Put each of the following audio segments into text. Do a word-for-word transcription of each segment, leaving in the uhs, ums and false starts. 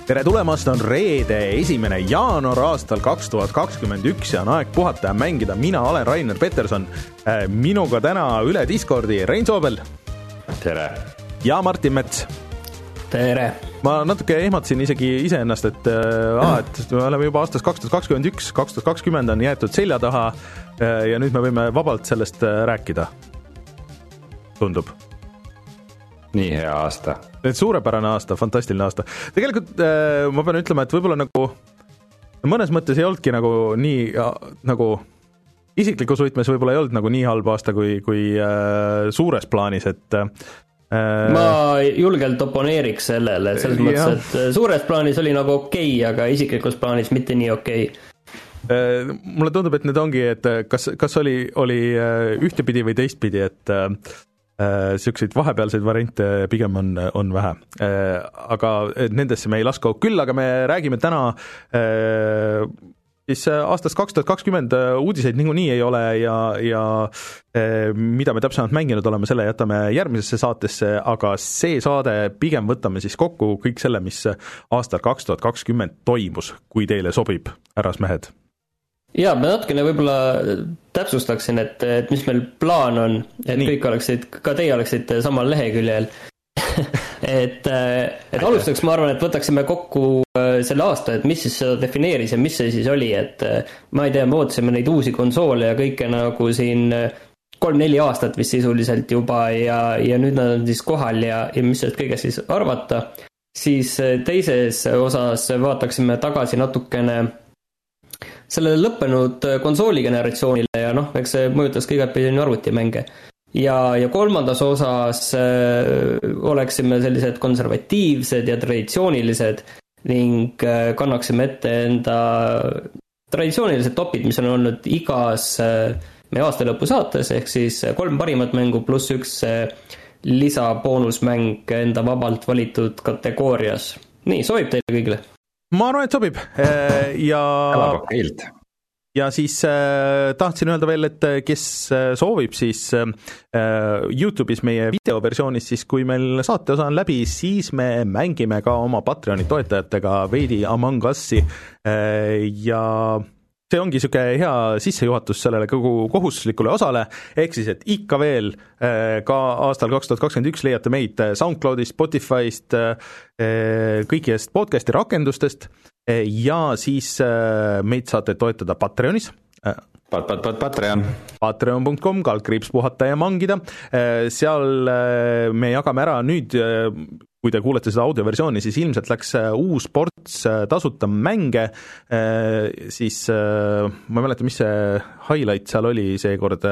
tere tulemast, on reede, esimene jaanuar aastal kaks tuhat kakskümmend üks ja on aeg puhata ja mängida. Mina olen Rainer Peterson, minuga täna üle Discordi Rein Soobel. Tere. Ja Martin Mets. Tere. Ma natuke ehmatasin isegi iseennast, et, aa, et me oleme juba aastas kaks tuhat kakskümmend üks, kaks tuhat kakskümmend on jäetud selja taha ja nüüd me võime vabalt sellest rääkida. Tundub. Nii hea aasta. Suurepärane aasta, fantastiline aasta. Tegelikult äh, ma pean ütlema, et võib-olla nagu mõnes mõttes ei olnudki nagu nii ja, nagu isiklikus võtmes võib-olla ei olnud nagu nii halb aasta kui, kui äh, suures plaanis, et äh, ma julgelt oponeeriks sellele, et selles mõttes, et suures plaanis oli nagu okei, aga isiklikus plaanis mitte nii okei. Äh, mulle tundub, et need ongi, et kas, kas oli, oli ühtepidi või teistpidi, et äh, selliseid vahepealseid variante pigem on, on vähe. Aga nendesse me ei lasko. Küll aga me räägime täna siis aastast kaks tuhat kakskümmend uudiseid niikuinii ei ole ja, ja mida me täpsemalt mänginud oleme, selle jätame järgmisesse saatesse, aga see saade pigem võtame siis kokku kõik selle, mis aastal kaks tuhat kakskümmend toimus, kui teile sobib, härrasmehed. Jaa, ma natukene võib-olla täpsustaksin, et, et mis meil plaan on, et Nii. kõik oleksid, ka teie oleksid samal leheküljel. et, et alustaks, ma arvan, et võtaksime kokku selle aasta, et mis siis seda defineeris ja mis see siis oli, et ma ei tea, me ootasime neid uusi konsoole ja kõike nagu siin kolm-neli aastat vist sisuliselt juba ja, ja nüüd nad on siis kohal ja, ja mis sellest kõigest siis arvata. Siis teises osas vaataksime tagasi natukene sellele lõppenud konsooligeneratsioonile ja noh, eks see mõjutas ka igatpidi arvutimänge. Ja, ja kolmandas osas äh, oleksime sellised konservatiivsed ja traditsioonilised ning äh, kannaksime ette enda traditsioonilised topid, mis on olnud igas äh, meie aasta lõpu saates, ehk siis kolm parimat mängu pluss üks äh, lisaboonusmäng enda vabalt valitud kategoorias. Nii, sobib teile kõigile? Ma arvan, et sobib ja, ja siis äh, tahtsin öelda veel, et kes soovib, siis äh, YouTube'is meie videoversioonis, siis kui meil saateosa on läbi, siis me mängime ka oma Patreoni toetajatega veidi Among Us'i äh, ja see ongi siuke hea sissejuhatus sellele kogu kohustuslikule osale, ehk siis, et ikka veel ka aastal kaks tuhat kakskümmend üks leiate meid SoundCloudist, Spotify'st, kõikidest podcasti rakendustest ja siis meid saate toetada Patreonis. Pat, pat, pat, Patreon. patreon punkt com, kaldkriips puhata ja mangida. Seal me jagame ära nüüd, kui te kuulete seda audioversiooni, siis ilmselt läks uus ports tasuta mänge, siis ma ei mäleta, mis see highlight seal oli seekord,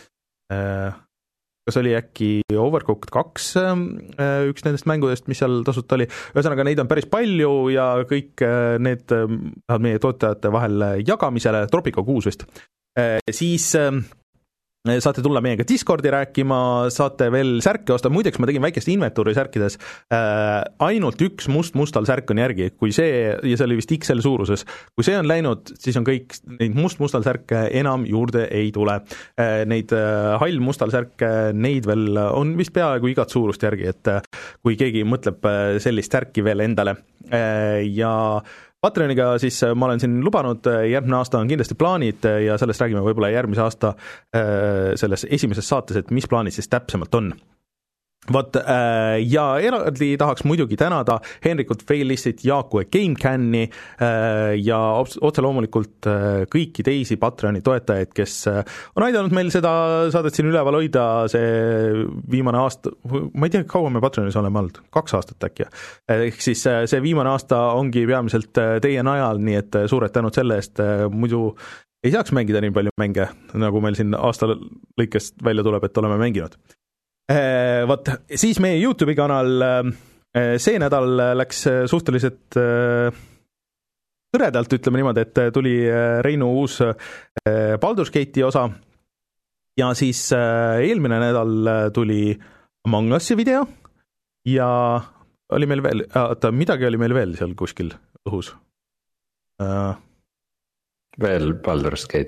kas oli äkki Overcooked kaks üks nendest mängudest, mis seal tasuta oli. Ühesõnaga, neid on päris palju ja kõik need lähevad meie toetajate vahel jagamisele, Tropico kuus vist. Siis saate tulla meiega Discordi rääkima, saate veel särke osta, muideks ma tegin väikest inventuuri särkides, äh, ainult üks must-mustal särk on järgi, kui see, ja see oli vist X L suuruses, kui see on läinud, siis on kõik, neid must-mustal särke enam juurde ei tule. Äh, neid äh, hall-mustal särke, neid veel on vist peaaegu igat suurust järgi, et äh, kui keegi mõtleb äh, sellist särki veel endale äh, ja Patreoniga siis ma olen siin lubanud, järgmine aasta on kindlasti plaanid ja sellest räägime võib-olla järgmise aasta selles esimeses saates, et mis plaanid siis täpsemalt on. Vaat, ja eraldi tahaks muidugi tänada Henrikut, Failistit, Jaaku ja GameCami ja otse loomulikult kõiki teisi Patreoni toetajaid, kes on aidanud meil seda saadet siin üleval hoida see viimane aasta, ma ei tea, kaua me Patreonis oleme olnud, kaks aastat äkki. Ehk siis see viimane aasta ongi peamiselt teie najal, nii et suured tänud selle eest, muidu ei saaks mängida nii palju mänge, nagu meil siin aasta lõikest välja tuleb, et oleme mänginud. Vaat, siis meie YouTube'i kanal see nädal läks suhteliselt tõredalt, ütleme niimoodi, et tuli Reinu uus Baldur's Gate'i osa ja siis eelmine nädal tuli Among Us'i video ja oli meil veel, oota, midagi oli meil veel seal kuskil õhus. Veel Baldur's Gate.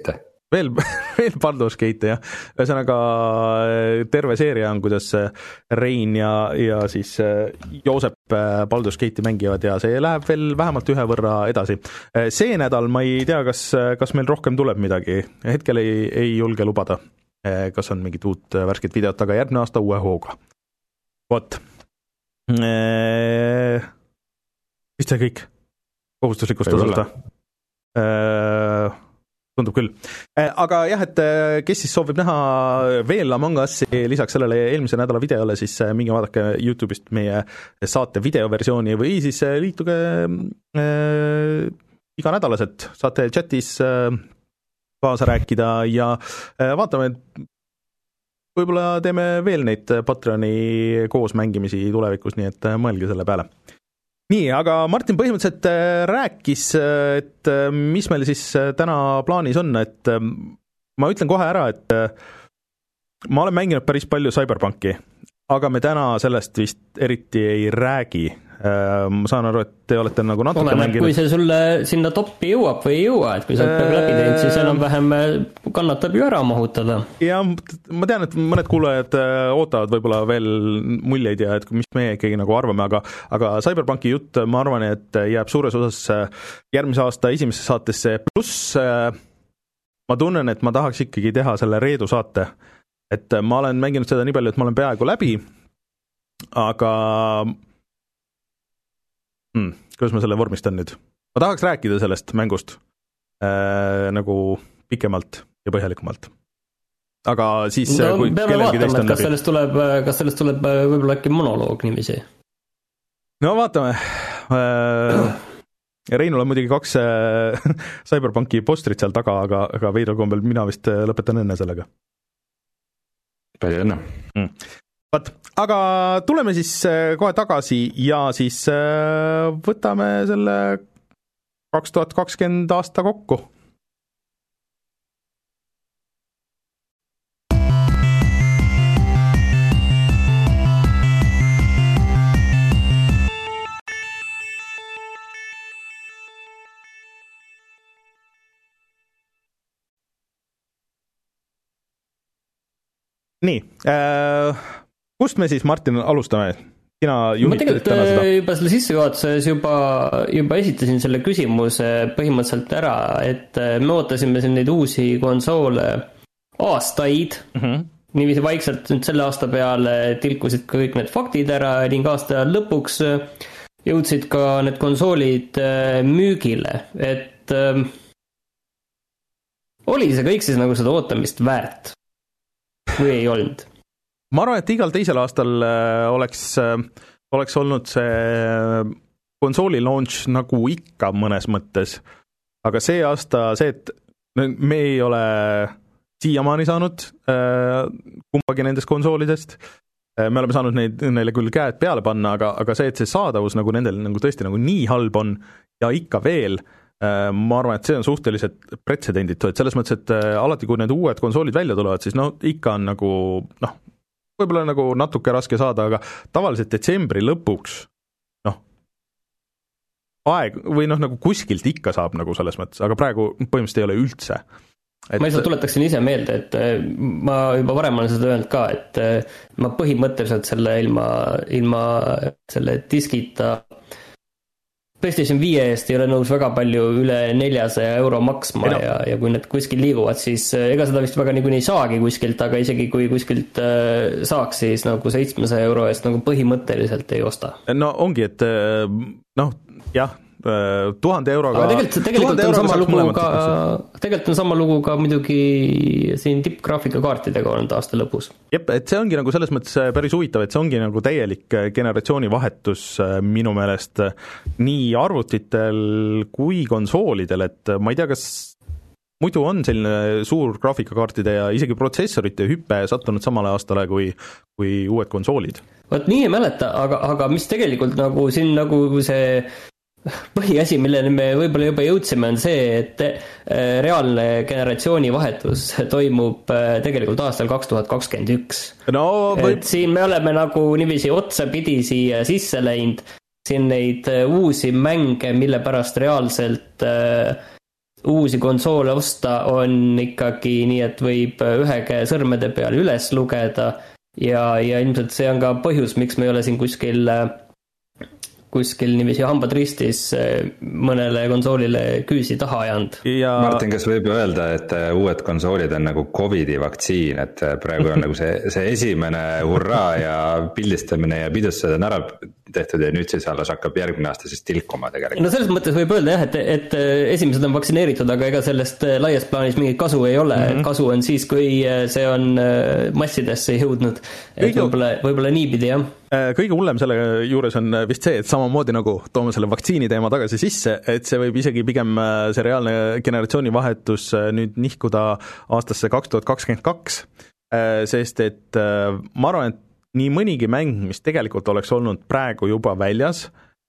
veel, veel Baldur's Gate, jah. Ühesõnaga terve seeria on, kuidas Rein ja, ja siis Joosep Baldur's Gate'i mängivad ja see läheb veel vähemalt ühe võrra edasi. See nädal ma ei tea, kas, kas meil rohkem tuleb midagi. Hetkel ei, ei julge lubada, kas on mingit uut värsket videot, aga järgmine aasta uue hooga. Vot. Vist see kõik? Kohustuslikust osalda? Tundub küll. Aga jah, et kes siis soovib näha veel Among Us'i lisaks sellele eelmise nädala videole, siis minge vaadake YouTube'ist meie saate videoversiooni või siis liituge äh, iganädalaselt, saate chatis äh, kaasa rääkida ja äh, vaatame, võib-olla teeme veel neid Patreoni koos mängimisi tulevikus, nii et mõelge selle peale. Nii, aga Martin põhimõtteliselt rääkis, et mis meil siis täna plaanis on, et ma ütlen kohe ära, et ma olen mänginud päris palju Cyberpunki, aga me täna sellest vist eriti ei räägi. Ma saan aru, et te olete nagu natuke Oleneb, mänginud. Kui see sulle sinna toppi jõuab või ei jõua, et kui sa oled läbi teinud, siis enam vähem kannatab ju ära mahutada. Ja ma tean, et mõned kuulajad ootavad võib-olla veel muljeid ja et mis meie ikkagi nagu arvame, aga, aga Cyberpunki jutt, ma arvan, et jääb suures osas järgmise aasta esimesse saatesse, pluss ma tunnen, et ma tahaks ikkagi teha selle Reedu saate, et ma olen mänginud seda nii palju, et ma olen peaaegu läbi, aga Hmm, kuidas ma selle vormistan nüüd? Ma tahaks rääkida sellest mängust äh, nagu pikemalt ja põhjalikumalt. Aga siis no, kui peame vaatama, et kas sellest tuleb, kas sellest tuleb võib-olla äkki monoloog nimisi. No vaatame. Äh, Reinul on muidugi kaks äh, Cyberpunki postrit seal taga, aga, aga veidral kombel mina vist lõpetan enne sellega. Palju õnne. Hmm. Vaat, aga tuleme siis kohe tagasi ja siis võtame selle kaks tuhat kakskümmend aasta kokku. Nii, äh, kust me siis, Martin, alustame? Sina juhid ma tegelikult juba selle sissejuhatuses juba, juba esitasin selle küsimuse põhimõtteliselt ära, et me ootasime siin neid uusi konsoole aastaid, mm-hmm. niiviisi vaikselt nüüd selle aasta peale tilkusid ka kõik need faktid ära ning aasta lõpuks jõudsid ka need konsoolid müügile, et äh, oli see kõik siis nagu seda ootamist väärt või ei olnud? Ma arvan, et igal teisel aastal oleks, oleks olnud see konsooli launch nagu ikka mõnes mõttes, aga see aasta see, et me ei ole siiamaani saanud kumbagi nendest konsoolidest, me oleme saanud neid, neile küll käed peale panna, aga, aga see, et see saadavus nagu nendel nagu tõesti nagu nii halb on ja ikka veel, ma arvan, et see on suhteliselt pretsedenditu, et selles mõttes, et alati kui need uued konsoolid välja tulevad, siis no ikka on nagu noh, võib-olla nagu natuke raske saada, aga tavaliselt detsembri lõpuks noh, aeg või noh, nagu kuskilt ikka saab nagu selles mõttes, aga praegu põhimõtteliselt ei ole üldse. Et... ma lihtsalt tuletaksin ise meelde, et ma juba varem olen seda öelnud ka, et ma põhimõtteliselt selle ilma, ilma selle diskita PlayStation viie eest ei ole nõus väga palju üle neljasaja euro maksma no. ja, ja kui need kuskil liiguvad, siis ega seda vist väga niikuinii saagi kuskilt, aga isegi kui kuskilt äh, saaks, siis nagu seitsmesaja euro eest nagu põhimõtteliselt ei osta. No ongi, et noh, jah, tuhande euroga aga tegelikult, tegelikult on sama lugu ka tegelikult on sama lugu ka muidugi siin tippgraafikakaartidega olnud aasta lõpus. Jep, et see ongi nagu selles mõttes päris huvitav, et see ongi nagu täielik generatsiooni vahetus minu meelest nii arvutitel kui konsoolidel, et ma ei tea, kas muidu on selline suur graafikakaartide ja isegi protsessorite hüppe sattunud samale aastale kui, kui uued konsoolid. Vot nii ei mäleta, aga, aga mis tegelikult nagu siin nagu see põhiasi, millele me võib-olla juba jõudsime, on see, et reaalne generatsiooni vahetus toimub tegelikult aastal kaks tuhat kakskümmend üks. No, või... et siin me oleme nagu niiviisi otsapidi siia sisse läinud, siin neid uusi mänge, mille pärast reaalselt uusi konsoole osta on ikkagi nii, et võib ühe käe sõrmede peal üles lugeda ja, ja ilmselt see on ka põhjus, miks me ei ole siin kuskil kuskil niiviisi hambad ristis mõnele konsoolile küüsi taha ajanud. Ja... Martin, kas võib öelda, et uued konsoolid on nagu Covidi vaktsiin, et praegu on nagu see, see esimene hurraa ja pildistamine ja pidustused on ära tehtud ja nüüd siis alles hakkab järgmine aasta siis tilkuma tegelikult. No selles mõttes võib öelda jah, et, et esimesed on vaktsineeritud, aga ega sellest laias plaanis mingit kasu ei ole. Mm-hmm. Kasu on siis, kui see on massidesse jõudnud. Et võib-olla, võib-olla niipidi, jah. Kõige hullem selle juures on vist see, et samamoodi nagu toome selle vaktsiini teema tagasi sisse, et see võib isegi pigem see reaalne generatsioonivahetus nüüd nihkuda aastasse kaks tuhat kakskümmend kaks, sest et ma arvan, et nii mõnigi mäng, mis tegelikult oleks olnud praegu juba väljas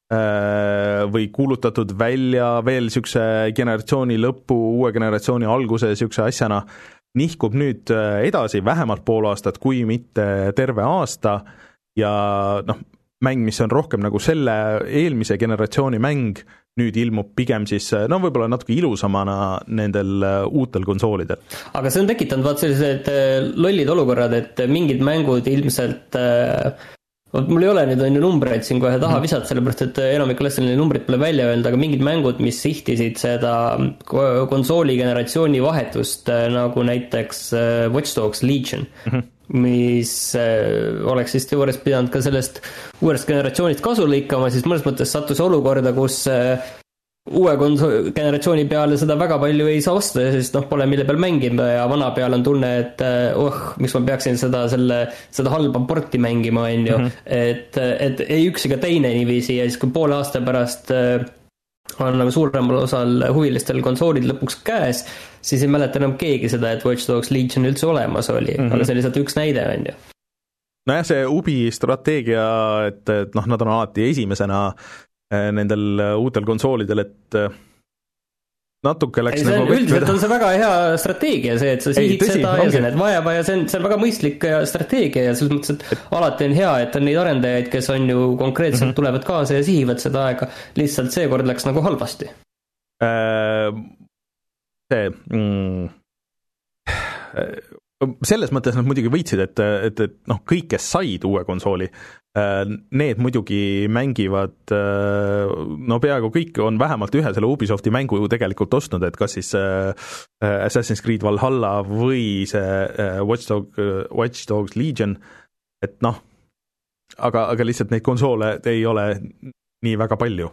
või kuulutatud välja veel niisuguse generatsiooni lõppu, uue generatsiooni alguse niisuguse asjana, nihkub nüüd edasi vähemalt pool aastat, kui mitte terve aasta ja noh, mäng, mis on rohkem nagu selle eelmise generatsiooni mäng, nüüd ilmub pigem siis, no võib-olla natuke ilusamana nendel uutel konsoolidel. Aga see on tekitanud vaat sellised lollid olukorrad, et mingid mängud ilmselt, mul ei ole nüüd on ju numbreid siin kohe taha visata, sellepärast et enamik selline numbrid pole välja öelnud, aga mingid mängud, mis sihtisid seda konsooli generatsiooni vahetust, nagu näiteks Watch Dogs Legion, mm-hmm. mis oleks siis teoorias pidanud ka sellest uuest generatsioonist kasu lõikama, siis mõnes mõttes sattus olukorda, kus uue konso- generatsiooni peale seda väga palju ei saa osta, sest noh, pole mille peal mängima ja vana peal on tunne, et oh, miks ma peaksin seda, selle, seda halba porti mängima, on ju, mm-hmm. et, et ei üks ega teine niiviisi ja siis kui poole aasta pärast on nagu suuremal osal huvilistel konsoolid lõpuks käes, siis ei mäleta enam keegi seda, et Watch Dogs Legion üldse olemas oli, mm-hmm. aga see on lihtsalt üks näide, on ju. Nojah, see Ubi strateegia, et, et noh, nad on alati esimesena nendel uutel konsoolidel, et natuke läks ei, see on, nagu üldiselt on see väga hea strateegia, see, et sa sihid ei, seda ja see need vajaba ja see on, see on väga mõistlik strateegia ja selles mõttes, et alati on hea, et on neid arendajaid, kes on ju konkreetselt mm-hmm. tulevad kaasa ja sihivad seda aega, lihtsalt seekord läks nagu halvasti. Äh, see mm, selles mõttes nad muidugi võitsid, et, et, et noh, kõik, kes said uue konsooli, need muidugi mängivad, no peaaegu kõik on vähemalt ühe selle Ubisofti mängu ju tegelikult ostnud, et kas siis Assassin's Creed Valhalla või see Watch Dogs, Watch Dogs Legion, et noh, aga, aga lihtsalt neid konsoole ei ole nii väga palju.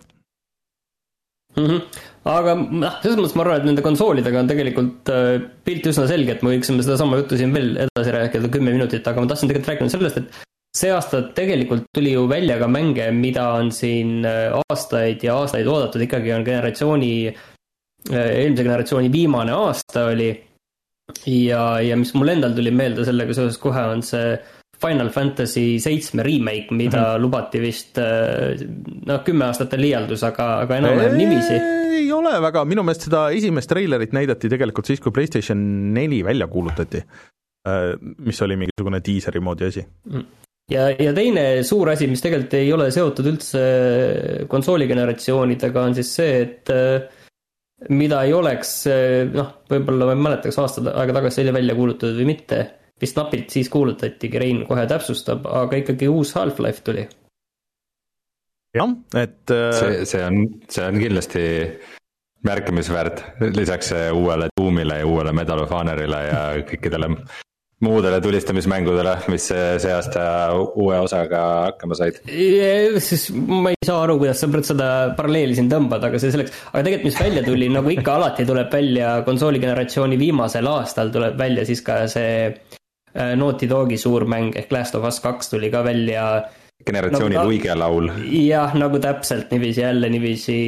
Mm-hmm. Aga noh, selles mõttes ma arvan, et nende konsoolidega on tegelikult äh, pilt üsna selge, et me võiksime seda sama juttu siin veel edasi rääkida kümme minutit, aga ma tahtsin tegelikult rääkida sellest, et see aasta tegelikult tuli ju välja ka mänge, mida on siin aastaid ja aastaid oodatud, ikkagi on generatsiooni, eelmise generatsiooni viimane aasta oli ja, ja mis mul endal tuli meelde sellega seoses kohe on see Final Fantasy seitse remake, mida mm-hmm. lubati vist noh, kümme aastate liialdus, aga, aga enam-vähem nimisi. Ei ole väga, minu meelest seda esimest trailerit näidati tegelikult siis, kui PlayStation neli välja kuulutati, mis oli mingisugune teaseri moodi asi. Ja, ja teine suur asi, mis tegelikult ei ole seotud üldse konsooligeneratsioonidega, on siis see, et mida ei oleks, noh, võib-olla ma ei mäletaks aastad aega tagasi oli välja kuulutatud või mitte, vist napilt siis kuulutati, Rein kohe täpsustab, aga ikkagi uus Half-Life tuli. Jah, et see, see, on, see on kindlasti märkimisväärt, lisaks uuele Doomile ja uuele Medal of Honorile ja kõikidele muudele tulistamismängudele, mis see aasta uue osaga hakkama said. Siis ma ei saa aru, kuidas sa seda paralleeli siin tõmbad, aga see selleks, aga tegelikult mis välja tuli, nagu ikka alati tuleb välja konsooligeneratsiooni viimasel aastal tuleb välja siis ka see Naughty Dogi suur mäng ehk Last of Us kaks tuli ka välja generatsiooni nagu, luigelaul. Jah, nagu täpselt niiviisi jälle niiviisi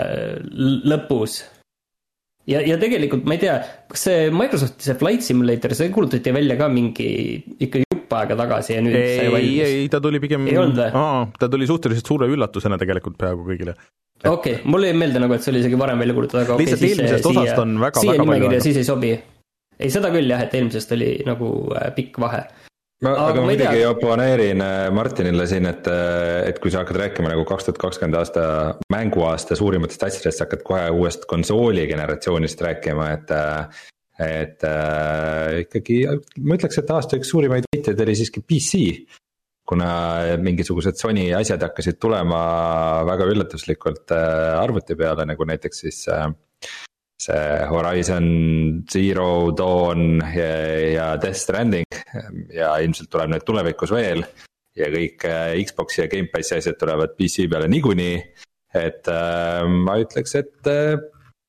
lõpus. Ja, ja tegelikult ma ei tea, kas see Microsofti see Flight Simulator, see kuulutati välja ka mingi ikka jupp aega tagasi ja nüüd ei, sai valmis. Ei, ta tuli pigem, aa, ta tuli suhteliselt suure üllatusena tegelikult peaaegu kõigile. Okei, okay, mul ei meelde nagu, et see oli isegi varem välja kuulutada, aga lihtsalt okay, eelmisest osast siia, on väga, siia väga palju. Siis ei sobi. Ei, seda küll jah, et eelmisest oli nagu äh, pikk vahe. ma, aga, aga ma muidugi oponeerin Martinile siin, et, et kui sa hakkad rääkima nagu kaks tuhat kakskümmend aasta mänguaasta suurimatest asjadest, hakkad kohe uuest konsooli generatsioonist rääkima, et et äh, ikkagi ma ütleks, et aasta üks suurimaid võitjaid oli siiski P C, kuna mingisugused Sony asjad hakkasid tulema väga üllatuslikult äh, arvuti peale, nagu näiteks siis äh, see Horizon Zero Dawn ja, ja Death Stranding ja ilmselt tuleb need tulevikus veel ja kõik äh, Xbox'i ja Gamepassi asjad tulevad P C peale niikuinii, et äh, ma ütleks, et äh,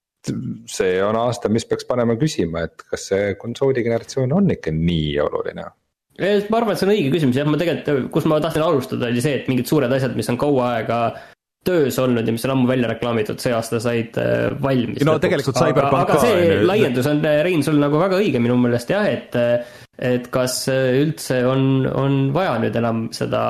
see on aasta, mis peaks panema küsima, et kas see konsooli generatsioon on ikka nii oluline? Ma arvan, et see on õige küsimus, jah, ma tegelikult, kus ma tahtsin alustada, oli see, et mingid suured asjad, mis on kaua aega töös olnud ja mis on ammu välja reklaamitud, see aasta said valmis. No tegelikult Cyberpunk aga, aga see nüüd laiendus on, Rein, sul nagu väga õige minu meelest jah, et, et kas üldse on, on vaja nüüd enam seda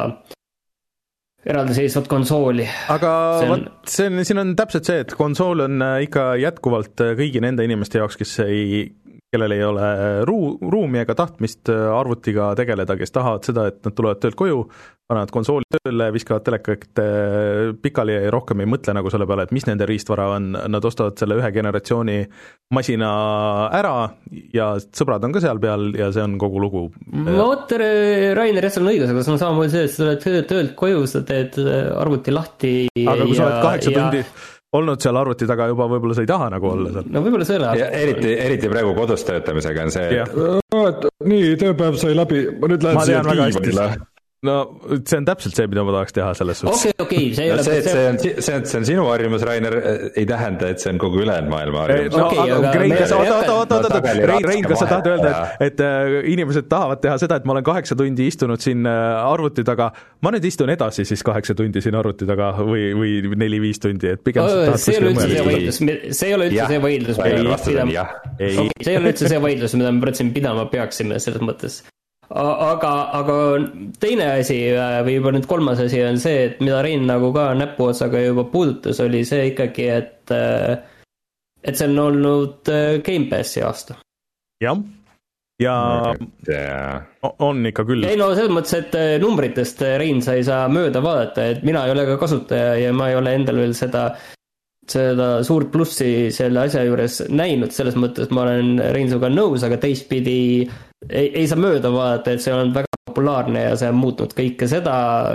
eraldiseisvat konsooli. Aga see on... Võt, see on, siin on täpselt see, et konsool on ikka jätkuvalt kõigi nende inimeste jaoks, kes ei, kellel ei ole ruu, ruumi ega tahtmist arvutiga tegeleda, kes tahavad seda, et nad tulevad töölt koju, panevad konsooli tööle, viskavad telekate pikali ja rohkem ei mõtle nagu selle peale, et mis nende riistvara on, nad ostavad selle ühe generatsiooni masina ära ja sõbrad on ka seal peal ja see on kogu lugu. Ma mõtlen, Rainer, jah, sul on õigus, aga see on samamoodi see, et sa tuled töölt koju, sa teed arvuti lahti aga kui ja, sa oled kaheksa ja... tundi olnud seal arvuti taga juba, võib-olla sa ei taha nagu olla seal. No võib-olla selle ja eriti, eriti praegu kodus töötamisega on see, et ja. nii, tööpäev sai läbi, ma nüüd lähen siia diivanile. No see on täpselt see, mida ma tahaks teha selles suhtes. Okei, okei, see ei no, ole... See, see, on, see, on, see on sinu harjumus, Rainer, ei tähenda, et see on kogu ülejäänud maailma harjumus. No, okay, aga Rein, kas, oota, oota, oota, oota, Rein, Rein, kas sa tahad öelda, et, et äh, inimesed tahavad teha seda, et ma olen kaheksa tundi istunud siin äh, arvuti taga, ma nüüd istun edasi siis kaheksa tundi siin arvuti taga või, või neli-viis tundi, et pigem oh, see ei ole üldse see võidlus, see ei ole üldse see võidlus, see ei ole üldse see võidlus, mida me praegu pidama peaksime selles mõttes. Aga, aga teine asi või juba nüüd kolmas asi on see, et mida Rein nagu ka näpuotsaga juba puudutas, oli see ikkagi, et et see on olnud Gamepassi aasta. Jah, ja yeah. on ikka küll. Ei no selles mõttes, et numbritest Rein sa ei saa mööda vaadata, et mina ei ole ka kasutaja ja ma ei ole endal veel seda seda suurt plussi selle asja juures näinud, selles mõttes ma olen Rein suga nõus, aga teistpidi ei, ei saa mööda vaadata, et see on väga populaarne ja see on muutnud kõike seda,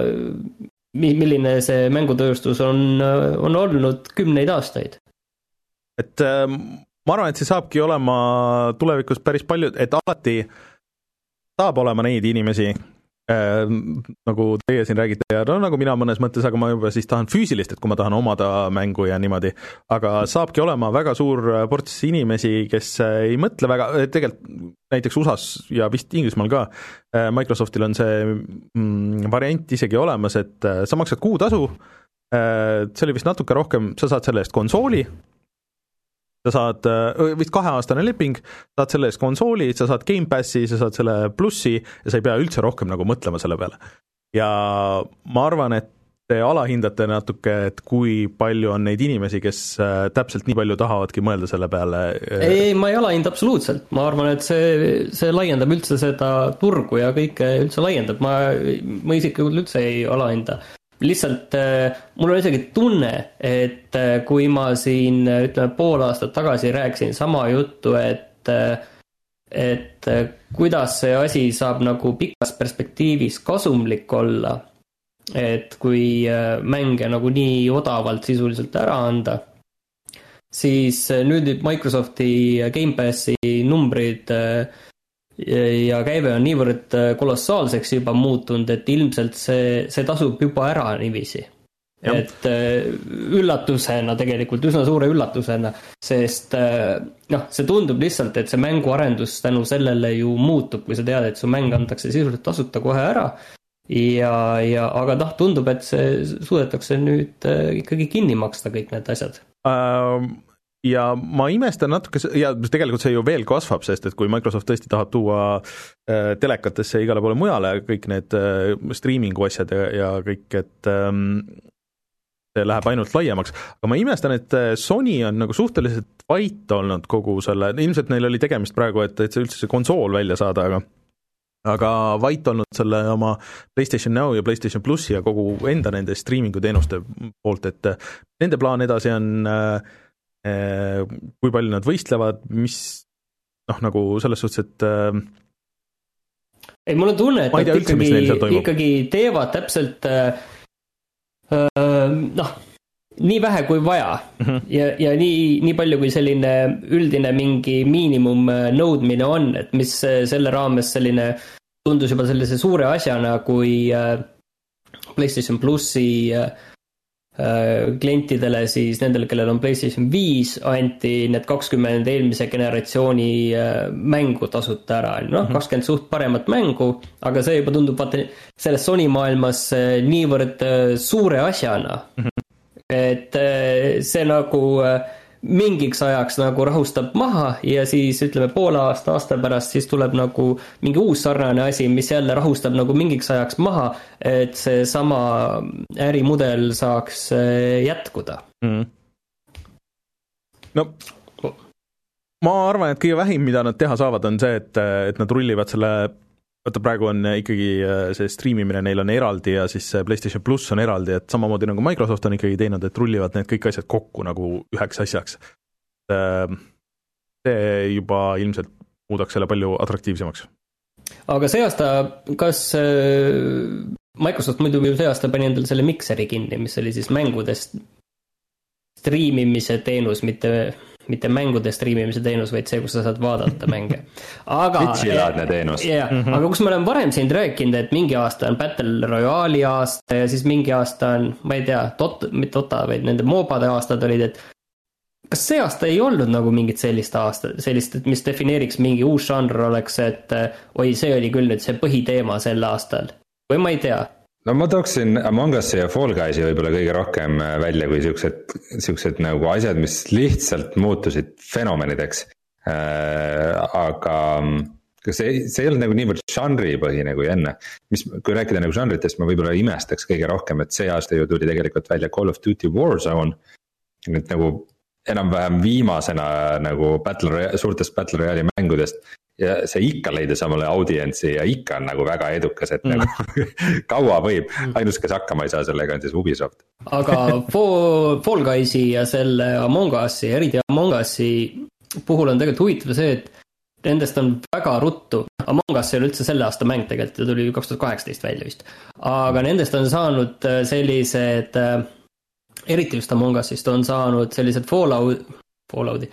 milline see mängutööstus on, on olnud kümneid aastaid. Et ma arvan, et see saabki olema tulevikus päris palju, et alati saab olema neid inimesi, Äh, nagu teie siin räägite ja no nagu mina mõnes mõttes, aga ma juba siis tahan füüsilist, et kui ma tahan omada mängu ja niimoodi, aga saabki olema väga suur ports inimesi, kes ei mõtle väga, tegelikult näiteks U S A-s ja vist Inglismaal ka, Microsoftil on see mm, variant isegi olemas, et sa maksad kuutasu, see oli vist natuke rohkem, sa saad selle eest konsooli, sa saad vist kaheaastane leping, saad selle eest konsooli, sa saad Gamepassi, sa saad selle plussi ja sa ei pea üldse rohkem nagu mõtlema selle peale. Ja ma arvan, et te alahindate natuke, et kui palju on neid inimesi, kes täpselt nii palju tahavadki mõelda selle peale. Ei, ma ei alahinda absoluutselt. Ma arvan, et see, see laiendab üldse seda turgu ja kõike üldse laiendab. Ma, ma isiklikult üldse ei alahinda. Lihtsalt mul on isegi tunne, et kui ma siin ütleme pool aastat tagasi rääkisin sama juttu, et, et kuidas see asi saab nagu pikas perspektiivis kasumlik olla, et kui mänge nagu nii odavalt sisuliselt ära anda, siis nüüd Microsofti Gamepassi numbrid ja käive on niivõrd kolossaalseks juba muutunud, et ilmselt see, see tasub juba ära niiviisi. Ja. Et üllatusena tegelikult, üsna suure üllatusena, sest noh, see tundub lihtsalt, et see mänguarendus tänu sellele ju muutub, kui sa tead, et su mäng antakse sisuliselt tasuta kohe ära ja, ja aga noh, tundub, et see suudetakse nüüd ikkagi kinni maksta kõik need asjad. Um... Ja ma imestan natuke, ja tegelikult see ju veel kasvab, sest et kui Microsoft tõesti tahab tuua äh, telekatesse igale poole mujale kõik need äh, streamingu asjad ja, ja kõik, et ähm, see läheb ainult laiemaks, aga ma imestan, et Sony on nagu suhteliselt vait olnud kogu selle, ilmselt neil oli tegemist praegu, et, et see üldse see konsool välja saada, aga aga vait olnud selle oma PlayStation Now ja PlayStation Plussi ja kogu enda nende streamingu teenuste poolt, et nende plaan edasi on, kui palju nad võistlevad, mis noh, nagu selles suhtes, et ei, mul on tunne, et nad ikkagi, ikkagi teevad täpselt noh, nii vähe kui vaja mm-hmm. ja, ja nii, nii palju kui selline üldine mingi miinimum nõudmine on, et mis selle raames selline tundus juba sellise suure asjana, kui PlayStation Plussi klientidele, siis nendele, kellel on PlayStation viis, anti need kakskümmend eelmise generatsiooni mängu tasuta ära. Noh, kakskümmend suht paremat mängu, aga see juba tundub vaata selles Sony maailmas niivõrd suure asjana, et see nagu mingiks ajaks nagu rahustab maha ja siis ütleme poole aasta, aasta pärast siis tuleb nagu mingi uus sarnane asi, mis jälle rahustab nagu mingiks ajaks maha, et see sama ärimudel saaks jätkuda. Mm. No, ma arvan, et kõige vähim, mida nad teha saavad, on see, et, et nad rullivad selle vaata praegu on ikkagi see streamimine, neil on eraldi ja siis PlayStation Plus on eraldi, et samamoodi nagu Microsoft on ikkagi teinud, et rullivad need kõik asjad kokku nagu üheks asjaks. See juba ilmselt muudaks selle palju atraktiivsemaks. Aga see aasta, kas Microsoft muidu see aasta pani endal selle Mixeri kinni, mis oli siis mängudest streamimise teenus, mitte mitte mängude streamimise teenus, vaid see, kus sa saad vaadata mänge. Aga, Twitchi-laadne teenus. Yeah, mm-hmm. Aga kus ma olen varem siin rääkinud, et mingi aasta on Battle Royale'i aasta ja siis mingi aasta on, ma ei tea, tot, mitte Dota, vaid nende moobade aastad olid, et kas see aasta ei olnud nagu mingit sellist aasta, sellist, et mis defineeriks mingi uus žanr oleks, et oi, see oli küll nüüd see põhiteema sel aastal. Või ma ei tea. No ma tooksin Among Us'i ja Fall Guysi võib-olla kõige rohkem välja kui siuksed, siuksed nagu asjad, mis lihtsalt muutusid fenomenideks. Äh, aga see, see ei olnud nagu niivõrd žanripõhine kui enne. Mis, kui rääkida nagu žanritest, ma võib-olla imestaks kõige rohkem, et see aasta ju tuli tegelikult välja Call of Duty Warzone. Nüüd nagu enam-vähem viimasena nagu battle, suurtest Battle Royale'i mängudest. Ja see ikka leidis samale audientsi ja ikka on nagu väga edukas, et mm. nagu kaua võib, ainus, kes hakkama ei saa sellega on siis Ubisoft. Aga Fall Guysi ja selle Among Us'i, eriti Among Us'i puhul on tegelikult huvitav see, et nendest on väga ruttu. Among Us ei ole üldse selle aasta mäng tegelikult, ta tuli kaks tuhat kaheksateist välja vist. Aga nendest on saanud sellised, eriti just Among Us'ist on saanud sellised Fallout, Fallouti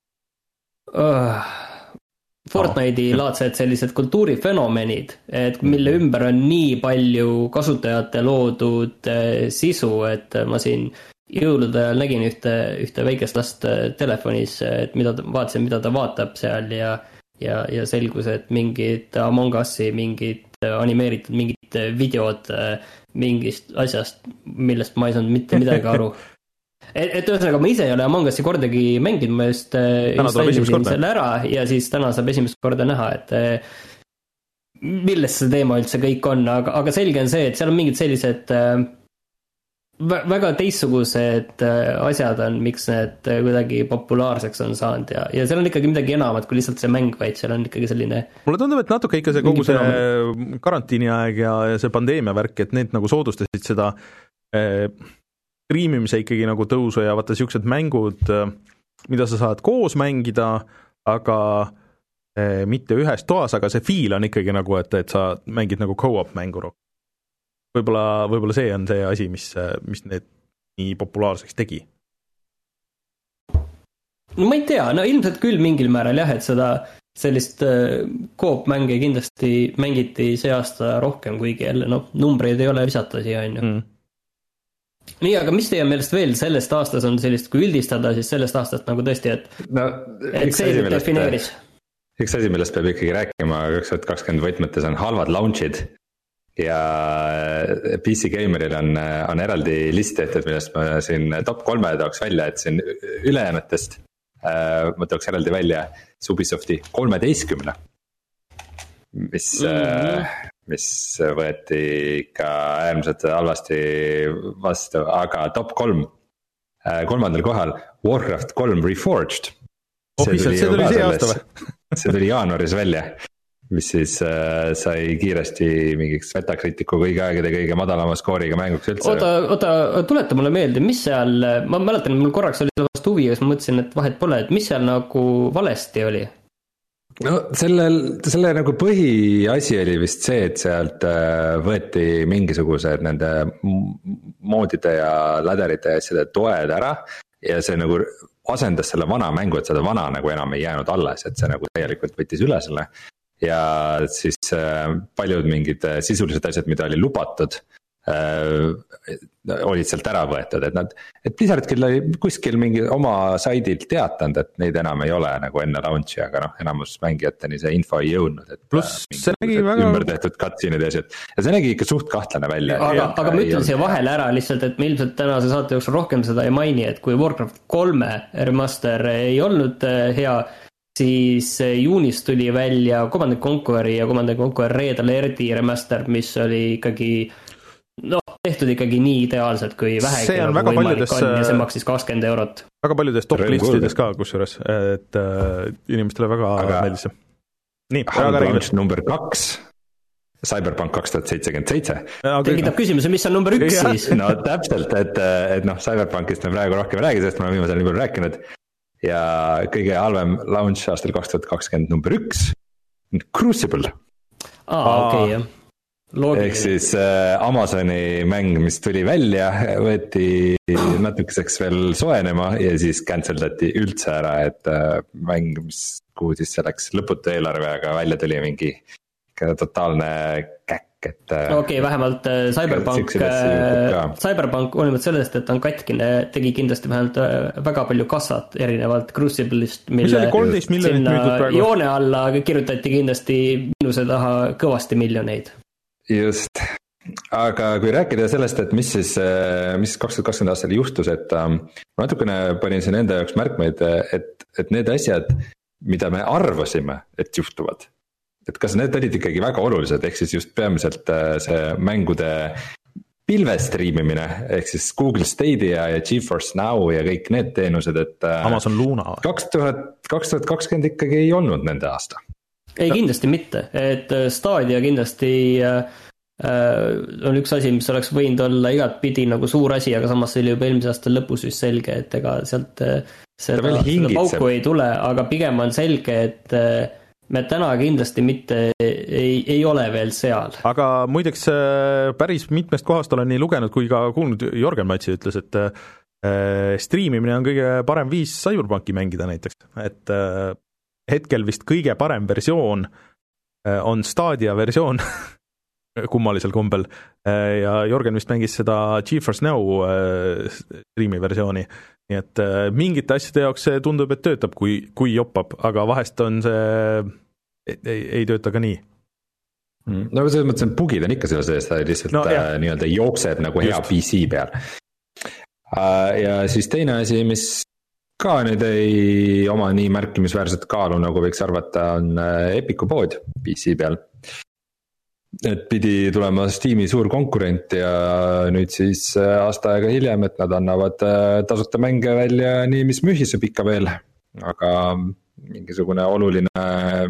uh, Fortnite'i laadsed sellised kultuurifenomenid, et mille ümber on nii palju kasutajate loodud sisu, et ma siin jõulude ajal nägin ühte, ühte väikest last telefonis, et mida ta, vaatasin, mida ta vaatab seal ja, ja, ja selgus, et mingid Among Us'i, mingid animeeritud, mingid videod mingist asjast, millest ma ei saanud mitte midagi aru. Et, et ühesõnaga, ma ise ei ole Among Us'i kordagi mänginud, ma just installisin selle ära ja siis täna saab esimest korda näha, et millest see teema üldse kõik on, aga, aga selge on see, et seal on mingid sellised väga teistsugused asjad on, miks need kuidagi populaarseks on saanud ja, ja seal on ikkagi midagi enamat kui lihtsalt see mäng, vaid seal on ikkagi selline mulle tundub, et natuke ikka see kogu see fenomen. Karantiini aeg ja see pandeemia värk, et need nagu soodustasid seda eh, streamimise ikkagi nagu tõusu ja vaata siuksed mängud, mida sa saad koos mängida, aga eh, mitte ühes toas, aga see feel on ikkagi nagu, et, et sa mängid nagu co-op mängu. Võib-olla, võib-olla see on see asi, mis, mis need nii populaarseks tegi. No ma ei tea, no ilmselt küll mingil määral jah, et seda sellist co-op mänge kindlasti mängiti see aasta rohkem, kuigi jälle no, numbreid ei ole visata siia, on ju. Mm. Nii, aga mis teie meelest veel sellest aastas on sellist, kui üldistada, siis sellest aastast nagu tõesti, et, no, et see nüüd defineeris? Üks asi, millest peab ikkagi rääkima kaks tuhat kakskümmend võtmetes on halvad launchid ja P C Gameril on, on eraldi list tehtud, millest ma siin top kolme tooks välja, et siin ülejäänetest äh, ma tooks eraldi välja Ubisofti kolmeteistkümne, mis mm-hmm. äh, mis võeti ikka äärmiselt halvasti vastu, aga top kolm, kolmandal kohal Warcraft kolm Reforged. Oh, see tuli see, see aasta või? See tuli jaanuaris välja mis siis äh, sai kiiresti mingiks Metacriticu kõigi aegade kõige madalama skooriga mänguks üldse. oota, oota, tuleta mulle meelde, mis seal, ma mäletan, mul korraks oli sellest huvi, kas ma mõtlesin, et vahet pole, et mis seal nagu valesti oli? No sellel, selle nagu põhiasi oli vist see, et sealt võeti mingisugused nende moodide ja läderite ja asjade toed ära ja see nagu asendas selle vana mängu, et seda vana nagu enam ei jäänud alles, et see nagu täielikult võttis üle selle. Ja siis paljud mingid sisulised asjad, mida oli lubatud, olid sealt ära võetud, et nad, et Blizzard küll oli kuskil mingi oma saidilt teatanud, et neid enam ei ole nagu enne launch'i, aga noh, enamus mängijateni see info ei jõudnud, et pluss see nägi väga ümber tehtud cutscene'id ja asjad ja see nägi ikka suht kahtlane välja. Aga, aga ma ütlen siia vahele ära lihtsalt, et me ilmselt tänase saate jooksul rohkem seda ei maini, et kui Warcraft kolme remaster ei olnud hea, siis juunis tuli välja Command and Conquer'i ja Command and Conquer Red Alerti remaster, mis oli ikkagi noh, tehtud ikkagi nii ideaalselt, kui vähegi nagu võimalik paljudes, on ja see maksis kakskümmend eurot. Väga paljudes top listides ka kusjuures, et äh, inimestele väga aga meeldis see. Nii, väga launch number kaks, Cyberpunk kaks tuhat seitsekümmend seitse. Tekitab küsimuse, mis on number üks siis? No täpselt, et, et noh, Cyberpunkist me praegu rohkem räägi, sest me oleme viimasel nii palju rääkinud. Ja kõige halvem launch aastal kaks tuhat kakskümmend number üks, Crucible. Aa, okei, okay, jah. Loogiline. Ehk siis äh, Amazoni mäng, mis tuli välja, võeti natukeseks veel soenema ja siis canceldati üldse ära, et äh, mäng, mis kuhu siis selleks lõputu eelarve, aga välja tuli mingi totaalne käkk. okei okay,, vähemalt Cyberpunk, Cyberpunk olimata sellest, et on katkine, tegi kindlasti vähemalt väga palju kassat erinevalt Crucible'ist, mille sinna joone alla kirjutati kindlasti miinuse taha kõvasti miljoneid. Just, aga kui rääkida sellest, et mis siis, mis kaks tuhat kakskümmend aastal juhtus, et ma natukene panin siin enda jaoks märkmeid, et, et need asjad, mida me arvasime, et juhtuvad, et kas need olid ikkagi väga olulised, ehk siis just peamiselt see mängude pilvestriimimine, ehk siis Google Stadia ja GeForce Now ja kõik need teenused, et Amazon Luna kaks tuhat kakskümmend ikkagi ei olnud nende aasta. Ei, kindlasti mitte, et Stadia kindlasti äh, on üks asi, mis oleks võinud olla igat pidi nagu suur asi, aga samas see oli juba eelmise aasta lõpus just selge, et ega sealt seda, seda pauku ei tule, aga pigem on selge, et me täna kindlasti mitte ei, ei ole veel seal. Aga muideks päris mitmest kohast olen nii lugenud kui ka kuulnud, Jorgen Matsi ütles, et äh, streamimine on kõige parem viis Cyberpunki mängida näiteks, et äh, hetkel vist kõige parem versioon äh, on Stadia versioon kummalisel kombel äh, ja Jorgen vist mängis seda GeForce Now äh, streami versiooni. Nii et äh, mingite asjade jaoks see tundub, et töötab, kui, kui joppab, aga vahest on see, ei, ei tööta ka nii. No selles mõttes, et bugid on ikka selle sees, ta lihtsalt no, äh, nii-öelda jookseb nagu hea Just. P C peal. Äh, ja siis teine asi, mis ka nüüd ei oma nii märkimisväärset kaalu, nagu võiks arvata, on äh, Epicu pood P C peal. Et pidi tulema Steam'i suur konkurent ja nüüd siis aasta aega hiljem, et nad annavad tasuta mänge välja nii, mis mühiseb ikka veel, aga mingisugune oluline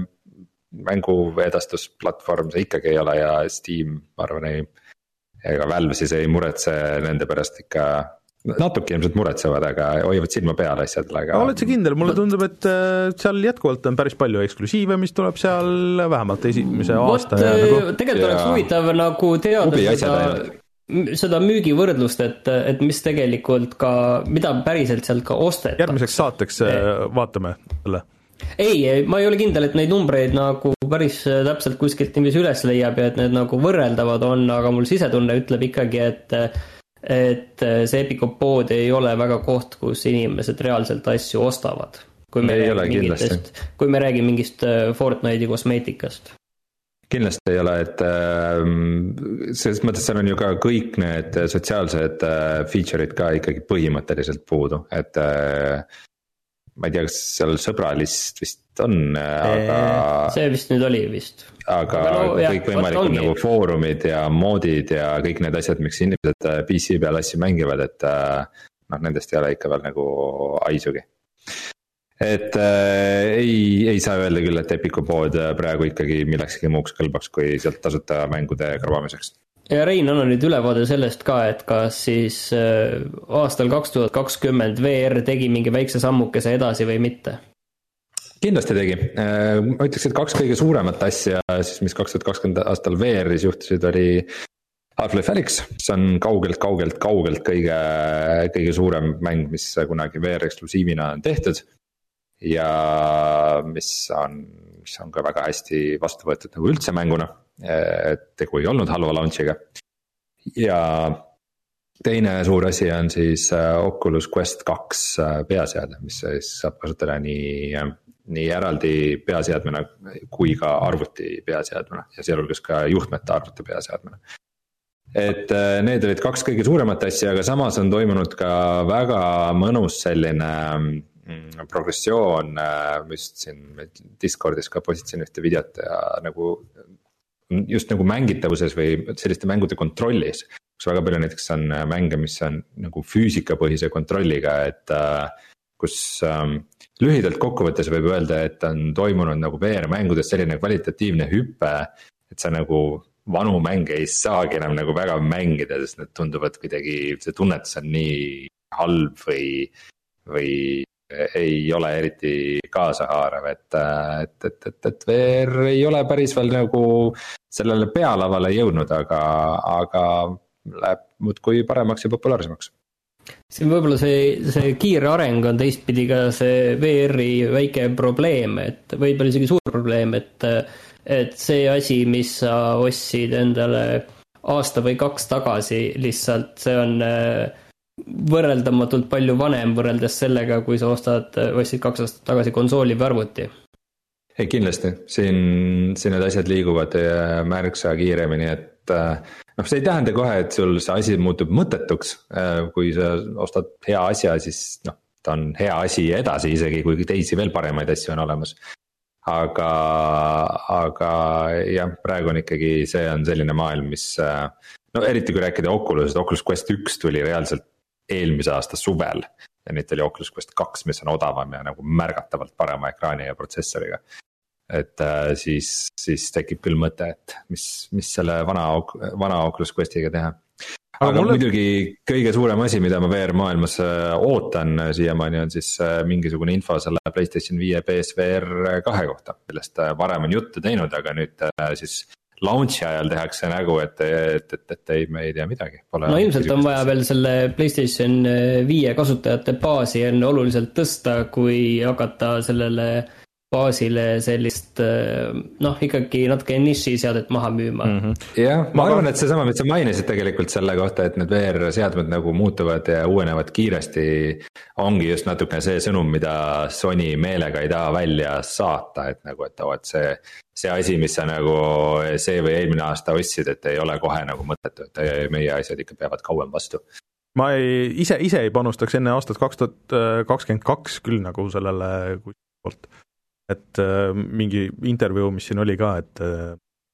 mänguedastusplatvorm see ikkagi ei ole ja Steam, ma arvan, ei, ega Valve siis ei muretse nende pärast ikka, natuke ilmselt muretsevad, aga hoiavad silma peal asjadele. Aga... oled see kindel, mulle tundub, et seal jätkuvalt on päris palju eksklusiive, mis tuleb seal vähemalt esimese aasta. Ja nagu... Tegelikult oleks huvitav nagu teada seda, seda müügivõrdlust, et, et mis tegelikult ka, mida päriselt sealt ka ostetakse. Järgmiseks saateks e... vaatame selle. Ei, ma ei ole kindel, et neid numbreid nagu päris täpselt kuskilt niivis üles leiab ja et need nagu võrreldavad on, aga mul sisetunne ütleb ikkagi, et et see Epicu pood ei ole väga koht, kus inimesed reaalselt asju ostavad. Kui me, räägime, kui me räägime mingist Fortnite'i kosmeetikast. Kindlasti ei ole, et selles mõttes seal on ju ka kõik need sotsiaalsed feature'id ka ikkagi põhimõtteliselt puudu, et ma ei tea, kas seal sõbralist vist on, aga see vist nüüd oli vist. Aga, aga no, kõik võimalikud nagu foorumid ja moodid ja kõik need asjad, miks inimesed P C peal asju mängivad, et noh, nendest ei ole ikka veel nagu aisugi. et äh, ei, ei saa öelda küll, et Epiku pood praegu ikkagi millekski muuks kõlbaks, kui sealt tasuta mängude krabamiseks. Ja Rein, anna nüüd ülevaade sellest ka, et kas siis äh, aastal kaks tuhat kakskümmend V R tegi mingi väikse sammukese edasi või mitte? Kindlasti tegi. Ma ütleks, et kaks kõige suuremat asja, siis mis kaks tuhat kakskümmend aastal V R-is juhtusid, oli Half-Life Alyx, see on kaugelt, kaugelt, kaugelt kõige, kõige suurem mäng, mis kunagi V R-eksklusiivina on tehtud. Ja mis on, mis on ka väga hästi vastu võetud nagu üldse mänguna, tegu ei olnud halva launchiga. Ja teine suur asi on siis Oculus Quest kaks peaseade, mis saab kasutada nii nii eraldi peaseadmena kui ka arvuti peaseadmena ja sealhulgas ka juhtmete arvuti peaseadmena. Et need olid kaks kõige suuremat asja, aga samas on toimunud ka väga mõnus selline progressioon, mis siin Discordis ka positsioon ühte videot ja nagu just nagu mängitavuses või selliste mängude kontrollis, kus väga palju näiteks on mänge, mis on nagu füüsikapõhise kontrolliga, et kus ähm, lühidalt kokkuvõttes võib öelda, et on toimunud nagu V R-mängudes selline kvalitatiivne hüpe, et sa nagu vanu mänge ei saagi enam nagu väga mängida, sest need tunduvad kuidagi, see tunnetus on nii halb või, või ei ole eriti kaasahaarav, et, et, et, et, et V R ei ole päris veel nagu sellele pealavale jõudnud, aga, aga läheb muudkui paremaks ja populaarsemaks. See võib-olla see, see kiire areng on teistpidi ka see V R-i väike probleem, et võib-olla isegi suur probleem, et, et see asi, mis sa ostsid endale aasta või kaks tagasi, lihtsalt see on võrreldamatult palju vanem võrreldes sellega, kui sa ostad, ostsid kaks aastat tagasi konsooli või arvuti. Ei, kindlasti, siin, siin need asjad liiguvad märksa kiiremini, et noh, see ei tähenda kohe, et sul see asi muutub mõttetuks, kui sa ostad hea asja, siis noh, ta on hea asi edasi, isegi kui teisi veel paremaid asju on olemas. Aga, aga jah, praegu on ikkagi, see on selline maailm, mis no eriti kui rääkida Oculus, Oculus Quest üks tuli reaalselt eelmise aasta suvel ja nüüd oli Oculus Quest kaks, mis on odavam ja nagu märgatavalt parema ekraani ja protsessoriga. Et äh, siis, siis tekib küll mõte, et mis, mis selle vana, vana Oculus Questiga teha. Aga, aga mulle... muidugi kõige suurem asi, mida ma V R maailmas ootan siiamaani on siis mingisugune info selle PlayStation viie P S V R kahe kohta, millest varem on juttu teinud, aga nüüd siis launchi ajal tehakse nägu, et, et, et, et ei, me ei tea midagi. Pole no ilmselt on vaja veel selle PlayStation viie kasutajate baasi enne oluliselt tõsta, kui hakata sellele baasile sellist, noh, ikkagi natuke niši seadet maha müüma. Mm-hmm. Jah, ma arvan, et see sama, mis sa mainisid tegelikult selle kohta, et need V R-seadmed nagu muutuvad ja uuenevad kiiresti, ongi just natuke see sõnum, mida Sony meelega ei taha välja saata, et nagu, et, oh, et see, see asi, mis sa nagu see või eelmine aasta ostsid, et ei ole kohe nagu mõttetu, et meie asjad ikka peavad kauem vastu. Ma ei, ise, ise ei panustaks enne aastat kaks tuhat kakskümmend kaks küll nagu sellele poolt. Et äh, mingi intervjuu, mis siin oli ka, et äh,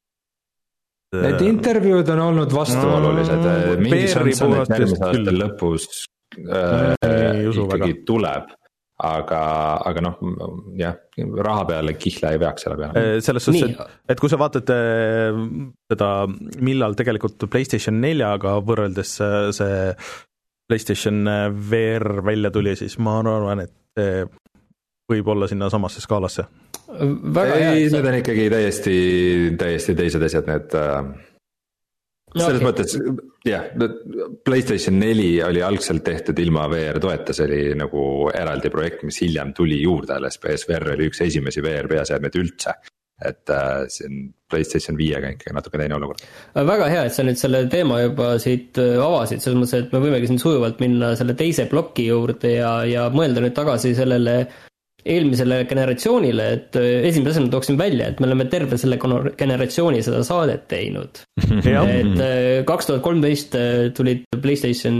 need intervjuud on olnud vastuolulised no,, mingi šans on, et järgmise aastal lõpus äh, ikkagi väga. Tuleb, aga, aga noh, jah, raha peale kihla ei peaks selle peale. Selles suhtes, et, et kui sa vaatad seda, millal tegelikult PlayStation neljaga võrreldes see PlayStation V R välja tuli, siis ma arvan, et võib olla sinna samasse skaalasse. Väga ei, hea, need on ikkagi täiesti, täiesti teised asjad, need no, selles okay. mõttes, jah, PlayStation neli oli algselt tehtud ilma V R toeta, see oli nagu eraldi projekt, mis hiljem tuli juurde, alles P S V R oli üks esimesi V R peaseadmeid üldse, et äh, see on PlayStation viiega ikkagi natuke teine olukord. Väga hea, et sa nüüd selle teema juba siit avasid, selles mõttes, et me võimegi siin sujuvalt minna selle teise ploki juurde ja, ja mõelda nüüd tagasi sellele eelmisele generatsioonile, et esimese asjana tooksin välja, et me oleme terve selle generatsiooni seda saadet teinud. et kaks tuhat kolmteist tulid PlayStation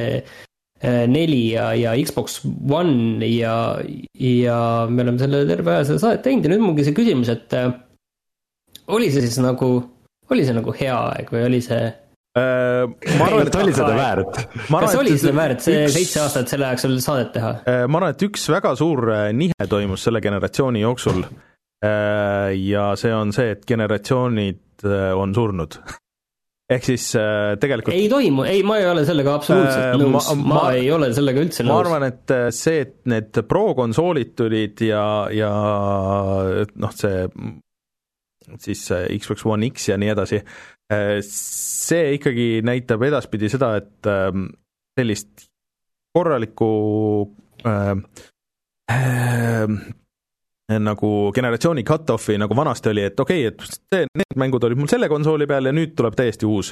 neli ja, ja Xbox One ja, ja me oleme selle terve aja seda saadet teinud ja nüüd mungi see küsimus, et oli see siis nagu, oli see nagu hea aeg või oli see ma arvan, et oli seda väärt. Kas oli seda väärt see üks, seitse aastat selle ajaks sul saadet teha? Ma arvan, et üks väga suur nihe toimus selle generatsiooni jooksul ja see on see, et generatsioonid on surnud. Ehk siis tegelikult ei toimu, ei, ma ei ole sellega absoluutselt nõus, ma, ma, ma ei ole sellega üldse nõus. Ma arvan, et see, et need Pro-konsoolid tulid ja, ja noh, see siis Xbox One X ja nii edasi, see ikkagi näitab edaspidi seda, et sellist korralikku äh, äh, nagu generatsiooni cut-offi nagu vanasti oli, et okei okay,, et see, need mängud olid mul selle konsooli peal ja nüüd tuleb täiesti uus.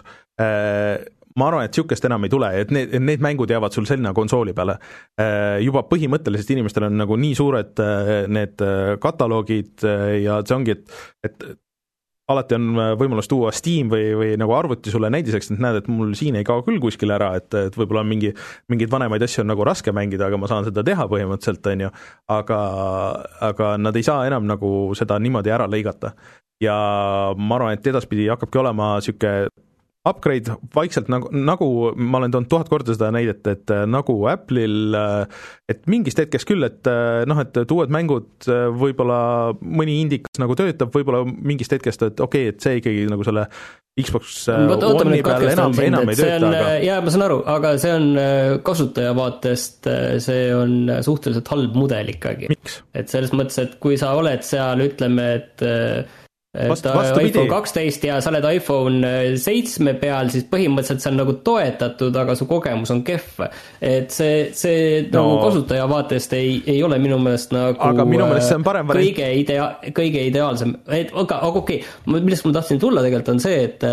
Ma arvan, et niisugust enam ei tule, et need, need mängud jäävad sul selline konsooli peale. Juba põhimõtteliselt inimestel on nagu nii suured need kataloogid ja see ongi, et, et alati on võimalus tuua Steam või, või nagu arvuti sulle näidiseks, et näed, et mul siin ei kao küll kuskil ära, et, et võib-olla mingi, mingeid vanemaid asju on nagu raske mängida, aga ma saan seda teha põhimõtteliselt, on ju, aga, aga nad ei saa enam nagu seda niimoodi ära lõigata. Ja ma arvan, et edaspidi hakkabki olema siuke upgrade vaikselt nagu, nagu ma olen toonud tuhat korda seda näidet, et nagu Apple'il, et mingist hetkest küll, et noh, et uued mängud võib-olla mõni indikas nagu töötab, võib-olla mingist hetkest, et okei okay,, et see ikkagi nagu selle Xbox One'i peal enam, enam ei tööta. Aga... jaa, ma saan aru, aga see on kasutaja vaatest, see on suhteliselt halb mudel ikkagi. Miks? Et selles mõttes, et kui sa oled seal, ütleme, et Vast, iPhone kaksteist ja sa oled iPhone seitsme peal, siis põhimõtteliselt see on nagu toetatud, aga su kogemus on kehv. Et see, see no, nagu kasutaja vaatest ei, ei ole minu meelest nagu aga minu meelest see on parem kõige, idea, kõige ideaalsem. Et, aga, aga okei, okay. millest ma tahtsin tulla tegelikult on see, et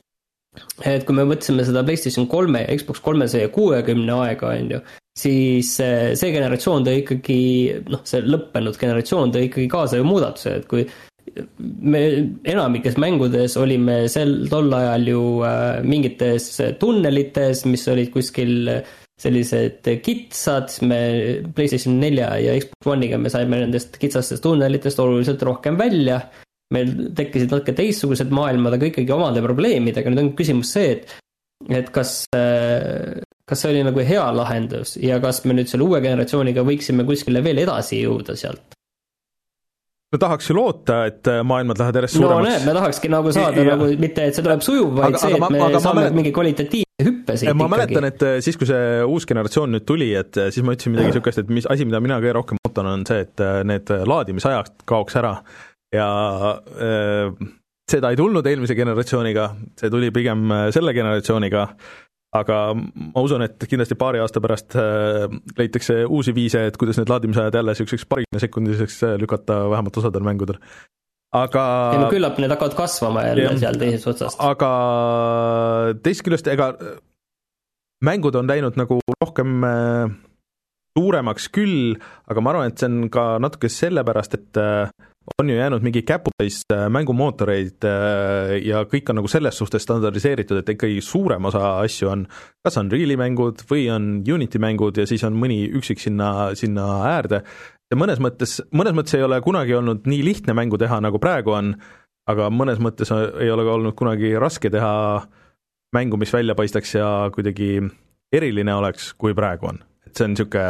et kui me mõtlesime seda PlayStation kolme ja Xbox kolmesaja kuuekümne aega, on ju, siis see generatsioon tõi ikkagi, noh, see lõppenud generatsioon tõi ikkagi kaasa ju muudatuse, et kui me enamikes mängudes olime sel tol ajal ju äh, mingites tunnelites, mis olid kuskil sellised kitsad, me PlayStation nelja ja Xbox One'iga me saime nendest kitsastest tunnelitest oluliselt rohkem välja, meil tekkisid natuke teistsugused maailmad, aga ikkagi omade probleemidega. Nüüd on küsimus see, et, et kas, äh, kas see oli nagu hea lahendus ja kas me nüüd selle uue generatsiooniga võiksime kuskile veel edasi jõuda sealt. Me tahaks ju loota, et maailmad lähevad järjest suuremaks. No näed, me tahakski nagu saada, ja, nagu, mitte et see tuleb sujuv, vaid aga, see, et me saame mälet... mingi kvalitatiivse hüppe siit ma ikkagi. Mäletan, et siis, kui see uus generatsioon nüüd tuli, et siis ma ütlesin midagi niisugust, et mis asi, mida mina kõige rohkem ootan, on see, et need laadimisajad kaoks ära. Ja äh, seda ei tulnud eelmise generatsiooniga, see tuli pigem selle generatsiooniga, aga ma usun, et kindlasti paari aasta pärast leitakse uusi viise, et kuidas need laadimisajad jälle selliseks parikümne sekundiseks lükata vähemalt osadel mängudel. Aga... ja no küllap need hakkavad kasvama jälle ja, seal teises otsast. Aga teist küljest, ega mängud on läinud nagu rohkem suuremaks küll, aga ma arvan, et see on ka natuke sellepärast, et on ju jäänud mingi käputäis mängumootoreid ja kõik on nagu selles suhtes standardiseeritud, et ikkagi suurem osa asju on kas Unreali mängud või on Unity mängud ja siis on mõni üksik sinna, sinna äärde. Ja mõnes mõttes, mõnes mõttes ei ole kunagi olnud nii lihtne mängu teha, nagu praegu on, aga mõnes mõttes ei ole ka olnud kunagi raske teha mängu, mis välja paistaks ja kuidagi eriline oleks, kui praegu on. Et see on niisugune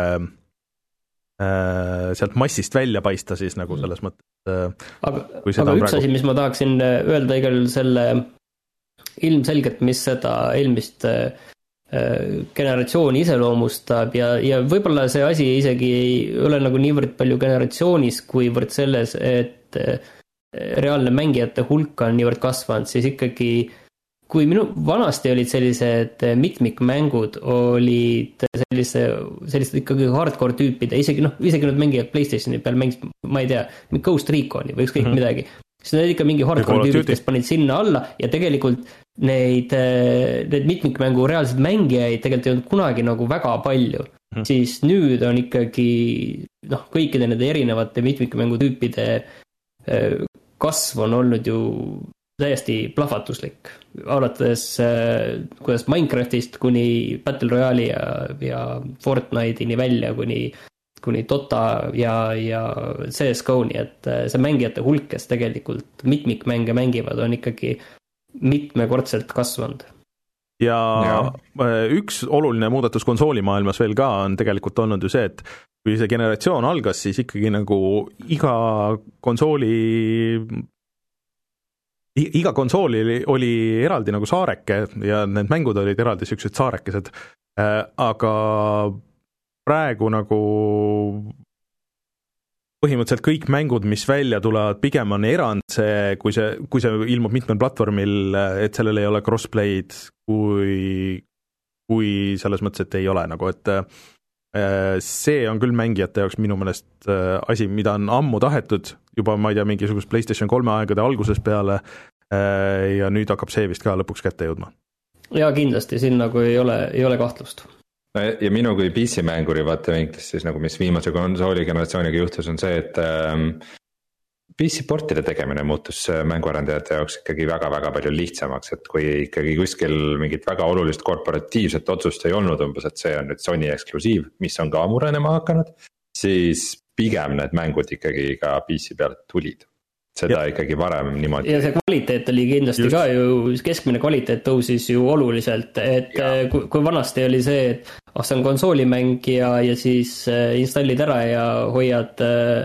sealt massist välja paista siis nagu selles mõttes. Aga, aga üks praegu... asi, mis ma tahaksin öelda igal selle ilmselgelt, mis seda eelmist generatsiooni iseloomustab ja, ja võib-olla see asi isegi ei ole nagu niivõrd palju generatsioonis, kuivõrd selles, et reaalne mängijate hulk on niivõrd kasvanud, siis ikkagi kui minu vanasti olid sellised mitmikmängud, olid sellise, sellised ikkagi hardcore tüüpide, isegi noh, isegi nüüd mängijad PlayStationi peal mängis, ma ei tea, Ghost Reconi või ükskõik mm-hmm. midagi. siis need ikka mingi hardcore tüübid, kes panid sinna alla ja tegelikult neid, need mitmikmängu reaalsed mängijaid tegelikult ei olnud kunagi nagu väga palju. Mm-hmm. Siis nüüd on ikkagi noh, kõikide nende erinevate mitmikmängu tüüpide kasv on olnud ju täiesti plahvatuslik, alates äh, kuidas Minecraftist kuni Battle Royale'i ja, ja Fortnite'ini välja kuni, kuni Dota ja, ja C S G O-ni, et äh, see mängijate hulk, kes tegelikult mitmikmänge mängivad, on ikkagi mitmekordselt kasvanud. ja, ja üks oluline muudatus konsoolimaailmas veel ka on tegelikult olnud ju see, et kui see generatsioon algas, siis ikkagi nagu iga konsooli iga konsool oli, oli eraldi nagu saareke ja need mängud olid eraldi sellised saarekesed, aga praegu nagu põhimõtteliselt kõik mängud, mis välja tulevad, pigem on erand see, kui see, kui see ilmub mitmel platvormil, et sellel ei ole crossplay'd, kui, kui selles mõttes, et ei ole nagu, et see on küll mängijate jaoks minu meelest asi, mida on ammu tahetud, juba ma ei tea, mingisugust PlayStation kolme aegade alguses peale ja nüüd hakkab see vist ka lõpuks kätte jõudma. Jaa, kindlasti, siin nagu ei ole, ei ole kahtlust. Ja minu kui P C-mänguri vaatevinklist siis nagu mis viimase konsooli generatsiooniga juhtus on see, et P C-portide tegemine muutus mänguarendajate jaoks ikkagi väga-väga palju lihtsamaks, et kui ikkagi kuskil mingit väga olulist korporatiivset otsust ei olnud umbes, et see on nüüd Sony eksklusiiv, mis on ka murenema hakanud, siis pigem need mängud ikkagi ka P C pealt tulid. Seda ja. Ikkagi varem niimoodi. Ja see kvaliteet oli kindlasti Just. Ka ju, keskmine kvaliteet tõusis ju oluliselt, et kui, kui vanasti oli see, et oh, see on konsoolimäng ja, ja siis installid ära ja hoiad,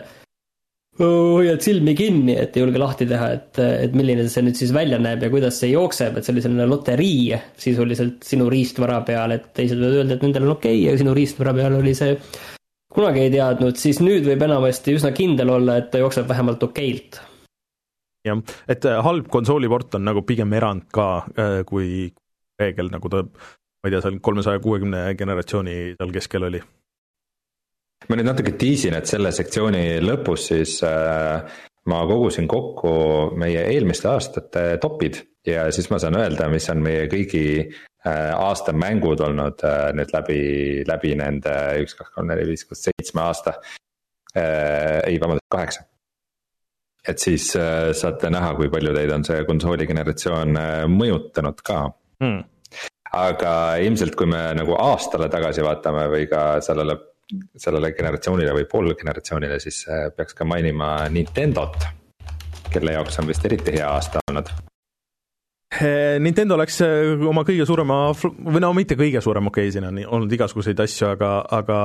hoiad silmi kinni, et ei julge lahti teha, et, et milline see nüüd siis välja näeb ja kuidas see jookseb, et see oli selline loterii sisuliselt sinu riistvara peal, et teised võivad öelda, et nendel on okei okay, ja sinu riistvara peal oli see kunagi ei teadnud, siis nüüd võib enamasti üsna kindel olla, et ta jookseb vähemalt okeilt. Jah, et halb konsooliport on nagu pigem erand ka, kui reegel, nagu ta, ma ei tea, seal kolmesaja kuuekümne generatsiooni seal keskel oli. Ma nüüd natuke tiisin, et selle sektsiooni lõpus siis äh, ma kogusin kokku meie eelmiste aastate topid ja siis ma saan öelda, mis on meie kõigi äh, aasta mängud olnud äh, nüüd läbi, läbi nende üks, kaks, kolm, neli, viis, kuus, seitsme aasta. Äh, ei, vabandust, kaheksa. Et siis äh, saate näha, kui palju teid on see konsooli generatsioon äh, mõjutanud ka. Hmm. Aga ilmselt, kui me nagu aastale tagasi vaatame või ka sellele, sellele generatsioonile või pool generatsioonile, siis äh, peaks ka mainima Nintendot, kelle jaoks on vist eriti hea aasta olnud. Nintendo läks oma kõige suurema, või no mitte kõige suurem, okei, siin on olnud igasuguseid asju, aga, aga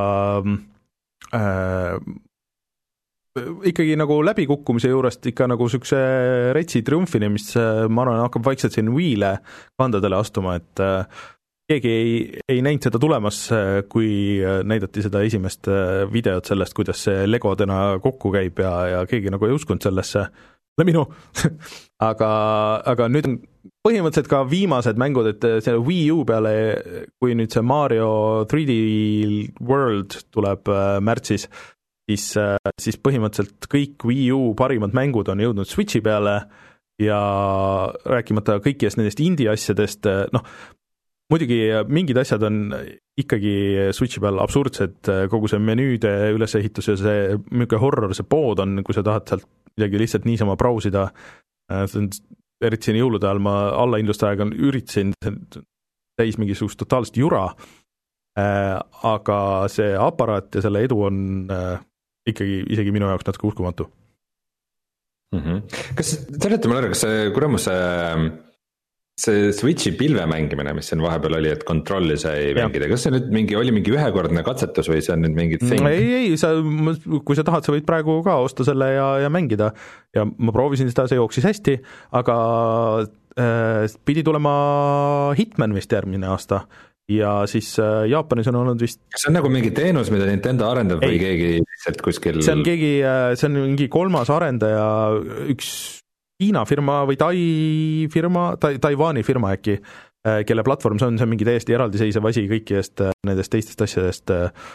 äh, ikkagi nagu läbikukkumise juurest ikka nagu sükse retsi triumfini, mis ma arvan hakkab vaikselt siin Wii'le kandadele astuma, et keegi ei, ei näinud seda tulemas, kui näidati seda esimest videot sellest, kuidas see Lego täna kokku käib ja, ja keegi nagu ei uskunud sellesse, minu aga, aga nüüd on põhimõtteliselt ka viimased mängud, et see Wii U peale, kui nüüd see Mario three D World tuleb märtsis, siis, siis põhimõtteliselt kõik Wii U parimad mängud on jõudnud Switchi peale ja rääkimata kõikidest nendest indie asjadest, noh, muidugi mingid asjad on ikkagi Switchi peal absurdsed, kogu see menüüde ülesehitus ja see mingi horror, see pood on, kui sa tahad sealt midagi lihtsalt niisama brausida, eriti siin jõulude ajal ma allaindluste aega üritasin täis mingisugust totaalset jura, aga see aparaat ja selle edu on ikkagi isegi minu jaoks natuke uskumatu. Mm-hmm. Kas te olete mulle ära, kas see kuramus see, see Switchi pilve mängimine, mis siin vahepeal oli, et kontrolli sai mängida, kas see nüüd mingi, oli mingi ühekordne katsetus või see on nüüd mingi thing? Ei, ei, sa, kui sa tahad, sa võid praegu ka osta selle ja, ja mängida ja ma proovisin seda, see jooksis hästi, aga äh, pidi tulema Hitman vist järgmine aasta ja siis äh, Jaapanis on olnud vist see on nagu mingi teenus, mida Nintendo arendab ei. Või keegi lihtsalt kuskil see on keegi, see on mingi kolmas arendaja, üks Hiina firma või Tai firma, tai, Taiwani firma äkki, kelle platvorm see on, see on mingi täiesti eraldiseisev asi kõikidest nendest teistest asjadest,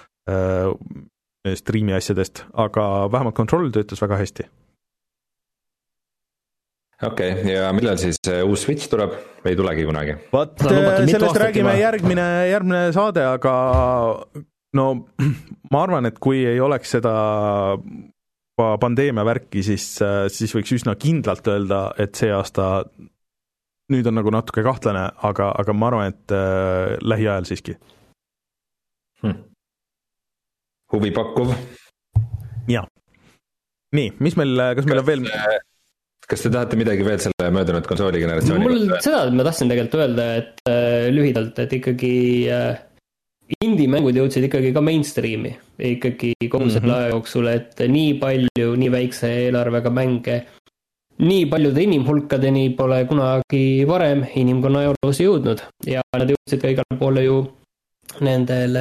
streami asjadest, aga vähemalt kontroll töötas väga hästi. Okei, okay, ja millal siis uus Switch tuleb või ei tulegi kunagi? Vaat, sellest räägime järgmine, järgmine saade, aga no ma arvan, et kui ei oleks seda pandeemia värki, siis, siis võiks üsna kindlalt öelda, et see aasta nüüd on nagu natuke kahtlane, aga, aga ma arvan, et äh, lähiajal siiski. Hmm. Huvipakkuv. Jaa. Nii, mis meil, kas meil on veel... kas te tahate midagi veel selle möödunud konsooli generatsiooni? Mul seda ma tahtsin tegelikult öelda, et äh, lühidalt, et ikkagi äh, indie-mängud jõudsid ikkagi ka mainstreami ikkagi kogu selle mm-hmm. aja jooksul, et nii palju, nii väikse eelarvega mänge, nii paljude inimhulkadeni pole kunagi varem inimkonna ajaloos jõudnud ja nad jõudsid ka igale poole ju nendele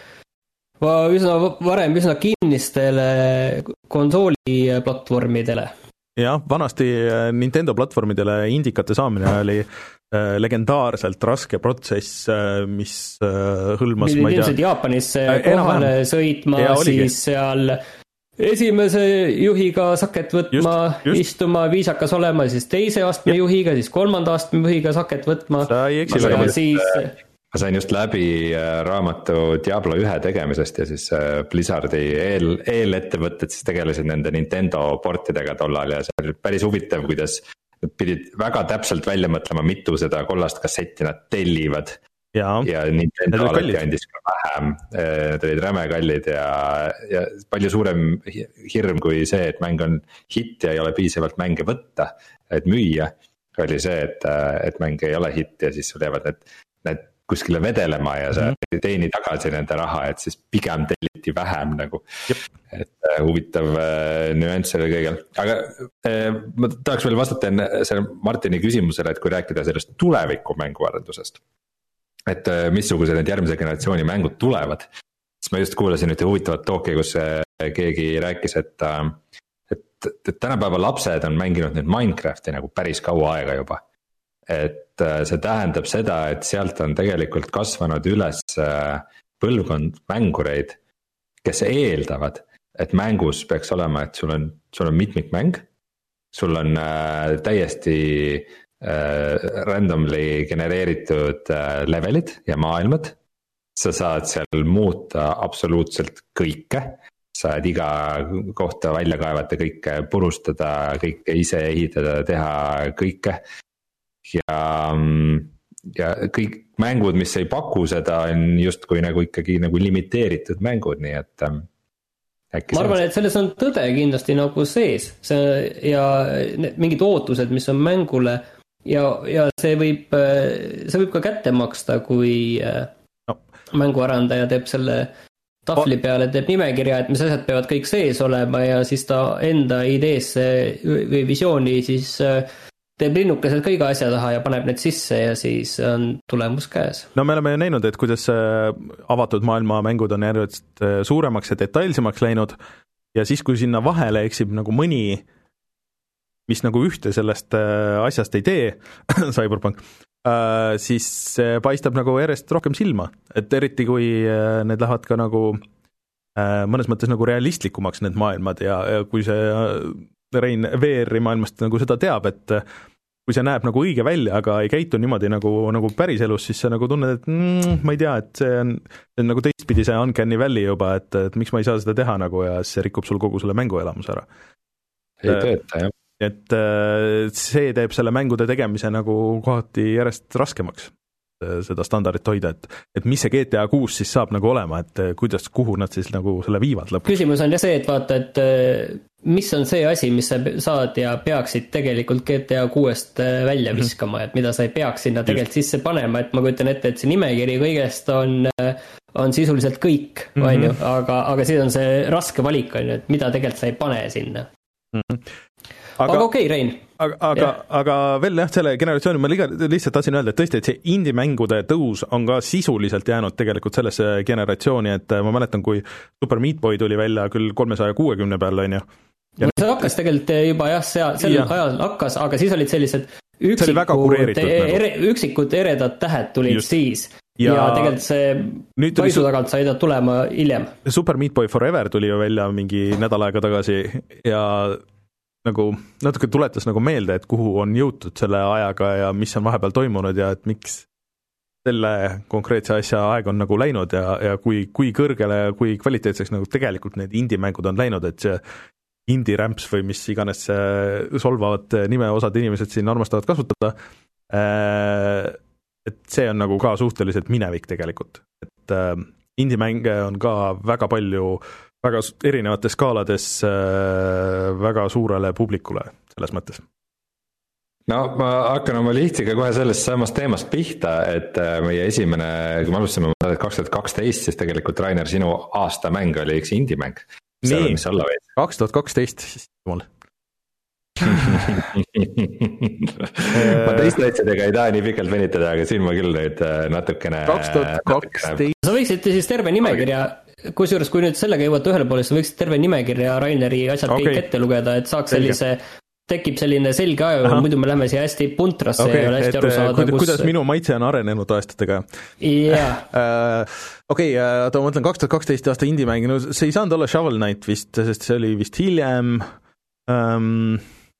üsna varem üsna kinnistele konsooli platvormidele. Jah, vanasti Nintendo platvormidele indikate saamine oli äh, legendaarselt raske protsess, äh, mis äh, hõlmas, ma ei tea. Jaapanisse kohale äh, sõitma, ja, siis seal esimese juhiga saket võtma, just, just. istuma, viisakas olema, siis teise astme ja. juhiga, siis kolmanda astme juhiga saket võtma. Sa ei eksi väga. Siis... Ma sain just läbi raamatu Diablo ühe tegemisest ja siis Blizzardi eel, eelettevõtted siis tegelesid nende Nintendo portidega tollal ja see oli päris huvitav, kuidas nad pidid väga täpselt välja mõtlema, mitu seda kollast kassetti nad tellivad. Ja, ja Nintendo alati andis ka vähem, need olid räme kallid ja, ja palju suurem hirm kui see, et mäng on hitt ja ei ole piisavalt mänge võtta, et müüa, oli see, et, et mäng ei ole hitt ja siis sul jäävad need, need kuskile vedelema ja sa mm-hmm. teeni tagasi nende raha, et siis pigem telliti vähem nagu, Jep. et uh, huvitav uh, nüanss oli kõigel, aga uh, ma tahaks veel vastata enne selle Martini küsimusele, et kui rääkida sellest tuleviku mänguarendusest, et uh, missugused need järgmise generatsiooni mängud tulevad, siis ma just kuulasin ühte huvitavat talki, kus uh, keegi rääkis, et, uh, et, et tänapäeva lapsed on mänginud nüüd Minecrafti nagu päris kaua aega juba. Et see tähendab seda, et sealt on tegelikult kasvanud üles põlvkond mängureid, kes eeldavad, et mängus peaks olema, et sul on, sul on mitmikmäng, sul on äh, täiesti äh, randomly genereeritud äh, levelid ja maailmad, sa saad seal muuta absoluutselt kõike, sa saad iga kohta välja kaevata kõike, purustada kõike, ise ehitada, teha kõike. Ja, ja kõik mängud, mis ei paku seda, on just kui nagu ikkagi nagu limiteeritud mängud, nii et äkki ma arvan, et selles on tõde kindlasti nagu sees see, ja mingid ootused, mis on mängule ja, ja see võib, see võib ka kätte maksta, kui no. mänguarendaja teeb selle tahvli peale, teeb nimekirja, et mis asjad peavad kõik sees olema ja siis ta enda ideesse või visiooni siis teeb linnukesed kõige asja taha ja paneb need sisse ja siis on tulemus käes. No me oleme ju näinud, et kuidas avatud maailma mängud on järjest suuremaks ja detailsemaks läinud ja siis, kui sinna vahele eksib nagu mõni, mis nagu ühte sellest asjast ei tee, Cyberpunk, siis paistab nagu järjest rohkem silma, et eriti kui need lähevad ka nagu mõnes mõttes nagu realistlikumaks need maailmad ja, ja kui see Rein V R-i maailmast nagu seda teab, et kui see näeb nagu õige välja, aga ei käitu niimoodi nagu, nagu päris elus, siis sa nagu tunned, et mm, ma ei tea, et see on, see on nagu teistpidi see Uncanny Valley juba, et, et miks ma ei saa seda teha nagu ja see rikub sul kogu selle mänguelamus ära. Ei tööta, jah. Et see teeb selle mängude tegemise nagu kohati järjest raskemaks seda standardit hoida, et, et mis see G T A kuus siis saab nagu olema, et kuidas, kuhu nad siis nagu selle viivad lõpuks. Küsimus on jah see, et vaata, et mis on see asi, mis sa saad ja peaksid tegelikult G T A kuuest välja viskama, et mida sa ei peaks sinna tegelikult sisse panema, et ma kujutan ette, et see nimekiri kõigest on, on sisuliselt kõik, mm-hmm. on ju, aga, aga siis on see raske valik, on ju, et mida tegelikult sa ei pane sinna. Mm-hmm. Aga, aga okei, okay, Rein. Aga, aga, aga veel jah, selle generatsiooni ma liga, lihtsalt tahtsin öelda, et tõesti, et see indie-mängude tõus on ka sisuliselt jäänud tegelikult sellesse generatsiooni, et ma mäletan, kui Super Meat Boy tuli välja küll kolmesaja kuuekümne peal, on ju. Ja see hakkas tegelikult juba jah, sel ja. ajal hakkas, aga siis olid sellised üksikud, ere, üksikud eredad tähed tulid Just. siis. Ja, ja tegelikult see paisu tagant sai ta tulema hiljem. Super Meat Boy Forever tuli ju välja mingi nädal aega tagasi ja nagu natuke tuletas nagu meelde, et kuhu on jõutud selle ajaga ja mis on vahepeal toimunud ja et miks selle konkreetse asja aeg on nagu läinud ja, ja kui, kui kõrgele ja kui kvaliteetseks nagu tegelikult need indie-mängud on läinud, et see indie-ramps või mis iganes solvavad nime osad inimesed siin armastavad kasutada, et see on nagu ka suhteliselt minevik tegelikult. Et indie-mänge on ka väga palju väga erinevates skaalades väga suurele publikule selles mõttes. no ma hakkan oma lihtiga kohe sellest samast teemast pihta, et meie esimene, kui me alustasime kaks tuhat kaksteist, siis tegelikult Rainer, sinu aastamäng oli üks indie-mäng. Nii, kaks tuhat kaksteist siis jumal. ma teiste asjadega ei taha nii pikalt venitada, aga siin ma küll nüüd natukene kaks tuhat kaksteist Sa võiksid siis terve nimekirja, kusjuures kui nüüd sellega jõuate ühele poole, sa võiksid terve nimekirja Raineri asjad okay. kõik ette lugeda, et saaks sellise, tekib selline selge aja, muidu me lähme siia hästi puntrasse okay, ja ole hästi aru saada, kus... kuidas minu maitse on arenenud aastatega. Yeah. uh, okei, okay, uh, ma mõtlen kaks tuhat kaksteist aasta indie-mäng, no see ei saanud olla Shovel Knight vist, sest see oli vist hiljem um,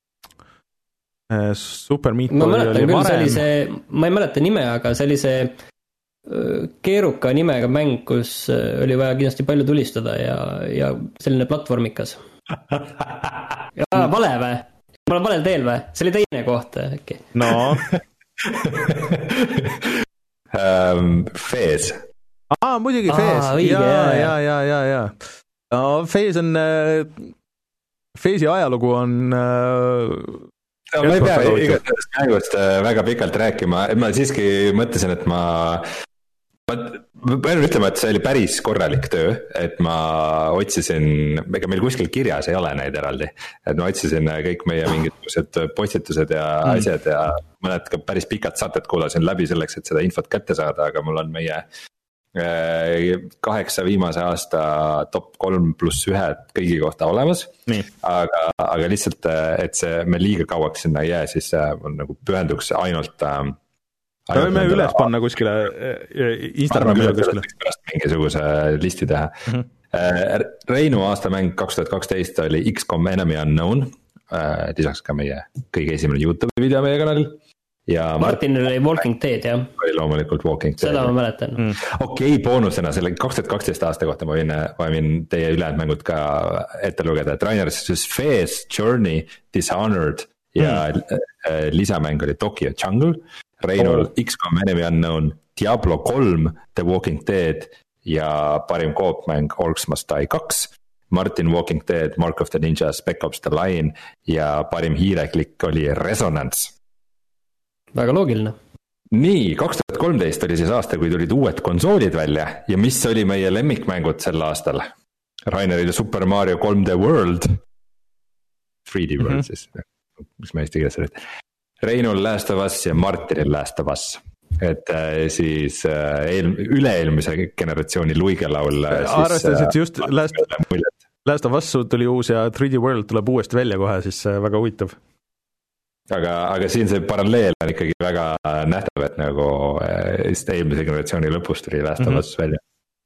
Super Meat Boy ma mäletan oli küll varem. Sellise, ma ei mäleta nime, aga sellise keeruka nimega mäng, kus oli vaja kindlasti palju tulistada ja, ja selline platvormikas. Ja vale või? Ma olen valel teel või? See oli teine koht äkki. No um, Fez. Aa, muidugi Fez. Ja, ja, ja, ja, ja. No, Fez on Fezi ajalugu on no, ma ei pea igast mängust väga pikalt rääkima, ma siiski mõtlesin, et ma ma pean ütlema, et see oli päris korralik töö, et ma otsisin, ega meil kuskil kirjas ei ole neid eraldi, et ma otsisin kõik meie mingisugused postitused ja mm. asjad ja mõned ka päris pikad saated kuulasin läbi selleks, et seda infot kätte saada, aga mul on meie kaheksa viimase aasta top kolm pluss ühed kõigi kohta olemas, aga, aga lihtsalt, et see me liiga kauaks sinna ei jää, siis on nagu pühenduks ainult me võime üles panna kuskile Instagrami kuskile pärast mingisuguse listi teha mm-hmm. Reinu aastamäng kaks tuhat kaksteist oli X COM Enemy Unknown, lisaks ka meie kõige esimene YouTube video meie kanalil ja Martinil oli Walking Dead, jah? Oli loomulikult Walking Dead. Seda ma mäletan. Mm. Okei, okay, boonusena selle kaks tuhat kaksteist aasta kohta ma võin, ma võin teie ülejäänud mängud ka ette lugeda, et Rainer siis Fez, Journey, Dishonored ja mm. lisamäng oli Tokyo Jungle, Reinul oh. X COM Enemy Unknown, Diablo kolm, The Walking Dead ja parim koopmäng Orcs Must Die kaks, Martin Walking Dead, Mark of the Ninja, Spec Ops The Line ja parim hiireklikk oli Resonance. Väga loogiline. Nii, kaks tuhat kolmteist oli siis aasta, kui tulid uued konsoolid välja ja mis oli meie lemmikmängud sel aastal? Raineril Super Mario kolm D World, three D World mm-hmm. siis, mis me eesti keeles olid. Reinul Last of Us ja Martinil Last of Us. Et siis eel, üle-eelmise generatsiooni luigelaul. Arvestades, et just Last, Last of Us tuli uus ja three D World tuleb uuesti välja kohe, siis väga huvitav. Aga, aga siin see paralleel on ikkagi väga nähtav, et nagu eelmise generatsiooni lõpus tuli Last of Us välja.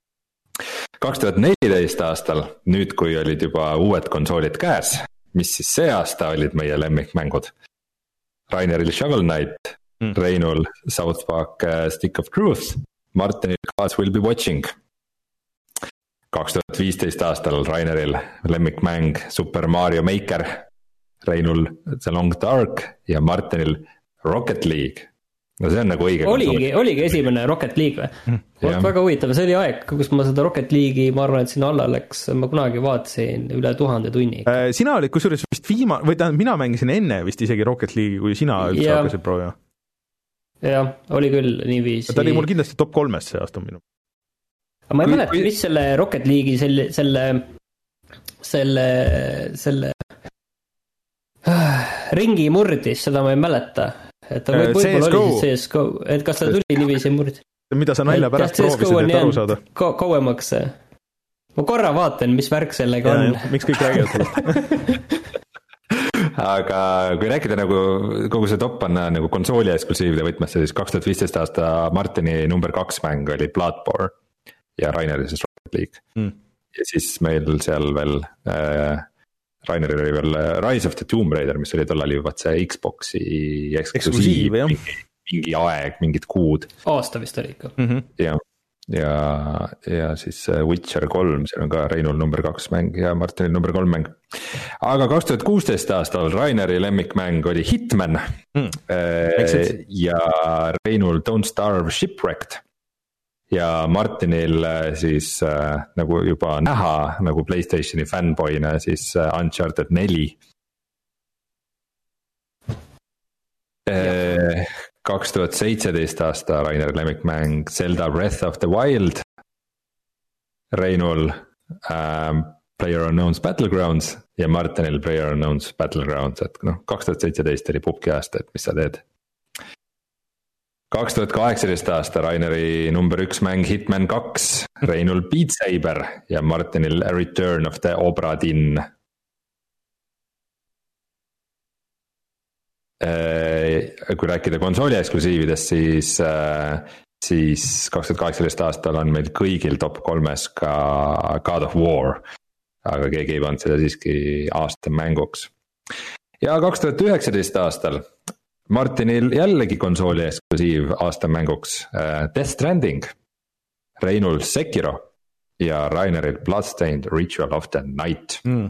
kaks tuhat neliteist aastal, nüüd kui olid juba uued konsoolid käes, mis siis see aasta olid meie lemmikmängud? Raineril Shovel Knight, mm. Reinul South Park Stick of Truth, Martinil Gods Will Be Watching. kaks tuhat viisteist aastal Raineril lemmikmäng Super Mario Maker, Reinul The Long Dark ja Martinil Rocket League. No see on nagu õige. Oligi, oligi esimene Rocket League või? Mm. Väga huvitav, see oli aeg, kus ma seda Rocket League'i, ma arvan, et sinna alla läks, ma kunagi vaatasin üle tuhande tunni. Äh, sina olid kusjuures vist viima, või tähendab, mina mängisin enne vist isegi Rocket League'i, kui sina üldse ja. Hakkasid proovima. Jah, oli küll nii viisi. Ta oli mul kindlasti top kolmes see aasta minu. Aga ma ei mäleta, mis selle Rocket League'i selle, selle, selle, selle ringi murdis, seda ma ei mäleta, et ta võib, võib-olla oli siis C S G O, et kas ta tuli niiviisi murdi, mida sa nalja pärast proovisid, et aru saada ka, kauemaks, ma korra vaatan, mis värk sellega ja, on miks kõik räägivad sellest aga kui rääkida nagu kogu see top on nagu konsooli eksklusiivide võtmesse, siis kaks tuhat viisteist aasta Martini number kaks mäng oli Bloodborne ja Raineril siis Rocket League mm. ja siis meil seal veel äh, Raineril oli veel Rise of the Tomb Raider, mis oli tollal juba see Xboxi eksklusiiv, mingi, mingi aeg, mingid kuud. Aasta vist oli ikka. Mm-hmm. Ja, ja, ja siis Witcher kolm, see on ka Reinul number kaks mäng ja Martinil number kolm mäng. Aga kaks tuhat kuusteist aastal Raineri lemmikmäng oli Hitman mm. e, ja Reinul Don't Starve Shipwrecked. Ja Martinil siis äh, nagu juba näha nagu PlayStationi fanboyna siis äh, Uncharted neli. kaks tuhat seitseteist aasta Rainer lemmikmäng Zelda Breath of the Wild. Reinul ähm, PlayerUnknown's Battlegrounds ja Martinil PlayerUnknown's Battlegrounds, et noh, kaks tuhat seitseteist oli pubki aasta, et mis sa teed. kaks tuhat kaheksateist aasta Raineri number üks mäng Hitman kaks, Reinul Beat Saber ja Martinil Return of the Obra Dinn. Kui rääkida konsooli eksklusiividest, siis, siis kaks tuhat kaheksateist aastal on meil kõigil top kolmes ka God of War, aga keegi ei pannud seda siiski aasta mänguks. Ja kaks tuhat üheksateist aastal Martinil jällegi konsooli eksklusiiv aasta mänguks Death Stranding, Reinul Sekiro ja Raineril Bloodstained Ritual of the Night. Mm.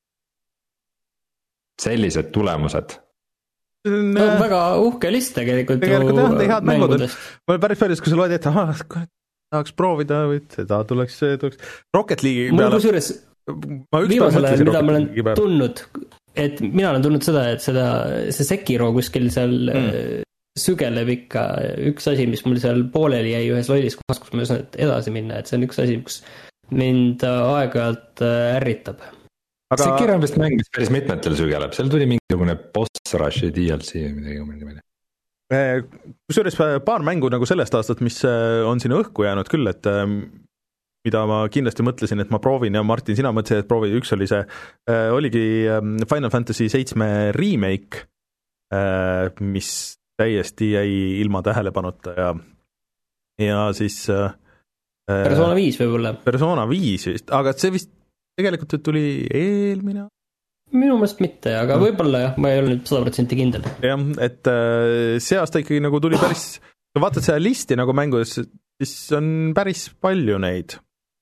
Sellised tulemused. No, väga uhke list tegelikult. Tegelikult jah, need head mängud. Ma olen päris päris, kui sa loed, et aha, tahaks proovida või seda tuleks, tuleks Rocket League'i peale. Mul kusjuures viimasele, mida ma olen tundnud, et mina olen tundnud seda, et seda, see Sekiro kuskil seal mm. sügeleb ikka üks asi, mis mul seal pooleli jäi ühes lollis kohas, kus ma saan edasi minna, et see on üks asi, kus mind aeg-ajalt ärritab. Aga... Sekiro on vist mäng, mis päris mitmetel sügeleb, seal tuli mingisugune boss rush'i D L C või midagi. Kusjuures paar mängu nagu sellest aastat, mis on sinna õhku jäänud küll, et mida ma kindlasti mõtlesin, et ma proovin ja Martin, sina mõtlesid, et proovi, üks oli see, oligi Final Fantasy seitse remake, mis täiesti jäi ilma tähelepanuta ja, ja siis Persona viis võib-olla. Persona viis vist, aga see vist tegelikult tuli eelmine? Minu mõist mitte, aga no. Võib-olla jah, ma ei ole nüüd sada protsenti kindel. Jah, et see aasta ikkagi nagu tuli päris, kui vaatad seda listi nagu mängudes, siis on päris palju neid.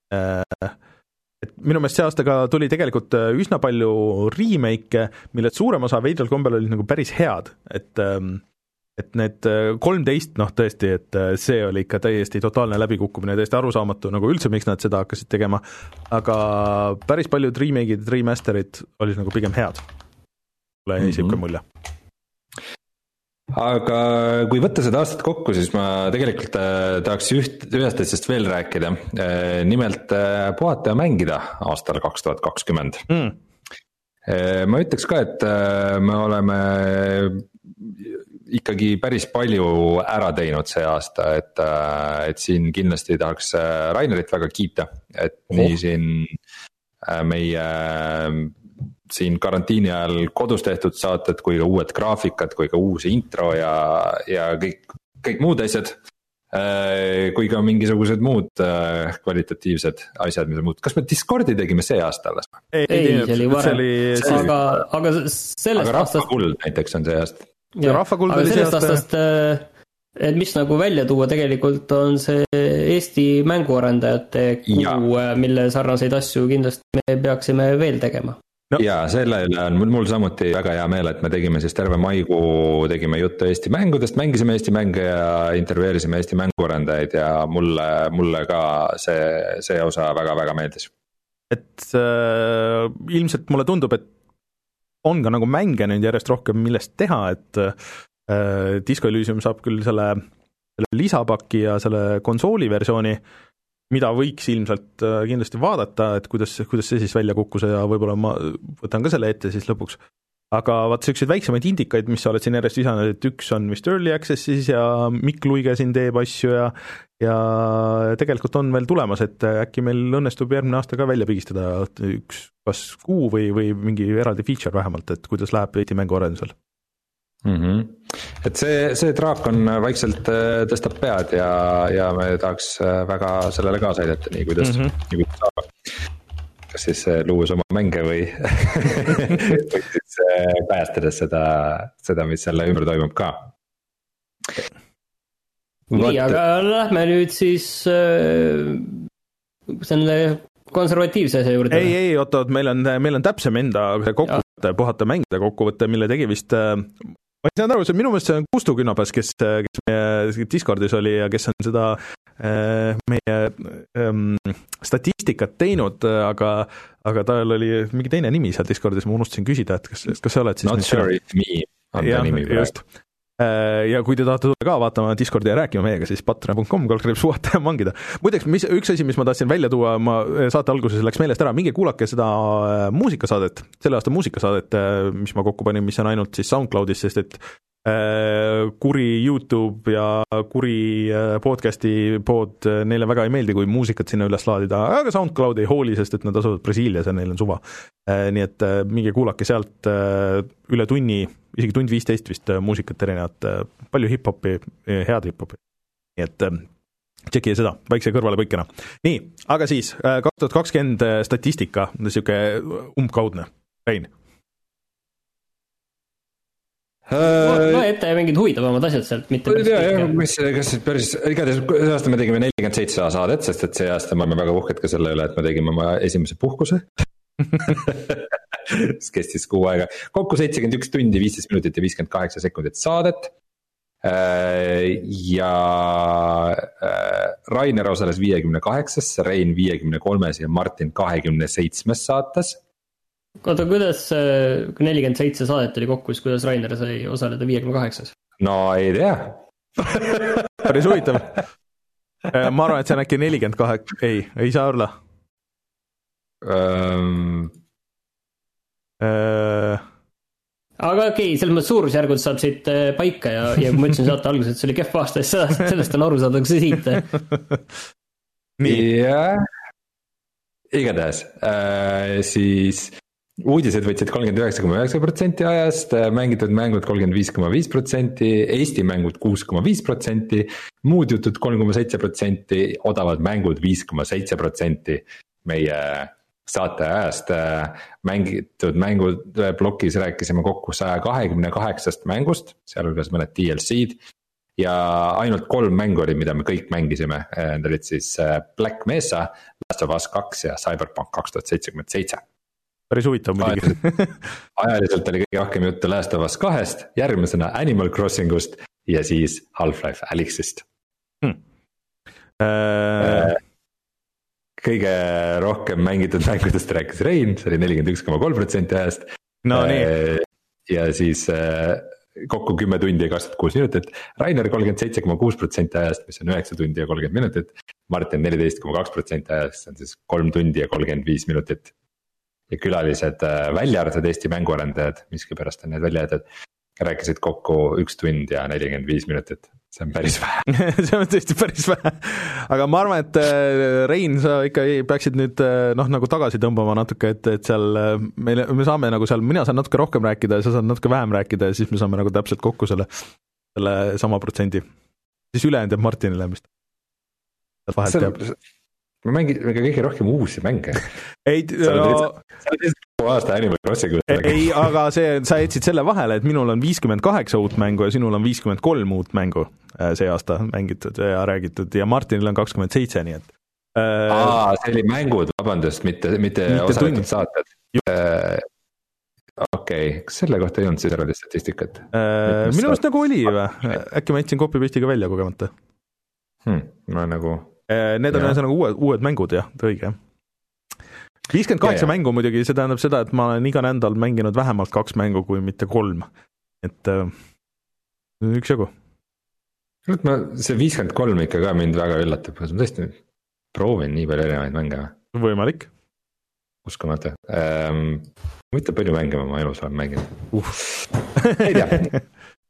Et minu meelest see aastaga tuli tegelikult üsna palju remake, milled suurem osa veidral kombel olid nagu päris head, et et need kolmteist, noh tõesti, et see oli ikka täiesti totaalne läbikukkumine, täiesti arusaamatu, nagu üldse miks nad seda hakkasid tegema, aga päris paljud remake'id, remasterid olid nagu pigem head. Mulle jäi siuke mulje. Aga kui võtta seda aastat kokku, siis ma tegelikult tahaks üht, ühest asjast veel rääkida. Nimelt puhata ja mängida aastal kaks tuhat kakskümmend. Mm. Ma ütleks ka, et me oleme ikkagi päris palju ära teinud see aasta, et, et siin kindlasti tahaks Rainerit väga kiita, et oh. nii siin meie siin karantiini ajal kodus tehtud saated, kui ka uued graafikad, kui ka uus intro ja, ja kõik, kõik muud asjad, kui ka mingisugused muud kvalitatiivsed asjad, mis on muud. Kas me Discordi tegime see aasta alles? Ei, ei, see oli varem, aga, aga sellest aga aastast... Rahvakuld näiteks on see aasta. Ja, aga sellest aastast, et mis nagu välja tuua tegelikult on see Eesti mänguarendajate kuu, mille sarnaseid asju kindlasti me peaksime veel tegema. No. Ja selle on mul samuti väga hea meel, et me tegime siis terve maikuu, tegime juttu Eesti mängudest, mängisime Eesti mänge ja intervjueerisime Eesti mänguarendajaid ja mulle, mulle ka see, see osa väga-väga meeldis. Et äh, ilmselt mulle tundub, et on ka nagu mänge nüüd järjest rohkem millest teha, et äh, Disco Elysium saab küll selle, selle lisapaki ja selle konsooli versiooni, mida võiks ilmselt äh, kindlasti vaadata, et kuidas, kuidas see siis välja kukkus ja võib-olla ma võtan ka selle ette siis lõpuks. Aga vaat selliseid väiksemaid indikaid, mis sa oled siin järjest lisanud, et üks on vist Early Accessis ja Mikk Luige siin teeb asju ja, ja tegelikult on veel tulemas, et äkki meil õnnestub järgmine aasta ka välja pigistada üks kas kuu või, või mingi eraldi feature vähemalt, et kuidas läheb Eesti mänguarendusel. Mm-hmm. Et see, see traak on vaikselt tõstab pead ja, ja me tahaks väga sellele kaasa aidata, nii kuidas, mm-hmm. nii kuidas saab. Kas siis luues oma mänge või, või siis päästades seda, seda, mis selle ümber toimub ka. Nii, aga lähme nüüd siis äh, selle konservatiivse asja juurde. Ei, ei, oota, meil on, meil on täpsem enda kokkuvõtte, puhata mängida kokkuvõtte, mille tegi vist äh, ma ei saanud aru, see minu meelest see on Kustu Künapäs, kes, kes meie Discordis oli ja kes on seda äh, meie ähm, statistikat teinud, aga, aga tal oli mingi teine nimi seal Discordis, ma unustasin küsida, et kas, kas sa oled siis Not sure if me on ta nimi praegu. ja kui te tahate tulla ka vaatama Discordi ja rääkima meiega, siis patreon punkt com kaldkriips puhata ja mangida. Muideks, mis, üks asi, mis ma tahtsin välja tuua, ma saate alguses läks meelest ära, minge kuulake seda muusikasaadet, selle aasta muusikasaadet, mis ma kokku panin, mis on ainult siis SoundCloudis, sest et kuri YouTube ja kuri podcasti pod neile väga ei meeldi, kui muusikat sinna üles laadida, aga SoundCloud ei hooli, sest et nad asuvad Brasiilias ja neil on suva. Nii et minge kuulake sealt üle tunni, isegi tund viisteist vist muusikat erinevat, palju hip-hopi, head hip-hopi. Nii et tšekki seda, väikse kõrvalepõikena. Nii, aga siis kaks tuhat kakskümmend statistika, siuke umbkaudne. Rein. Ma ette mingid huvitavamad asjad sealt, mitte päris tea, mis, kas päris, igatahes see aasta me tegime nelikümmend seitse saadet, sest et see aasta me oleme väga uhked ka selle üle, et me tegime oma esimese puhkuse. See kestis kuu aega. Kokku seitsekümmend üks tundi, viisteist minutit ja viiskümmend kaheksa sekundit saadet. Ja Rainer osales viiekümne kaheksas, Rein viiekümne kolmes ja Martin kahekümne seitsmes saates. Oota, kuidas nelikümmend seitse saadet oli kokku, siis kuidas Rainer sai osaleda viiekümne kaheksas? No ei tea. Päris huvitav. Ma arvan, et see on äkki nelikümmend kaheksa, ei, ei saa olla. Um... Uh... Aga okei, selles mõttes suurusjärgud saab siit paika ja, ja kui ma ütlesin saate alguses, et see oli kehv aasta, siis sellest on aru saada, kui see siit. Ja igatahes, äh, siis uudised võtsid kolmkümmend üheksa koma üheksa protsenti ajast, mängitud mängud kolmkümmend viis koma viis protsenti, Eesti mängud kuus koma viis protsenti, muud jutud kolm koma seitse protsenti, odavad mängud viis koma seitse protsenti meie saate ajast. Mängitud mängud blokis rääkisime kokku saja kahekümne kaheksast mängust, sealhulgas mõned D L C-d ja ainult kolm mängu oli, mida me kõik mängisime. Need olid siis Black Mesa, Last of Us kaks ja Cyberpunk kaks tuhat seitsekümmend seitse. Päris huvitav muidugi. Ajaliselt oli kõige rohkem juttu Last of Us kahest, järgmisena Animal Crossingust ja siis Half-Life Alyxist. Hmm. Äh... Kõige rohkem mängitud mängudest rääkis Rein, see oli nelikümmend üks koma kolm protsenti ajast. No nii. Ja siis kokku kümme tundi ja kakskümmend kuus minutit. Rainer kolmkümmend seitse koma kuus protsenti ajast, mis on üheksa tundi ja kolmkümmend minutit. Martin neliteist koma kaks protsenti ajast, see on siis kolm tundi ja kolmkümmend viis minutit. Ja külalised välja arvatud Eesti mänguarendajad, miski pärast on need välja jäetud, rääkisid kokku üks tund ja nelikümmend viis minutit. See on päris vähe. See on tõesti päris vähe. Aga ma arvan, et Rein, sa ikka peaksid nüüd noh, nagu tagasi tõmbama natuke, et, et seal meil, me saame nagu seal, mina saan natuke rohkem rääkida ja sa saad natuke vähem rääkida ja siis me saame nagu täpselt kokku selle, selle sama protsendi. Siis ülejäänud jääb Martinile vist. Vahelt see, jääb. Me mängime kõige rohkem uusi mänge. Ei, no, aasta Animal Crossing. Ei, aga see, sa jätsid selle vahele, et minul on viiskümmend kaheksa uut mängu ja sinul on viiskümmend kolm uut mängu see aasta mängitud ja räägitud ja Martinil on kakskümmend seitse, nii et äh, Aa, see oli mängud, vabandust, mitte, mitte, mitte osaletud saated. Äh, Okei, okay. Kas selle kohta ei olnud siis eraldi statistikat? Äh, minu arust nagu oli või? Äkki ma jätsin copy-paste'iga välja kogemata? Hmm, ma nagu... Need on ühesõnaga uued, uued mängud, jah, õige. viiskümmend kaheksa mängu muidugi, see tähendab seda, et ma olen iga nädal mänginud vähemalt kaks mängu, kui mitte kolm. Et äh, üks jagu. Ma, see viiskümmend kolm ikka ka mind väga üllatab, ma tõesti proovin nii palju erinevaid mänge. Võimalik. Uskumata. Ähm, mitte palju mänge ma oma elus olen mänginud. Uh. Ei tea.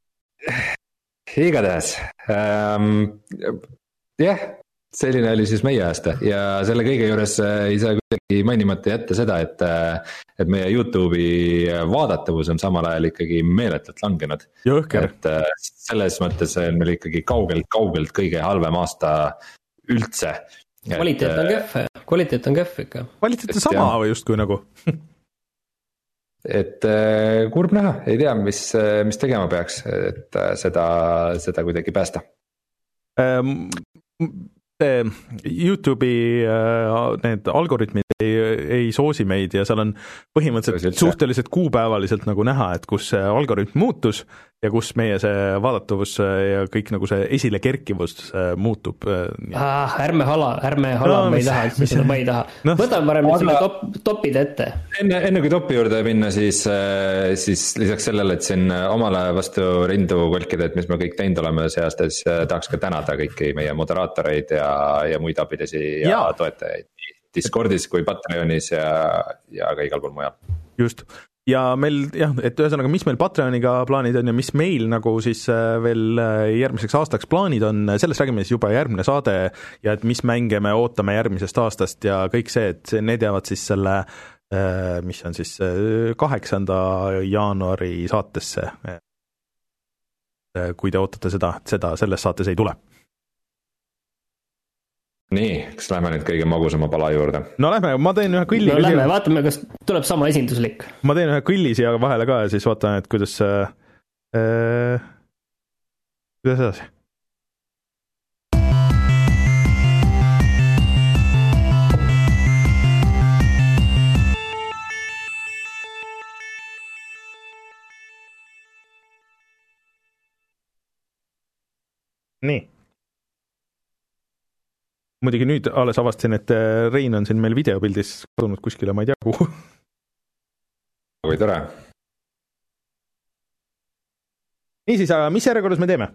Igatahes. Ähm, jah. Selline oli siis meie aasta ja selle kõige juures ei saa kuidagi mainimata jätta seda, et, et meie YouTube'i vaadatavus on samal ajal ikkagi meeletult langenud. Jõhker. Et selles mõttes on meil ikkagi kaugelt, kaugelt kõige halvem aasta üldse. Kvaliteet on kehv, kvaliteet on kehv ikka. Kvaliteet on sama või just kui nagu? Et kurb näha, ei tea, mis, mis tegema peaks, et seda, seda kuidagi päästa. Ähm... YouTube'i need algoritmid ei, ei soosi meid ja seal on põhimõtteliselt suhteliselt kuupäevaliselt nagu näha, et kus see algoritm muutus ja kus meie see vaadatavus ja kõik nagu see esile kerkivus muutub. Ah, ärme hala, ärme hala, no, ma ei taha, mis, seda ma ei taha. No, võtan parem nüüd selle top, topid ette. Enne, enne kui topi juurde minna, siis, siis lisaks sellele, et siin omale vastu rindu kolkida, et mis me kõik teinud oleme see aasta, siis tahaks ka tänada kõiki meie moderaatoreid ja, ja muid abilisi ja, ja toetajaid Discordis kui Patreonis ja, ja ka igal pool mujal. Just. Ja meil, jah, et ühesõnaga, mis meil Patreoniga plaanid on ja mis meil nagu siis veel järgmiseks aastaks plaanid on, sellest räägime siis juba järgmine saade ja et mis mänge me ootame järgmisest aastast ja kõik see, et need jäävad siis selle, mis on siis kaheksanda jaanuari saatesse, kui te ootate seda, et seda selles saates ei tule. Nii, kas lähme nüüd kõige magusama pala juurde? No lähme, ma teen ühe kõlli. No lähme, vaatame, kas tuleb sama esinduslik. Ma teen ühe kõlli siia vahele ka ja siis vaatame, et kuidas äh, kuidas edasi. Nii. Muidugi nüüd alles avastasin, et Rein on siin meil videopildis kadunud kuskile, ma ei tea kuhu. Kui tore. Niisiis, aga mis järjekorras me teeme?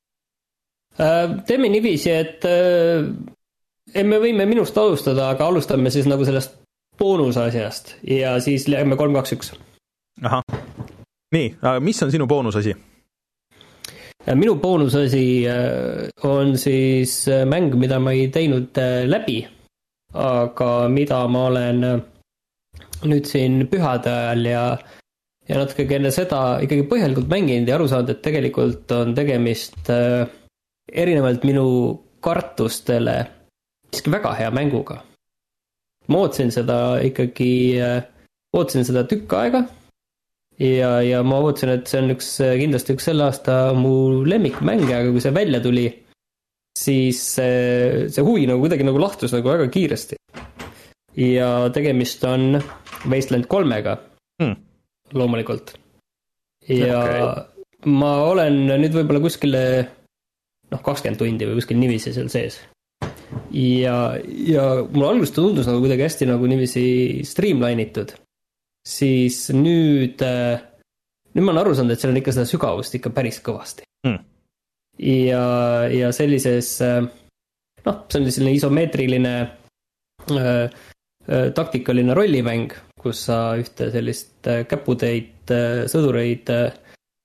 Teeme niiviisi, et me võime minust alustada, aga alustame siis nagu sellest boonusasjast ja siis läheme kolm kaks üks. Aha. Nii, aga mis on sinu boonusasi? Minu boonusasi on siis mäng, mida ma ei teinud läbi, aga mida ma olen nüüd siin pühade ajal ja, ja natuke enne seda ikkagi põhjalikult mänginud ja aru saanud, et tegelikult on tegemist erinevalt minu kartustele siiski väga hea mänguga. Ma ootsin seda ikkagi, ootsin seda tükk aega. Ja, ja ma ootsin, et see on üks, kindlasti üks selle aasta mu lemmikmäng, aga kui see välja tuli, siis see, see huvi nagu kuidagi nagu lahtus nagu väga kiiresti. Ja tegemist on Wasteland kolmega, hmm. loomulikult. Ja okay. Ma olen nüüd võib-olla kuskile noh, kakskümmend tundi või kuskil nivisi seal sees. Ja, ja mul algust tundus nagu kuidagi hästi nagu nivisi streamline'itud. Siis nüüd, nüüd ma olen aru saanud, et seal on ikka seda sügavust ikka päris kõvasti. Mm. Ja, ja sellises, noh, see on selline isomeetriline äh, taktikaline rollimäng, kus sa ühte sellist käputeid, sõdureid äh,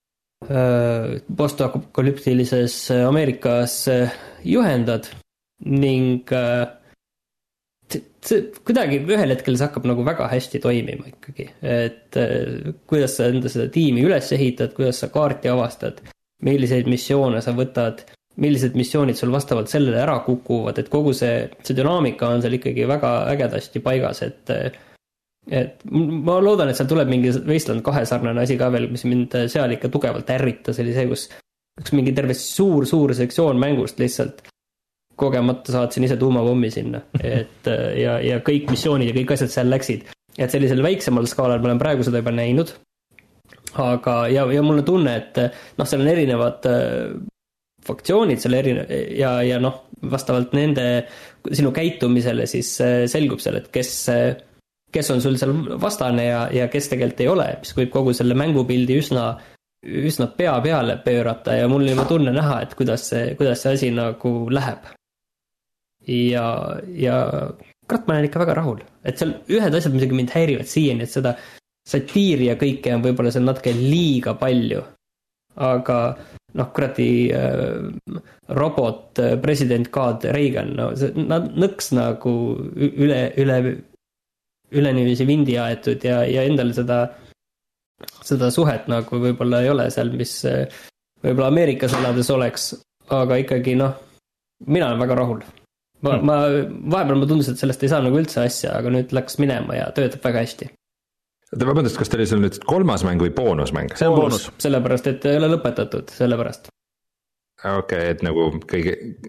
postapokalyptilises Ameerikas juhendad ning äh, see kuidagi ühel hetkel see hakkab nagu väga hästi toimima ikkagi, et kuidas sa enda seda tiimi üles ehitad, kuidas sa kaarti avastad, milliseid missioone sa võtad, millised missioonid sul vastavalt sellele ära kukuvad, et kogu see, see dünaamika on seal ikkagi väga ägedasti paigas, et, et ma loodan, et seal tuleb mingi Wasteland kahe sarnane asi ka veel, mis mind seal ikka tugevalt ärritas, oli see, kus üks mingi terve suur, suur sektsioon mängust lihtsalt kogemata saatsin ise tuumapommi sinna, et ja, ja kõik missioonid ja kõik asjad seal läksid. Et sellisel väiksemal skaalal ma olen praegu seda juba näinud, aga ja, ja mul on tunne, et noh, seal on erinevad faktsioonid seal erine- ja, ja noh, vastavalt nende sinu käitumisele siis selgub seal, et kes, kes on sul seal vastane ja, ja kes tegelikult ei ole, mis võib kogu selle mängupildi üsna, üsna pea peale pöörata ja mul on juba tunne näha, et kuidas see, kuidas see asi nagu läheb. Ja, ja kurat, ma olen ikka väga rahul, et seal ühed asjad muidugi mind häirivad siiani, et seda satiiri ja kõike on võib-olla seal natuke liiga palju, aga noh, kurati äh, robot president Kad Reagan, no see nad nõks nagu üle, üle, üle niiviisi vindi aetud ja, ja endal seda, seda suhet nagu võib-olla ei ole seal, mis võib-olla Ameerikas elades oleks, aga ikkagi noh, mina olen väga rahul. Ma, ma, vahepeal ma tundus, et sellest ei saa nagu üldse asja, aga nüüd läks minema ja töötab väga hästi. Vabandust, kas teil on nüüd kolmas mäng või boonusmäng? See on boonus. Sellepärast, et ei ole lõpetatud, sellepärast. Okei, okay, et nagu kõige,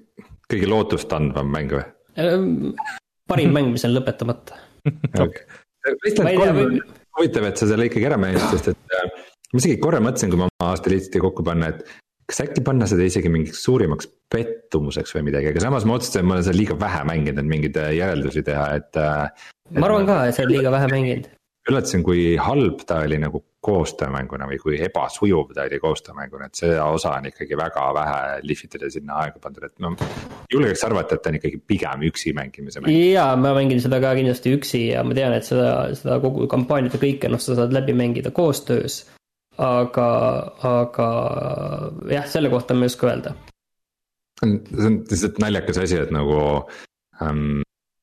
kõige lootustandvam mäng või? Parim mäng, mis on lõpetamata. Okay. Wasteland kolm, huvitav, et sa selle ikkagi ära mängid, sest et ma isegi korra mõtlesin, kui ma oma aasta liitsti kokku panna, et kas äkki panna seda isegi mingiks suurimaks pettumuseks või midagi, aga samas ma otsustasin, et ma olen seda liiga vähe mänginud, et mingeid järeldusi teha, et, et ma arvan ka, et see on liiga vähe mänginud. Üllatasin, kui halb ta oli nagu koostöömänguna või kui ebasujuv ta oli koostöömänguna, et see osa on ikkagi väga vähe lihvitud ja sinna aega pandud, et ma julgeks arvata, et ta on ikkagi pigem üksi mängimise mäng. Jaa, ma mängin seda ka kindlasti üksi ja ma tean, et seda, seda kogu kampaaniat ja kõike, noh, sa saad läbi mängida koostöös, aga, aga jah, selle kohta ma ei oska öelda. See on lihtsalt naljakas asi, et nagu ähm,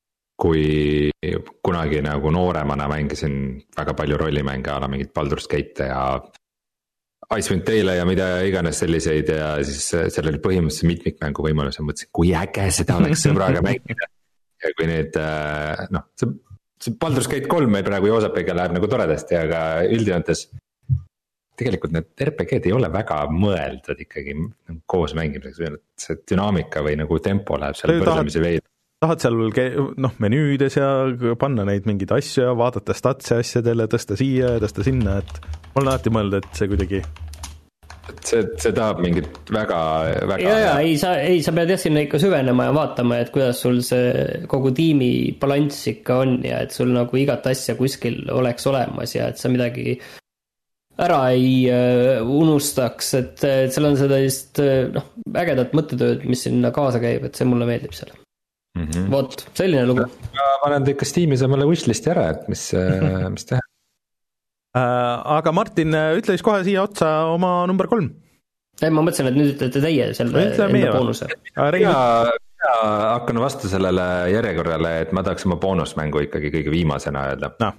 kui kunagi nagu nooremana mängisin väga palju rollimänge, ala mingid Baldur's Gate ja Icewind Dale ja mida iganes selliseid ja siis seal oli põhimõtteliselt mitmikmängu võimalus ja mõtlesin, kui äge seda oleks sõbraga mängida. Ja kui nüüd, noh, see, see Baldur's Gate kolm meil praegu Joosepiga läheb nagu toredasti, aga üldjoontes tegelikult need R P G-d ei ole väga mõeldud ikkagi koos mängimiseks, see dünaamika või nagu tempo läheb seal võrdlemisi veid. Tahad seal noh, menüüdes ja panna neid mingeid asju ja vaadata statsi asjadele, tõsta siia ja tõsta sinna, et ma olen alati mõelda, et see kuidagi et see, see tahab mingit väga, väga ja, ja, ei, sa, ei, sa pead jah sinna ikka süvenema ja vaatama, et kuidas sul see kogu tiimi balanss ikka on ja et sul nagu igat asja kuskil oleks olemas ja et sa midagi ära ei uh, unustaks, et, et seal on seda just uh, noh, ägedat mõttetööd, mis sinna kaasa käib, et see mulle meeldib seal. Mm-hmm. Vot, selline lugu. Ma panen ikka Steamis omale wishlisti ära, et mis, mis teha. Uh, aga Martin, ütle siis kohe siia otsa oma number kolm. Ei, ma mõtlesin, et nüüd ütlete teie selle enda boonuse. Mina hakkan vastu sellele järjekorrale, et ma tahaks oma boonusmängu ikkagi kõige viimasena öelda. No.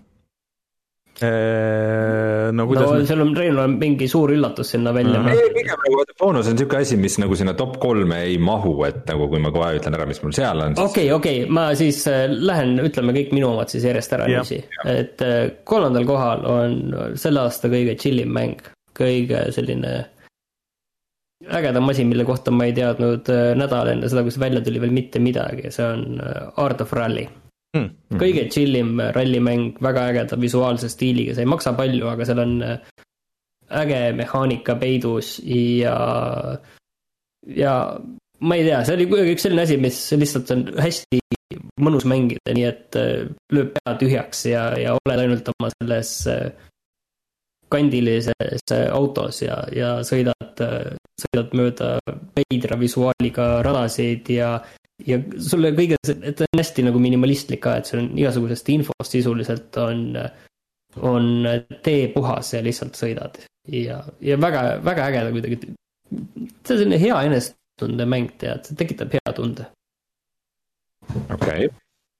No, no seal on Reinul on mingi suur üllatus sinna välja. Ei, pigem nagu boonus on niisugune asi, mis nagu sinna top kolme ei mahu, et nagu kui ma kohe ütlen ära, mis mul seal on. Okei, okei, ma siis lähen, ütleme kõik minu omad siis järjest ära niiviisi. Et kolmandal kohal on selle aasta kõige chillim mäng, kõige selline ägedam asi, mille kohta ma ei teadnud nädal enne seda, kui see välja tuli veel mitte midagi, see on Art of Rally. Hmm. Kõige chillim rallimäng, väga ägeda visuaalse stiiliga, see ei maksa palju, aga seal on äge mehaanika peidus ja ja ma ei tea, see oli kuidagi üks selline asi, mis lihtsalt on hästi mõnus mängida, nii et lööb pea tühjaks ja, ja oled ainult oma selles kandilises autos ja, ja sõidad, sõidad mööda veidra visuaaliga radasid ja ja sulle kõige, et on hästi nagu minimalistlik ka, et see on igasugusest infost sisuliselt on, on tee puhas ja lihtsalt sõidad ja, ja väga, väga ägeda kuidagi, see on selline hea enesetunde mäng, tead, see tekitab hea tunde. Okei.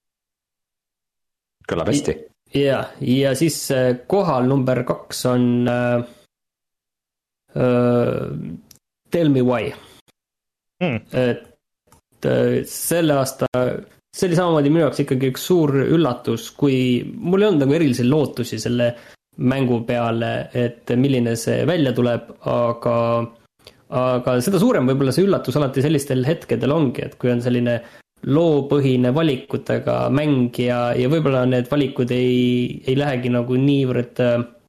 Kõlab hästi. Ja, ja siis kohal number kaks on uh, uh, Tell Me Why. Hmm. Et selle aasta, see oli samamoodi minu jaoks ikkagi üks suur üllatus, kui mul ei olnud nagu erilisi lootusi selle mängu peale, et milline see välja tuleb, aga, aga seda suurem võib-olla see üllatus alati sellistel hetkedel ongi, et kui on selline loopõhine valikutega mäng ja, ja võib-olla need valikud ei, ei lähegi nagu niivõrd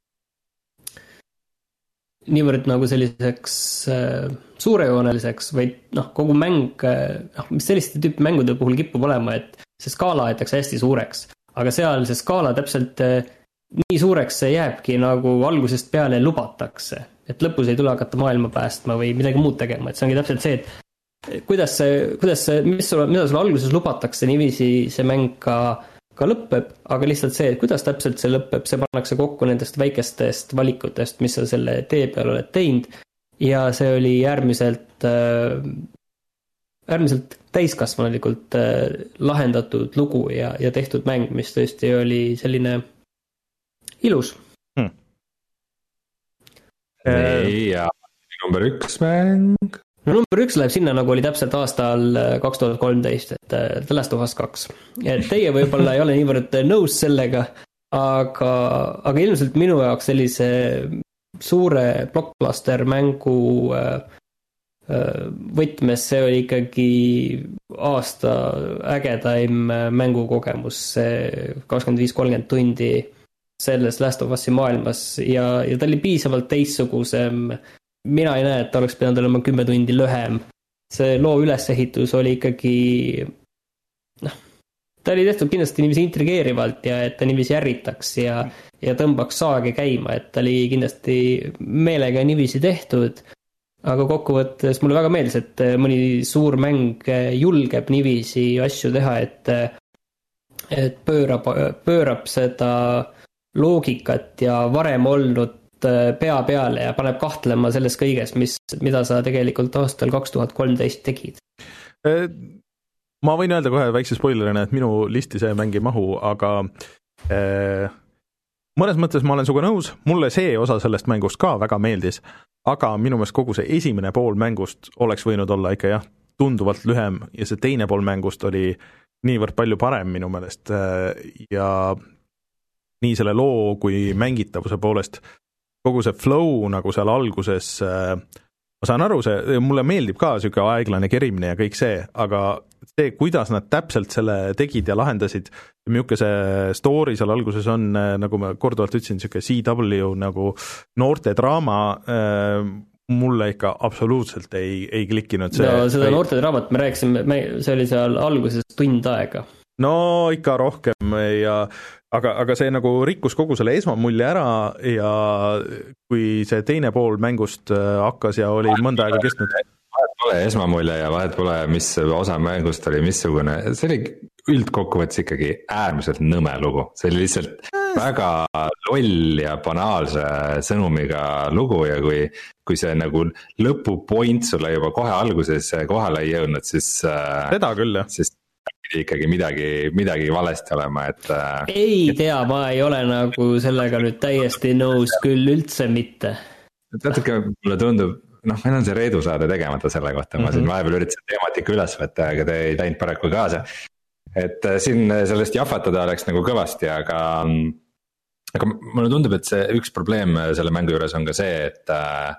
niivõrd nagu selliseks äh, suurejooneliseks, vaid noh, kogu mäng, noh, mis selliste tüüpi mängude puhul kipub olema, et see skaala aetakse hästi suureks, aga seal see skaala täpselt äh, nii suureks see jääbki nagu algusest peale lubatakse, et lõpus ei tule hakata maailma päästma või midagi muud tegema, et see ongi täpselt see, et kuidas see, kuidas see, mis sul, mida sul alguses lubatakse, niiviisi see mäng ka ka lõpeb, aga lihtsalt see, et kuidas täpselt see lõpeb, see pannakse kokku nendest väikestest valikutest, mis sa selle tee peal oled teinud ja see oli äärmiselt äh, äärmiselt täiskasvanulikult äh, lahendatud lugu ja, ja tehtud mäng, mis tõesti oli selline ilus. Hmm. Ei, ja number üks mäng? No number üks läheb sinna, nagu oli täpselt aastal kaks tuhat kolmteist, et The Last of Us kaks. Et teie võib-olla ei ole niivõrd nõus sellega, aga, aga ilmselt minu jaoks sellise suure blockbuster mängu võtmes see oli ikkagi aasta ägedaim mängukogemus, see kakskümmend viis kolmkümmend tundi selles Last of Us'i maailmas ja, ja ta oli piisavalt teistsugusem. Mina ei näe, et ta oleks pidanud olema kümme tundi lühem. See loo ülesehitus oli ikkagi, noh, ta oli tehtud kindlasti niiviisi intrigeerivalt ja et ta niiviisi ärritaks ja, ja tõmbaks saagi käima, et ta oli kindlasti meelega niiviisi tehtud, aga kokkuvõttes mulle väga meeldis, et mõni suur mäng julgeb niiviisi asju teha, et, et pöörab, pöörab seda loogikat ja varem olnud pea peale ja paneb kahtlema selles kõiges, mis, mida sa tegelikult aastal kaks tuhat kolmteist tegid. Ma võin öelda kohe väikse spoilerina, et minu listi see mäng ei mahu, aga eh, mõnes mõttes ma olen suga nõus, mulle see osa sellest mängust ka väga meeldis, aga minu meelest kogu see esimene pool mängust oleks võinud olla ikka jah, tunduvalt lühem ja see teine pool mängust oli niivõrd palju parem minu meelest ja nii selle loo kui mängitavuse poolest kogu see flow nagu seal alguses, ma saan aru, see, mulle meeldib ka siuke aeglane kerimine ja kõik see, aga see, kuidas nad täpselt selle tegid ja lahendasid, milline see story seal alguses on, nagu ma korduvalt ütlesin, siuke C W nagu noorte draama, mulle ikka absoluutselt ei, ei klikkinud see. No seda noorte draamat me rääkisime, see oli seal alguses tund aega. No ikka rohkem ja aga, aga see nagu rikkus kogu selle esmamulje ära ja kui see teine pool mängust hakkas ja oli mõnda aega kestnud. Vahet pole esmamulje ja vahet pole, mis osa mängust oli missugune, see oli üldkokkuvõttes ikkagi äärmiselt nõme lugu, see oli lihtsalt väga loll ja banaalse sõnumiga lugu ja kui, kui see nagu lõpupoint sulle juba kohe alguses kohale ei jõudnud, siis seda küll, jah. Siis ikkagi midagi, midagi valesti olema, et ei tea, ma ei ole nagu sellega nüüd täiesti nõus küll üldse mitte. Natuke mulle tundub, noh, meil on see Reedu saade tegemata selle kohta, ma mm-hmm. siin vahepeal üritasin teematika üles võtta, aga te ei läinud paraku kaasa. Et siin sellest jahvatada oleks nagu kõvasti, aga, aga mulle tundub, et see üks probleem selle mängu juures on ka see, et,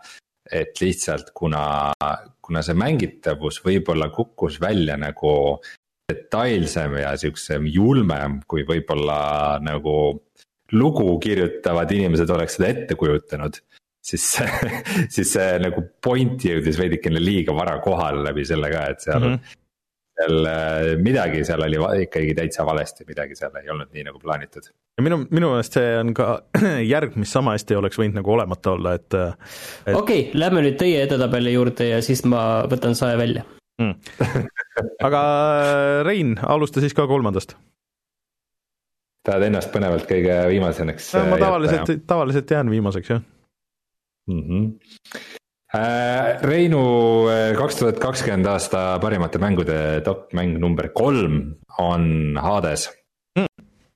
et lihtsalt kuna, kuna see mängitavus võib-olla kukkus välja nagu detailsem ja siuksem julmem, kui võib-olla nagu lugu kirjutavad inimesed oleks seda ette kujutanud, siis, siis see nagu point jõudis veidikene liiga vara kohale läbi selle ka, et seal, mm-hmm. seal midagi seal oli ikkagi täitsa valesti, midagi seal ei olnud nii nagu plaanitud. Ja minu, minu meelest see on ka järg, mis sama hästi oleks võinud nagu olemata olla, et, et... okei, okay, lähme nüüd teie edetabeli juurde ja siis ma võtan sae välja. Mm. Aga Rein, alusta siis ka kolmandast. Tahad ennast põnevalt kõige viimaseks? No, ma tavaliselt, tavaliselt jään viimaseks, jah. Mm-hmm. Reinu kaks tuhat kakskümmend aasta parimate mängude top mäng number kolm on Hades. Mm.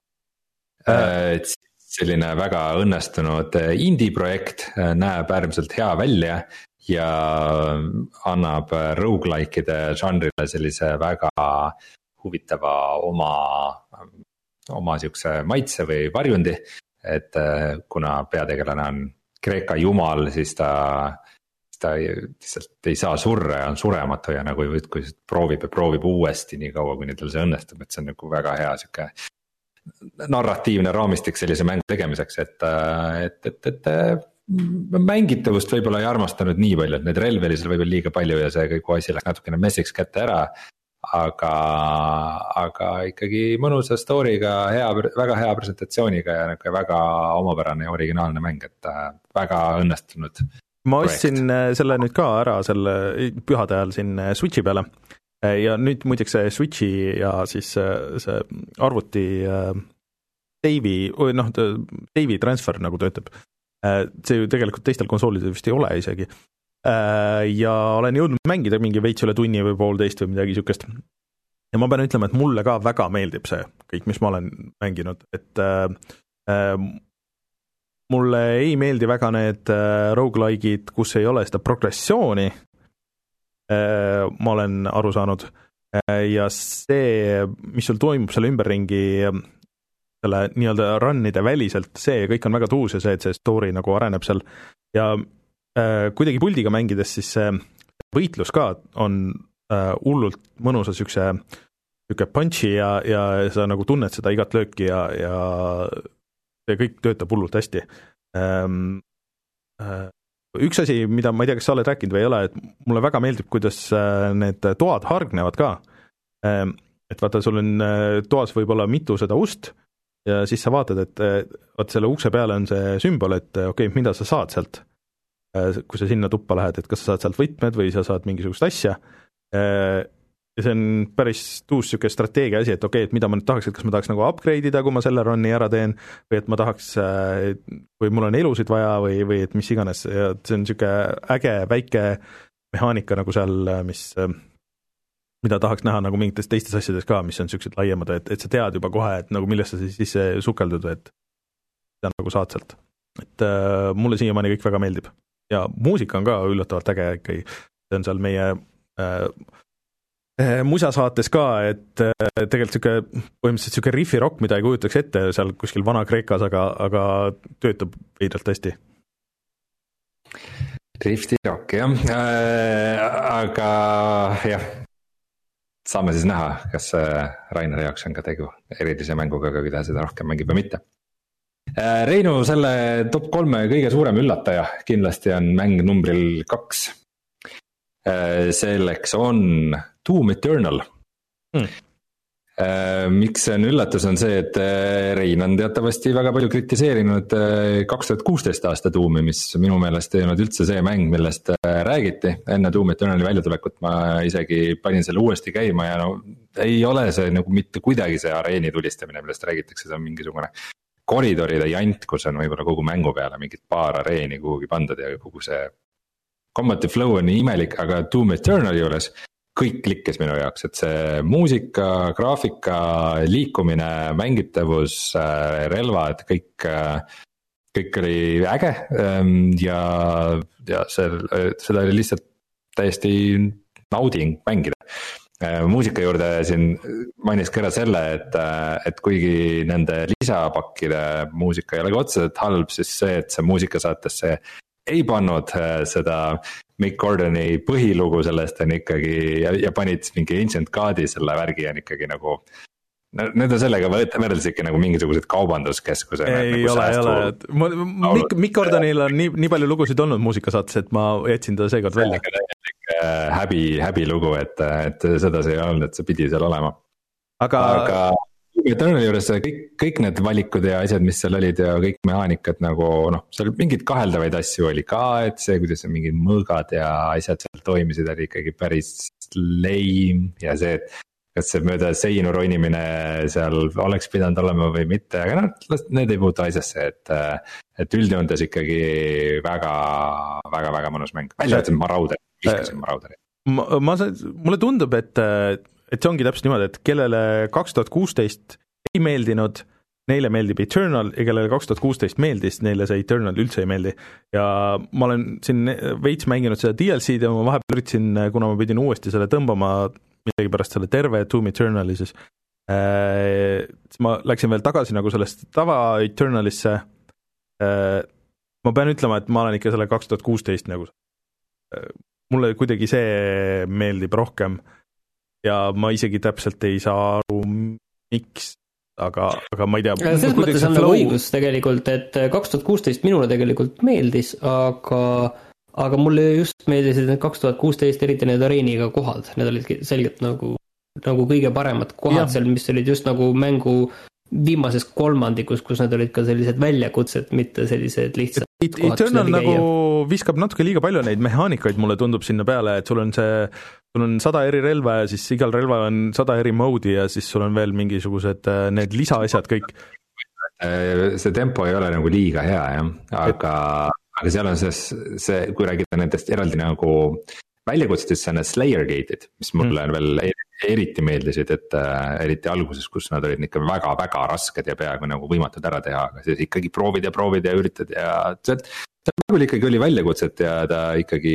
Äh. Selline väga õnnestunud indie-projekt, näeb äärmiselt hea välja ja annab roguelike'ide žanrile sellise väga huvitava oma, oma siukse maitse või varjundi, et kuna peategelane on Kreeka jumal, siis ta, ta lihtsalt ei saa surra ja on surematu ja nagu kui proovib ja proovib uuesti nii kaua, kuni tal see õnnestub, et see on nagu väga hea siuke narratiivne raamistik sellise mängu tegemiseks, et, et, et, et mängitavust võib-olla ei armastanud nii palju, et need relvi oli seal võib-olla liiga palju ja see kõik asi läks natukene messiks kätte ära, aga, aga ikkagi mõnusa story'ga, hea, väga hea presentatsiooniga ja väga omapärane ja originaalne mäng, et väga õnnestunud. Ma ostsin selle nüüd ka ära selle pühade ajal siin Switchi peale. Ja nüüd muideks see Switchi ja siis see arvuti save'i, noh, save'i transfer nagu töötab. See ju tegelikult teistel konsoolidel vist ei ole isegi. Ja olen jõudnud mängida mingi veits üle tunni või poolteist või midagi siukest. Ja ma pean ütlema, et mulle ka väga meeldib see kõik, mis ma olen mänginud. Et äh, mulle ei meeldi väga need roguelike'id, kus ei ole seda progressiooni, ma olen aru saanud ja see, mis sul toimub selle ümberringi selle nii-öelda run'ide väliselt, see kõik on väga tuus ja see, et see story nagu areneb seal ja äh, kuidagi puldiga mängides siis see võitlus ka on äh, hullult mõnusa siukse, siuke punchi ja, ja sa nagu tunned seda igat lööki ja, ja see kõik töötab hullult hästi ähm,. Äh, üks asi, mida ma ei tea, kas sa oled rääkinud või ei ole, et mulle väga meeldib, kuidas need toad hargnevad ka. Et vaata, sul on toas võib-olla mitu seda ust ja siis sa vaatad, et vaat selle ukse peale on see sümbol, et okei, okay, mida sa saad sealt, kui sa sinna tuppa lähed, et kas sa saad sealt võtmed või sa saad mingisugust asja. Ja see on päris tuus siuke strateegia asi, et okei, okay, et mida ma nüüd tahaks, et kas ma tahaks nagu upgrade ida, kui ma selle ronni ära teen, või et ma tahaks, kui mul on elusid vaja või, või et mis iganes, ja see on siuke äge väike mehaanika nagu seal, mis, mida tahaks näha nagu mingites teistes asjades ka, mis on siuksed laiemad, et, et sa tead juba kohe, et nagu millest sa siis sisse sukeldud, et sa nagu saad sealt. Et äh, mulle siiamaani kõik väga meeldib. Ja muusika on ka üllatavalt äge ikkagi, see on seal meie äh, musa saates ka, et tegelikult siuke, põhimõtteliselt siuke riffirokk, mida ei kujutaks ette seal kuskil Vana-Kreekas, aga, aga töötab veidralt hästi. Riffirokk, jah. Äh, aga jah, saame siis näha, kas Raineri jaoks on ka tegu erilise mänguga, kui ta seda rohkem mängib või mitte. Äh, Reinu, selle top kolme kõige suurem üllataja kindlasti on mäng numbril kaks. Äh, selleks on Doom Eternal. Hmm. Miks see on üllatus, on see, et Rein on teatavasti väga palju kritiseerinud kaks tuhat kuusteist aasta Doomi, mis minu meelest ei olnud üldse see mäng, millest räägiti. Enne Doom Eternali väljatulekut ma isegi panin selle uuesti käima ja no ei ole see nagu mitte kuidagi see areeni tulistamine, millest räägitakse, see on mingisugune koridoride jant, kus on võib-olla kogu mängu peale mingid paar areeni kuhugi pandud ja kogu see combat flow on nii imelik, aga Doom Eternali juures kõik klikkis minu jaoks, et see muusika, graafika, liikumine, mängitavus, relvad, kõik, kõik oli äge ja, ja see, seda oli lihtsalt täiesti nauding mängida. Muusika juurde siin mainis ka ära selle, et, et kuigi nende lisapakkide muusika ei ole otseselt halb, siis see, et see muusika saates see ei pannud seda Mick Gordoni põhilugu sellest on ikkagi ja, ja panid mingi Ancient God'i selle värgi on ikkagi nagu need on sellega võrdes ikka nagu mingisugused kaubanduskeskuse ei nagu ole, ei ole, et ma, Mick, Mick Gordonil on nii, nii palju lugusid olnud muusikasaates, et ma jätsin ta seekord välja. Häbi, häbi lugu, et, et seda see ei olnud, et see pidi seal olema. Aga, aga Eternali juures kõik, kõik need valikud ja asjad, mis seal olid ja kõik mehaanikad nagu noh, seal mingid kaheldavaid asju oli ka, et see, kuidas mingid mõõgad ja asjad seal toimisid, oli ikkagi päris lame ja see, et kas see mööda seinu ronimine seal oleks pidanud olema või mitte, aga noh, need ei puutu asjasse, et, et üldjoontes ikkagi väga, väga, väga mõnus mäng. Välja ütlesin Marauder, viskasin Marauderi. Ma, ma, mulle tundub, et et see ongi täpselt niimoodi, et kellele kaks tuhat kuusteist ei meeldinud, neile meeldib Eternal ja kellele kaks tuhat kuusteist meeldis, neile see Eternal üldse ei meeldi. Ja ma olen siin veits mänginud seda D L C-d ja ma vahepeal üritasin, kuna ma pidin uuesti selle tõmbama millegi pärast selle terve Doom Eternali, siis äh, ma läksin veel tagasi nagu sellest tava Eternalisse. Äh, ma pean ütlema, et ma olen ikka selle kaks tuhat kuusteist nagu äh, mulle kuidagi see meeldib rohkem. Ja ma isegi täpselt ei saa aru, miks, aga, aga ma ei tea. Selles mõttes on nagu õigus tegelikult, et kaks tuhat kuusteist minule tegelikult meeldis, aga, aga mulle just meeldisid need kaks tuhat kuusteist eriti need areeniga kohad. Need olid selgelt nagu, nagu kõige paremad kohad ja. Seal, mis olid just nagu mängu viimases kolmandikus, kus need olid ka sellised väljakutsed, mitte sellised lihtsad It, kohad. Eternal nagu viskab natuke liiga palju neid mehaanikaid, mulle tundub sinna peale, et sul on see sul on sada eri relva ja siis igal relval on sada eri moodi ja siis sul on veel mingisugused need lisaasjad kõik. See tempo ei ole nagu liiga hea, jah, aga, aga seal on see, see, kui räägida nendest eraldi nagu väljakutsetest, see on need Slayer Gate'id, mis mulle mm. veel eriti meeldisid, et eriti alguses, kus nad olid ikka väga, väga rasked ja peaaegu nagu võimatud ära teha, aga siis ikkagi proovid ja proovid ja üritad ja see, see mängul ikkagi oli väljakutset ja ta ikkagi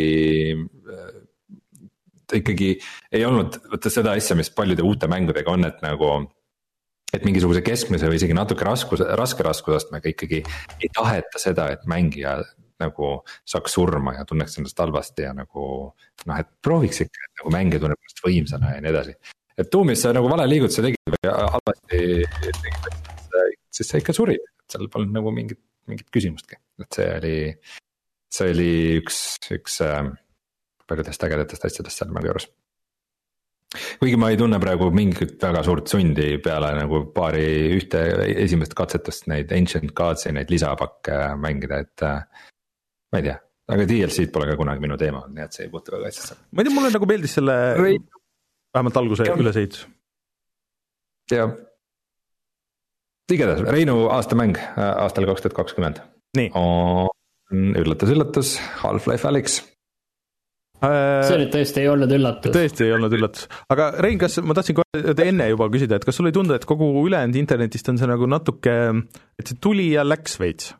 ta ikkagi ei olnud võtta seda asja, mis paljude uute mängudega on, et nagu et mingisuguse keskmise või isegi natuke raskus, raske raskusastmega ikkagi ei taheta seda, et mängija nagu saaks surma ja tunneks ennast halvasti ja nagu noh, et prooviks ikka, et nagu mängija tunneb ennast võimsana ja nii edasi. Et Doomis sa nagu vale liigutuse tegid või halvasti tegid, siis sa ikka surid, et seal polnud nagu mingit, mingit küsimustki, et see oli, see oli üks, üks äh, paljudest ägedatest asjadest seal mängu juures. Kuigi ma ei tunne praegu mingit väga suurt sundi peale nagu paari ühte esimest katsetust neid Ancient Gods'i, neid lisapakke mängida, et äh, ma ei tea, aga D L C-d pole ka kunagi minu teema, nii et see ei puutu väga asjasse. Ma ei tea, mulle nagu meeldis selle või... vähemalt alguse ja. Ülesehitus. Jah. Igatahes, Reinu aastamäng aastal kaks tuhat kakskümmend. Nii. On üllatus, üllatus, Half-Life Alyx. See nüüd tõesti ei olnud üllatus. Tõesti ei olnud üllatus. Aga Rein, kas ma tahtsin kohe enne juba küsida, et kas sul ei tundu, et kogu ülejäänud internetist on see nagu natuke, et see tuli ja läks veits?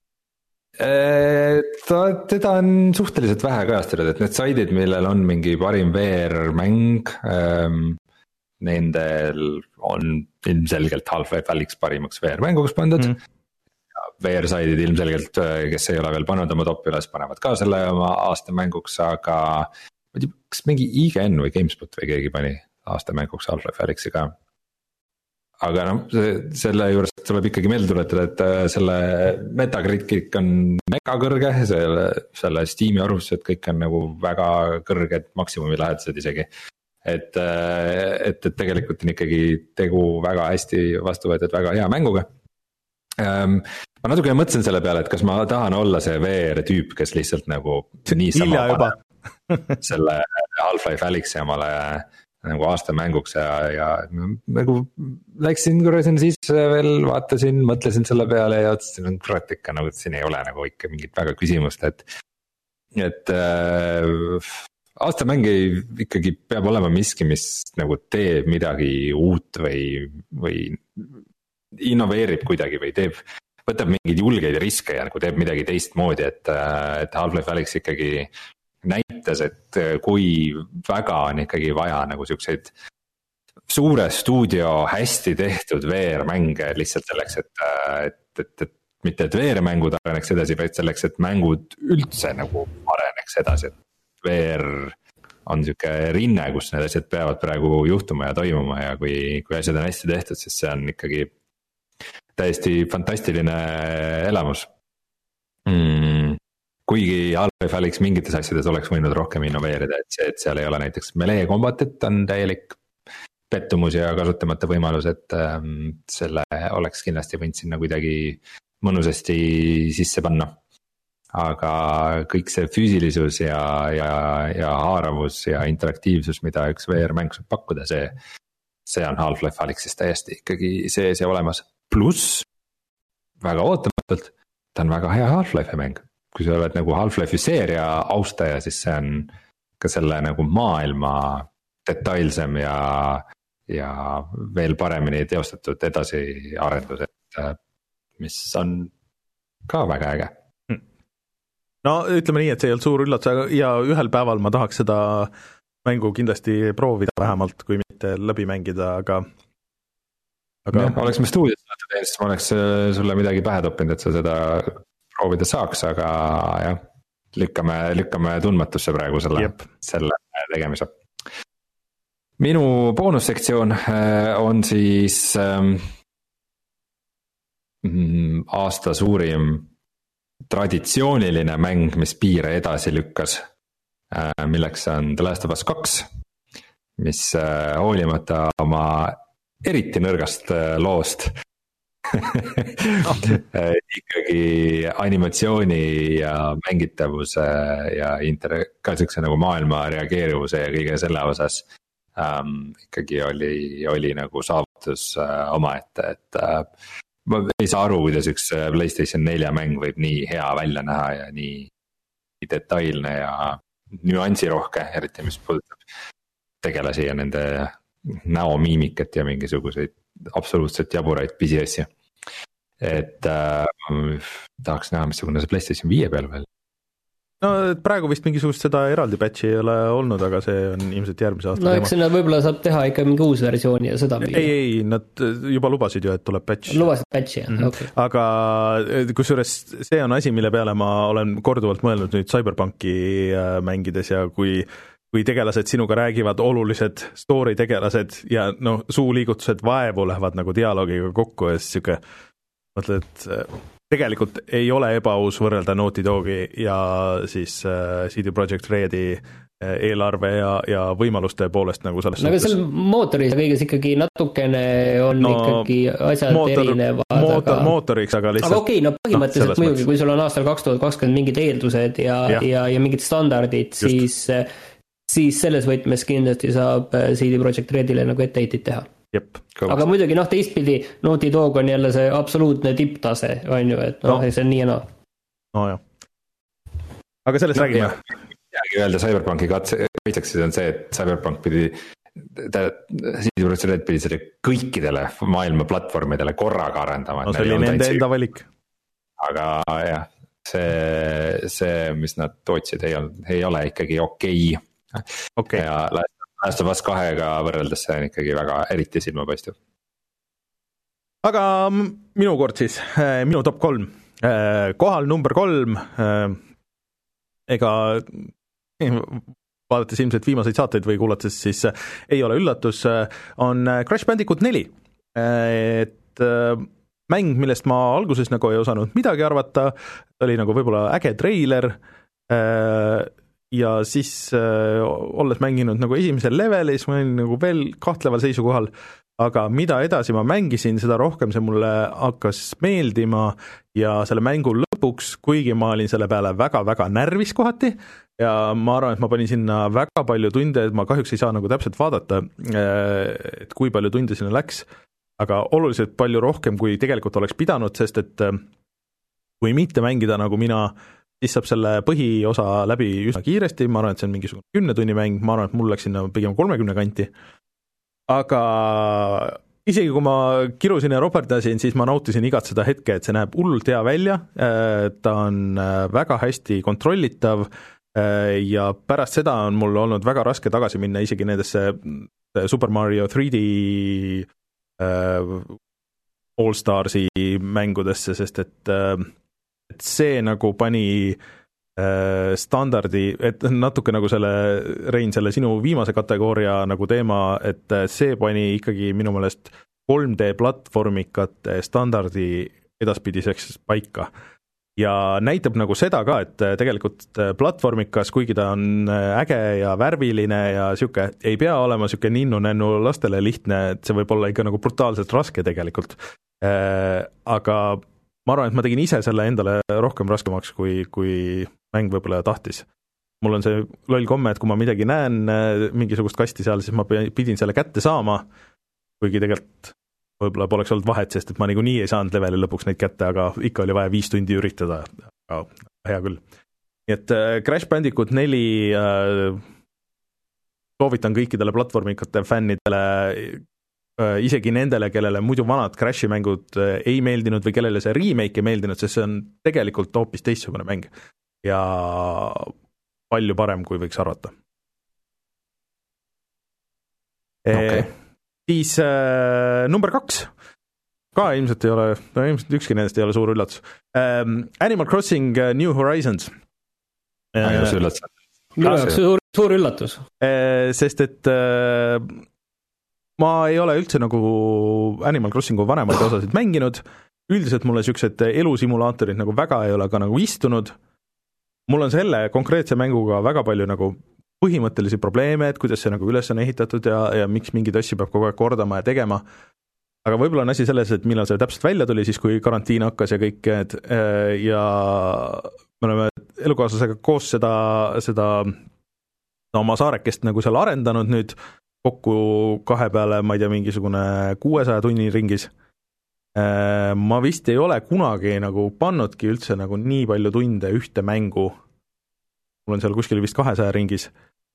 Ta, teda on suhteliselt vähe kajastatud, et need saidid, millel on mingi parim V R-mäng, ähm, nendel on ilmselgelt Half-Life Alyx parimaks V R-mänguks pandud mm. V R-saidid ilmselgelt, kes ei ole veel pannud oma topi üles, panevad ka selle oma aastamänguks, aga ma ei tea, kas mingi I G N või GameSpot või keegi pani aastamänguks Half-Life Alyxi ka. Aga noh, selle juures tuleb ikkagi meelde tuletada, et selle Metacritic on mega kõrge, selle, selle Steam'i arvustused kõik on nagu väga kõrged, maksimumi lähedased isegi. Et, et, et tegelikult on ikkagi tegu väga hästi vastu võetud, väga hea mänguga. Ma natuke mõtlesin selle peale, et kas ma tahan olla see V R-tüüp, kes lihtsalt nagu niisama selle Half-Life Alyxi omale nagu aastamänguks ja, ja nagu läksin kurvasin sisse veel, vaatasin, mõtlesin selle peale ja otsusin, kurat ikka nagu siin ei ole nagu ikka mingit väga küsimust, et et äh, aastamäng ei ikkagi peab olema miski, mis nagu teeb midagi uut või, või innoveerib kuidagi või teeb, võtab mingeid julgeid riske ja nagu teeb midagi teistmoodi, et, et Half-Life Alyx ikkagi näitas, et kui väga on ikkagi vaja nagu siukseid suure stuudio hästi tehtud V R-mänge lihtsalt selleks, et, et, et, et mitte, et V R-mängud areneks edasi, vaid selleks, et mängud üldse nagu areneks edasi, et V R on siuke rinne, kus need asjad peavad praegu juhtuma ja toimuma ja kui, kui asjad on hästi tehtud, siis see on ikkagi täiesti fantastiline elamus. Mm. Kuigi Half-Life Alyx mingites asjades oleks võinud rohkem innoveerida, et see, et seal ei ole näiteks melee kombatit, on täielik pettumus ja kasutamata võimalus, et ähm, selle oleks kindlasti võinud sinna kuidagi mõnusasti sisse panna. Aga kõik see füüsilisus ja, ja, ja haaravus ja interaktiivsus, mida üks V R-mäng saab pakkuda, see, see on Half-Life Alyxis täiesti ikkagi see, see olemas. Pluss, väga ootamatult, ta on väga hea Half-Life mäng. Kui sa oled nagu Half-Life'i seeria austaja, siis see on ka selle nagu maailma detailsem ja, ja veel paremini teostatud edasiarendus, et mis on ka väga äge. No ütleme nii, et see ei olnud suur üllatus ja ühel päeval ma tahaks seda mängu kindlasti proovida vähemalt, kui mitte läbi mängida, aga aga ja, oleks me stuudios teinud, siis ma oleks sulle midagi pähe toppinud, et sa seda proovida saaks, aga jah, lükkame, lükkame tundmatusse praegu selle, selle tegemise. Minu boonussektsioon on siis ähm, aasta suurim traditsiooniline mäng, mis piire edasi lükkas, äh, milleks on The Last of Us kaks, mis äh, hoolimata oma eriti nõrgast äh, loost ikkagi animatsiooni ja mängitavuse ja inter- ka siukse nagu maailma reageerivuse ja kõige selle osas ähm, ikkagi oli, oli nagu saavutus äh, omaette, et äh, ma ei saa aru, kuidas üks PlayStation nelja mäng võib nii hea välja näha ja nii, nii detailne ja nüansirohke, eriti mis puudutab tegelasi ja nende näomiimikat ja mingisuguseid absoluutselt jaburaid pisiasju. Et äh, tahaks näha, missugune see PlayStation viie peal veel no praegu vist mingisugust seda eraldi patch'i ei ole olnud, aga see on ilmselt järgmise aasta no eks nad võib-olla saab teha ikka mingi uus versiooni ja seda müüa. ei, ei, nad juba lubasid ju, et tuleb patch. Lubasid patch'i, jah, mm-hmm. okei. Okay. Aga kusjuures see on asi, mille peale ma olen korduvalt mõelnud nüüd Cyberpunki mängides ja kui kui tegelased sinuga räägivad, olulised story tegelased ja no suuliigutused vaevu lähevad nagu dialoogiga kokku ja siis siuke mõtled, et tegelikult ei ole ebaaus võrrelda Naughty Dogi ja siis äh, C D Projekt Redi äh, eelarve ja, ja võimaluste poolest nagu selles no, suhtes. Aga seal mootoris kõiges ikkagi natukene on no, ikkagi asjad mootor, erinevad. Mootor, aga... mootoriks, aga lihtsalt... Aga okei, okay, no põhimõtteliselt no, muidugi, kui sul on aastal kaks tuhat kakskümmend mingid eeldused ja, ja. ja, ja mingid standardid, siis, siis selles võtmes kindlasti saab C D Projekt Redile nagu etteheitit teha. Jep, aga muidugi noh, teistpidi Naughty Dog on jälle see absoluutne tipptase, on ju, et noh no. see on nii ja naa. No jah. Aga sellest no, räägime. Midagi öelda Cyberpunki katse, kaitseks on see, et Cyberpunk pidi, ta C D Projekt Red pidi selle kõikidele maailma platvormidele korraga arendama. No see oli nende enda valik. Aga jah, see, see, mis nad tootsid, ei, on, ei ole ikkagi okei. Okay. Ja Last of Us kahega võrreldes see on ikkagi väga eriti silmapaistev. Aga minu kord siis, minu top kolm. Kohal number kolm, ega vaadates ilmselt viimaseid saateid või kuulates, siis ei ole üllatus, on Crash Bandicoot neli. Et mäng, millest ma alguses nagu ei osanud midagi arvata, oli nagu võib-olla äge treiler, ja siis äh, olles mänginud nagu esimesel levelis, ma olin nagu veel kahtleval seisukohal, aga mida edasi ma mängisin, seda rohkem see mulle hakkas meeldima ja selle mängu lõpuks, kuigi ma olin selle peale väga-väga närvis kohati ja ma arvan, et ma panin sinna väga palju tunde, et ma kahjuks ei saa nagu täpselt vaadata, et kui palju tunde sinna läks, aga oluliselt palju rohkem, kui tegelikult oleks pidanud, sest et kui mitte mängida nagu mina, siis saab selle põhiosa läbi üsna kiiresti, ma arvan, et see on mingisugune kümne tunni mäng, ma arvan, et mul läks sinna pigem kolmekümne kanti, aga isegi kui ma kirusin ja roperdasin, siis ma nautisin igat seda hetke, et see näeb hullult hea välja, ta on väga hästi kontrollitav ja pärast seda on mul olnud väga raske tagasi minna isegi nendesse Super Mario three D All-Starsi mängudesse, sest et et see nagu pani äh, standardi, et natuke nagu selle, Rein, selle sinu viimase kategooria nagu teema, et see pani ikkagi minu meelest kolm D platvormikate standardi edaspidiseks paika. Ja näitab nagu seda ka, et tegelikult platvormikas, kuigi ta on äge ja värviline ja siuke, ei pea olema siuke ninnu-nännu lastele lihtne, et see võib olla ikka nagu brutaalselt raske tegelikult. Äh, aga ma arvan, et ma tegin ise selle endale rohkem raskemaks, kui, kui mäng võib-olla tahtis. Mul on see loll komme, et kui ma midagi näen, mingisugust kasti seal, siis ma pidin selle kätte saama, kuigi tegelikult võib-olla poleks olnud vahet, sest et ma niikuinii ei saanud leveli lõpuks neid kätte, aga ikka oli vaja viis tundi üritada. Aga hea küll. Nii et Crash Bandicoot neli soovitan kõikidele platvormikate fännidele, isegi nendele, kellele muidu vanad Crashi mängud ei meeldinud või kellele see remake ei meeldinud, sest see on tegelikult hoopis teistsugune mäng ja palju parem, kui võiks arvata. Okay. E, siis äh, number kaks, ka ilmselt ei ole, no ilmselt ükski nendest ei ole suur üllatus. Ähm, Animal Crossing New Horizons. Äh, suur, suur, suur üllatus. Äh, sest et äh, ma ei ole üldse nagu Animal Crossingu vanemaid osasid mänginud, üldiselt mulle niisugused elusimulaatorid nagu väga ei ole ka nagu istunud, mul on selle konkreetse mänguga väga palju nagu põhimõttelisi probleeme, et kuidas see nagu üles on ehitatud ja, ja miks mingeid asju peab kogu aeg kordama ja tegema, aga võib-olla on asi selles, et millal see täpselt välja tuli, siis kui karantiin hakkas ja kõik need ja me oleme elukaaslasega koos seda, seda oma saarekest nagu seal arendanud nüüd, kokku kahe peale, ma ei tea, mingisugune kuuesaja tunni ringis. Ma vist ei ole kunagi nagu pannudki üldse nagu nii palju tunde ühte mängu. Mul on seal kuskil vist kahesaja ringis.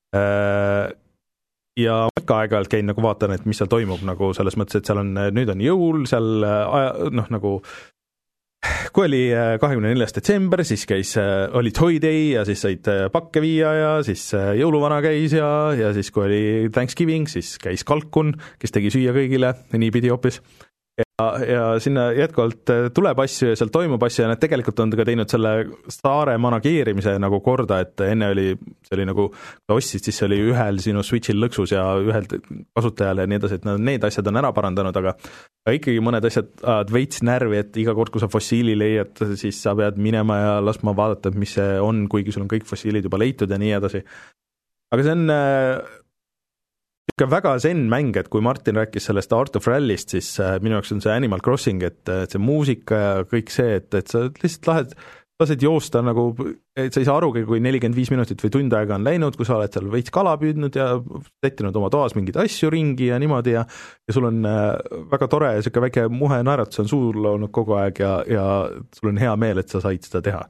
Ja ikka aeg-ajalt käin nagu vaatan, et mis seal toimub nagu selles mõttes, et seal on, nüüd on jõul, seal noh nagu kui oli kahekümne neljas detsember, siis käis, oli Toy Day ja siis said pakke viia ja siis jõuluvana käis ja, ja siis kui oli Thanksgiving, siis käis kalkun, kes tegi süüa kõigile, nii pidi hoopis. Ja, ja sinna jätkuvalt tuleb asju ja seal toimub asju ja nad tegelikult on ka teinud selle saare manageerimise nagu korda, et enne oli, see oli nagu, kui ostsid, siis see oli ühel sinu Switchil lõksus ja ühel kasutajal ja nii edasi, et need asjad on ära parandanud, aga ikkagi mõned asjad ajad veits närvi, et iga kord, kui sa fossiili leiad, siis sa pead minema ja laskma vaadata, mis see on, kuigi sul on kõik fossiilid juba leitud ja nii edasi. Aga see on ikka väga zen mäng, et kui Martin rääkis sellest Art of Rallyst, siis minu jaoks on see Animal Crossing, et see muusika ja kõik see, et, et sa lihtsalt lahed, lased joosta nagu, et sa ei saa arugi, kui nelikümmend viis minutit või tund aega on läinud, kui sa oled seal veits kala püüdnud ja settinud oma toas mingeid asju ringi ja niimoodi ja, ja sul on väga tore ja siuke väike muhe naeratus on suul olnud kogu aeg ja, ja sul on hea meel, et sa said seda teha.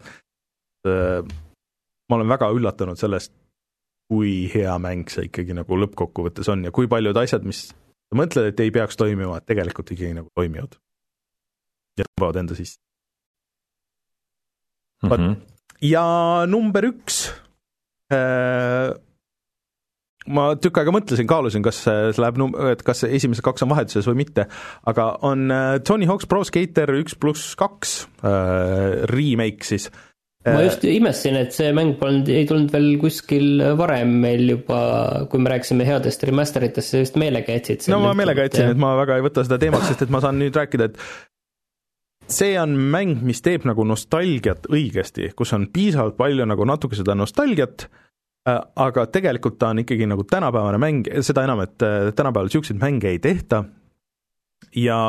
Ma olen väga üllatunud sellest, kui hea mäng see ikkagi nagu lõppkokkuvõttes on ja kui paljud asjad, mis sa mõtled, et ei peaks toimima, tegelikult ikkagi nagu toimivad. Ja tõmbavad enda sisse. Mm-hmm. Ja number üks, äh, ma tükk aega mõtlesin, kaalusin, kas see läheb, et kas esimesed kaks on vahetuses või mitte, aga on Tony Hawk's Pro Skater üks pluss kaks äh, remake siis. Ma just imestasin, et see mäng polnud, ei tulnud veel kuskil varem meil juba, kui me rääkisime headest remasteritest, see just meelega jätsid. No ma meelega jätsin, et ma väga ei võta seda teemaks, sest et ma saan nüüd rääkida, et see on mäng, mis teeb nagu nostalgiat õigesti, kus on piisavalt palju nagu natuke seda nostalgiat, aga tegelikult ta on ikkagi nagu tänapäevane mäng, seda enam, et tänapäeval siukseid mänge ei tehta ja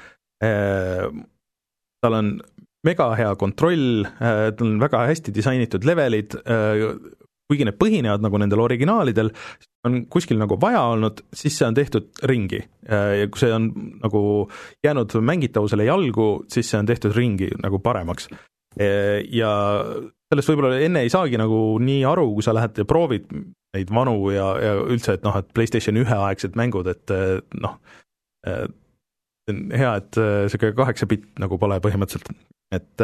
äh, tal on mega hea kontroll, tal on väga hästi disainitud levelid, kuigi need põhinevad nagu nendel originaalidel, on kuskil nagu vaja olnud, siis see on tehtud ringi. Ja kui see on nagu jäänud mängitavusele jalgu, siis see on tehtud ringi nagu paremaks. Ja sellest võib-olla enne ei saagi nagu nii aru, kui sa lähed ja proovid neid vanu ja, ja üldse, et noh, et PlayStation ühe aegsed mängud, et noh, on hea, et see kaheksa bitt nagu pole põhimõtteliselt. Et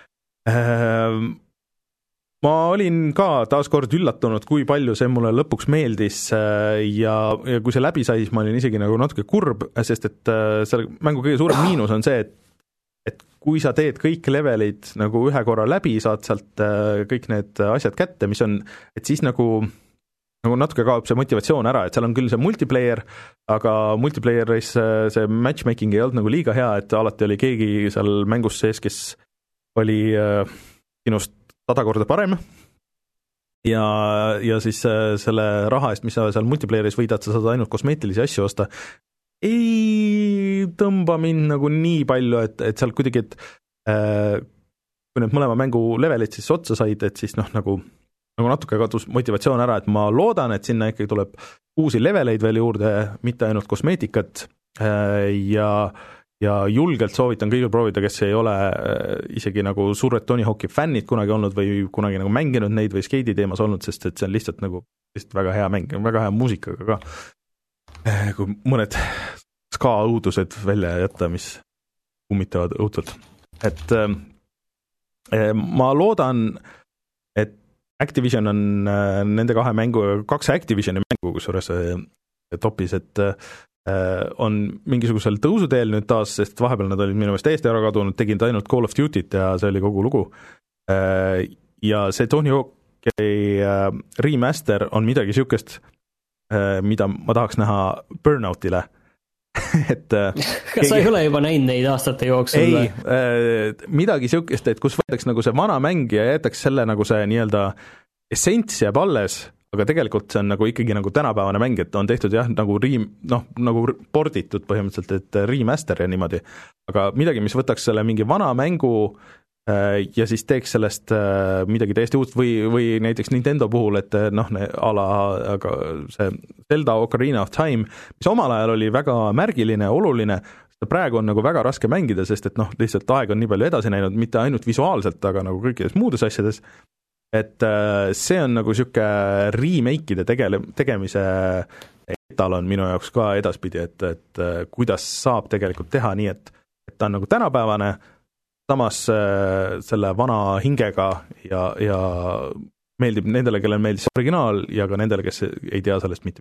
äh, ma olin ka taaskord üllatunud, kui palju see mulle lõpuks meeldis äh, ja, ja kui see läbi sai, siis ma olin isegi nagu natuke kurb, sest et äh, selle mängu kõige suurem miinus on see, et, et kui sa teed kõik levelid nagu ühe korra läbi, saad sealt äh, kõik need asjad kätte, mis on, et siis nagu nagu natuke kaob see motivatsioon ära, et seal on küll see multiplayer, aga multiplayeris see matchmaking ei olnud nagu liiga hea, et alati oli keegi seal mängus sees, kes oli sinust sada korda parem ja, ja siis selle raha eest, mis sa seal multiplayeris võidad, sa saad ainult kosmeetilisi asju osta, ei tõmba mind nagu nii palju, et, et seal kuidagi, et äh, kui need mõlema mängu levelid siis otsa said, et siis noh, nagu nagu natuke kadus motivatsioon ära, et ma loodan, et sinna ikkagi tuleb uusi leveleid veel juurde, mitte ainult kosmeetikat ja, ja julgelt soovitan kõigil proovida, kes ei ole isegi nagu suured Tony Hawk'i fännid kunagi olnud või kunagi nagu mänginud neid või skeidi teemas olnud, sest et see on lihtsalt nagu lihtsalt väga hea mäng, väga hea muusikaga ka. Kui mõned ska-õudused välja jätta, mis kummitavad õudselt. Et ma loodan, et Activision on äh, nende kahe mängu, kaks Activisioni mängu, kusjuures äh, topis, et äh, on mingisugusel tõusuteel nüüd taas, sest vahepeal nad olid minu meelest täiesti ära kadunud, tegid ainult Call of Duty't ja see oli kogu lugu. Äh, ja see Tony Hawk'i äh, remaster on midagi siukest, äh, mida ma tahaks näha Burnoutile. et kas keegi... sa ei ole juba näinud neid aastate jooksul? Ei, äh, midagi siukest, et kus võetaks nagu see vana mäng ja jäetaks selle nagu see nii-öelda essents jääb alles, aga tegelikult see on nagu ikkagi nagu tänapäevane mäng, et on tehtud jah, nagu riim, noh, nagu porditud põhimõtteliselt, et remaster ja niimoodi, aga midagi, mis võtaks selle mingi vana mängu äh, ja siis teeks sellest äh, midagi täiesti uut või, või näiteks Nintendo puhul, et noh, a la aga see Zelda Ocarina of Time, mis omal ajal oli väga märgiline, oluline, praegu on nagu väga raske mängida, sest et noh, lihtsalt aeg on nii palju edasi näinud, mitte ainult visuaalselt, aga nagu kõikides muudes asjades, et see on nagu siuke remake'ide tegele, tegemise etalon minu jaoks ka edaspidi, et, et kuidas saab tegelikult teha nii, et, et ta on nagu tänapäevane, samas selle vana hingega ja, ja meeldib nendele, kellel meeldis originaal ja ka nendele, kes ei tea sellest mitte.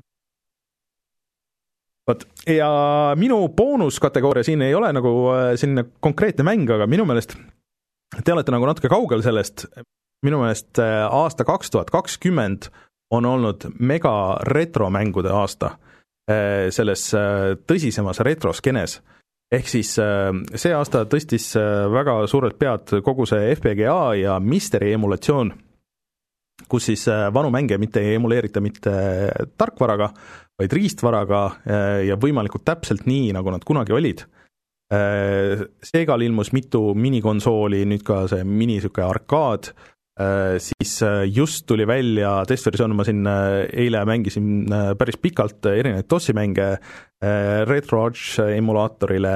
Võt, ja minu boonuskategooria siin ei ole nagu selline konkreetne mäng, aga minu meelest te olete nagu natuke kaugel sellest, minu meelest aasta kaks tuhat kakskümmend on olnud mega retromängude aasta selles tõsisemas retroskenes. Ehk siis see aasta tõstis väga suurelt pead kogu see F P G A ja Mystery emulatsioon, kus siis vanu mänge mitte ei emuleerita mitte tarkvaraga, vaid riistvaraga ja võimalikult täpselt nii, nagu nad kunagi olid. Seegal ilmus mitu minikonsooli, nüüd ka see mini siuke arkaad, siis just tuli välja testversioon, ma siin eile mängisin päris pikalt erinevaid DOS-i mänge RetroArch emulaatorile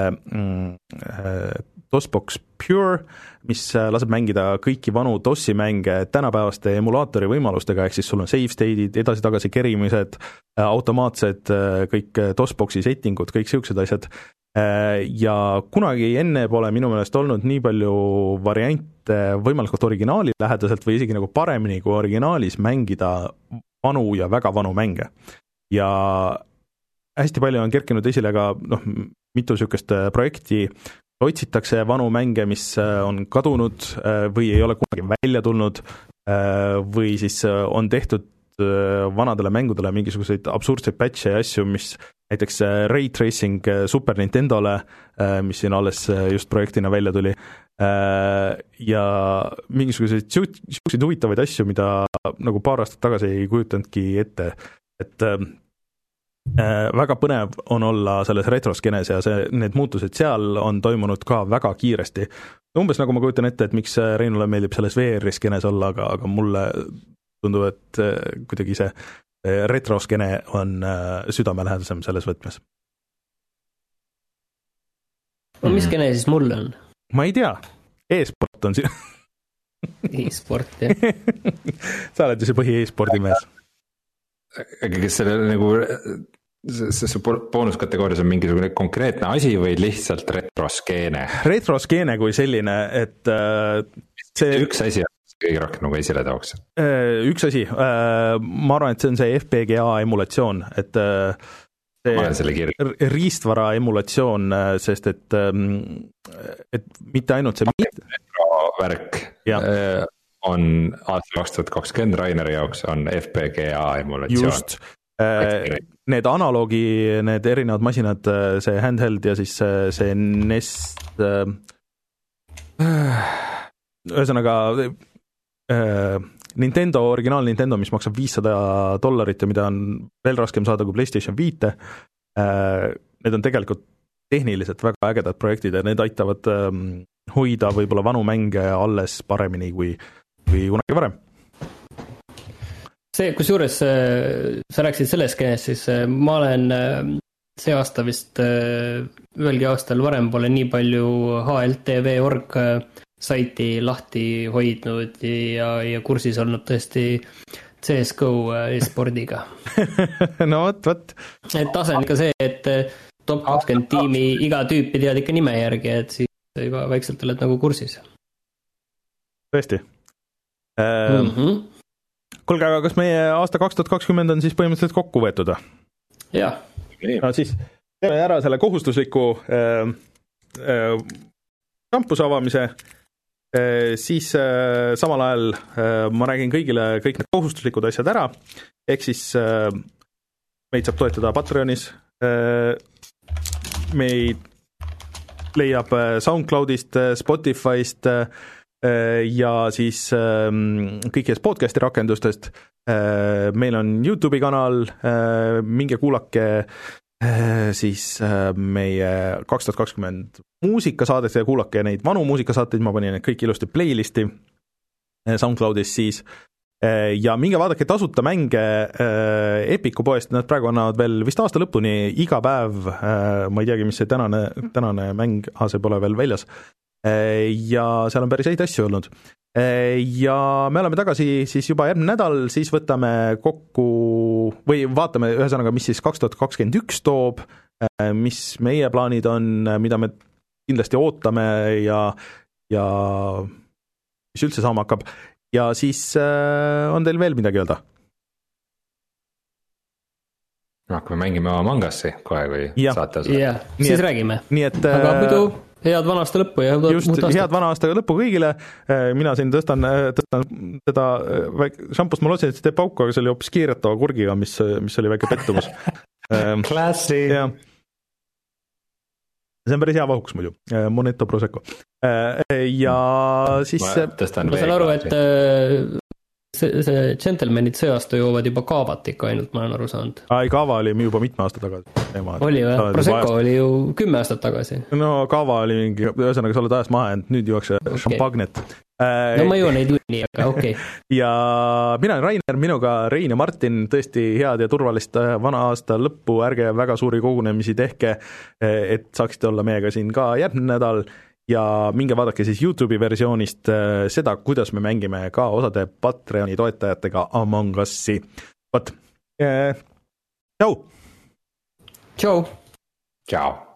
DOSBox Pure, mis laseb mängida kõiki vanu DOS-i mänge tänapäevaste emulaatori võimalustega, ehk siis sul on save state'id, edasi-tagasi kerimised, automaatsed kõik DOSBoxi settingud, kõik siuksed asjad. Ja kunagi enne pole minu meelest olnud nii palju variante võimalikult originaali lähedaselt või isegi nagu paremini kui originaalis mängida vanu ja väga vanu mänge. Ja hästi palju on kerkinud esile ka noh, mitu niisugust projekti, otsitakse vanu mänge, mis on kadunud või ei ole kunagi välja tulnud või siis on tehtud vanadele mängudele mingisuguseid absurdseid patche ja asju, mis näiteks Ray Tracing Super Nintendole, mis siin alles just projektina välja tuli, ja mingisuguseid siukseid huvitavaid asju, mida nagu paar aastat tagasi ei kujutanudki ette, et väga põnev on olla selles retroskenes ja see, need muutused seal on toimunud ka väga kiiresti. Umbes nagu ma kujutan ette, et miks Reinule meeldib selles V R-skenes olla, aga, aga mulle tundub, et kuidagi see retroskene on südamelähedasem selles võtmes. No, mis skene siis mulle on? Ma ei tea, e-sport on siin. E-sport, jah. Sa oled ju see põhi e-spordi mees. Aga kes selle nagu, see, see boonuskategoorias on mingisugune konkreetne asi või lihtsalt retroskeene? Retroskeene kui selline, et see... Üks asi on kõige rohkem nagu esile tooks. Üks asi, ma arvan, et see on see F P G A emulatsioon, et see riistvara emulatsioon, sest et, et mitte ainult see värk on aasta kaks tuhat kakskümmend Raineri jaoks on F P G A emulatsioon. Just, need analoogi, need erinevad masinad, see handheld ja siis see N E S, ühesõnaga Nintendo, originaal Nintendo, mis maksab viissada dollarit ja mida on veel raskem saada kui PlayStation viis, need on tegelikult tehniliselt väga ägedad projektid ja need aitavad hoida võib-olla vanu mänge alles paremini kui, kui kunagi varem. See, kus juures sa rääksid selles skenes, siis ma olen see aasta vist ühelgi aastal varem pole nii palju H L T V punkt org saiti lahti hoidnud ja, ja kursis olnud tõesti C S G O e-spordiga. No võt, võt. Et tase on ikka see, et top kakskümmend tiimi iga tüüpi tead ikka nime järgi, et siis juba vaikselt oled nagu kursis. Tõesti. Ähm, mm-hmm. Kuulge, aga kas meie aasta kaks tuhat kakskümmend on siis põhimõtteliselt kokku võetud? Jah. No siis teeme ära selle kohustusliku äh, äh, kampuse avamise. Siis samal ajal ma räägin kõigile kõik need kohustuslikud asjad ära, ehk siis meid saab toetada Patreonis, meid leiab SoundCloudist, Spotifyst ja siis kõikidest podcasti rakendustest. Meil on YouTube'i kanal, minge kuulake siis meie kaks tuhat kakskümmend muusikasaadet ja kuulake neid vanu muusikasaateid, ma panin need kõik ilusti playlisti SoundCloudis siis ja minge vaadake tasuta mänge Epiku poest, nad praegu annavad veel vist aasta lõpuni iga päev, ma ei teagi, mis see tänane, tänane mäng, ah, see pole veel väljas ja seal on päris häid asju olnud. Ja me oleme tagasi siis juba järgmine nädal, siis võtame kokku või vaatame ühesõnaga, mis siis kaks tuhat kakskümmend üks toob, mis meie plaanid on, mida me kindlasti ootame ja, ja mis üldse saama hakkab. Ja siis äh, on teil veel midagi öelda? hakkame mängima mangassi kohe, kui ja. saate osa. jah, siis et, räägime. Nii et, aga muidu head vana aasta lõppu ja just, head vana aasta lõppu kõigile. Mina siin tõstan, tõstan seda šampust, ma lootsin, et see teeb pauku, aga see oli hoopis kiiretava kurgiga, mis, mis oli väike pettumus. Klassi! See on päris hea vahuks muidu, Moneto Prosecco. Ja siis... Ma, ma saan aru, et see, see džentelmenid see aasta joovad juba kaavat ikka ainult, ma olen aru saanud. Ai, kaava oli juba mitme aasta tagasi. Oli või? Prosecco oli ju kümme aastat tagasi. No kaava oli mingi, ühesõnaga sa oled ajast maha jäänud, nüüd juuakse okay. šampagnet. No ma juon neid tunni, aga okei. Okay. Ja mina olen Rainer, minuga Rein ja Martin, tõesti head ja turvalist vana aasta lõppu, ärge väga suuri kogunemisi tehke, et saaksite olla meiega siin ka järgmine nädal ja minge vaadake siis YouTube'i versioonist seda, kuidas me mängime ka osade Patreoni toetajatega Among Us'i. Vot, tšau! Tšau! Tšau!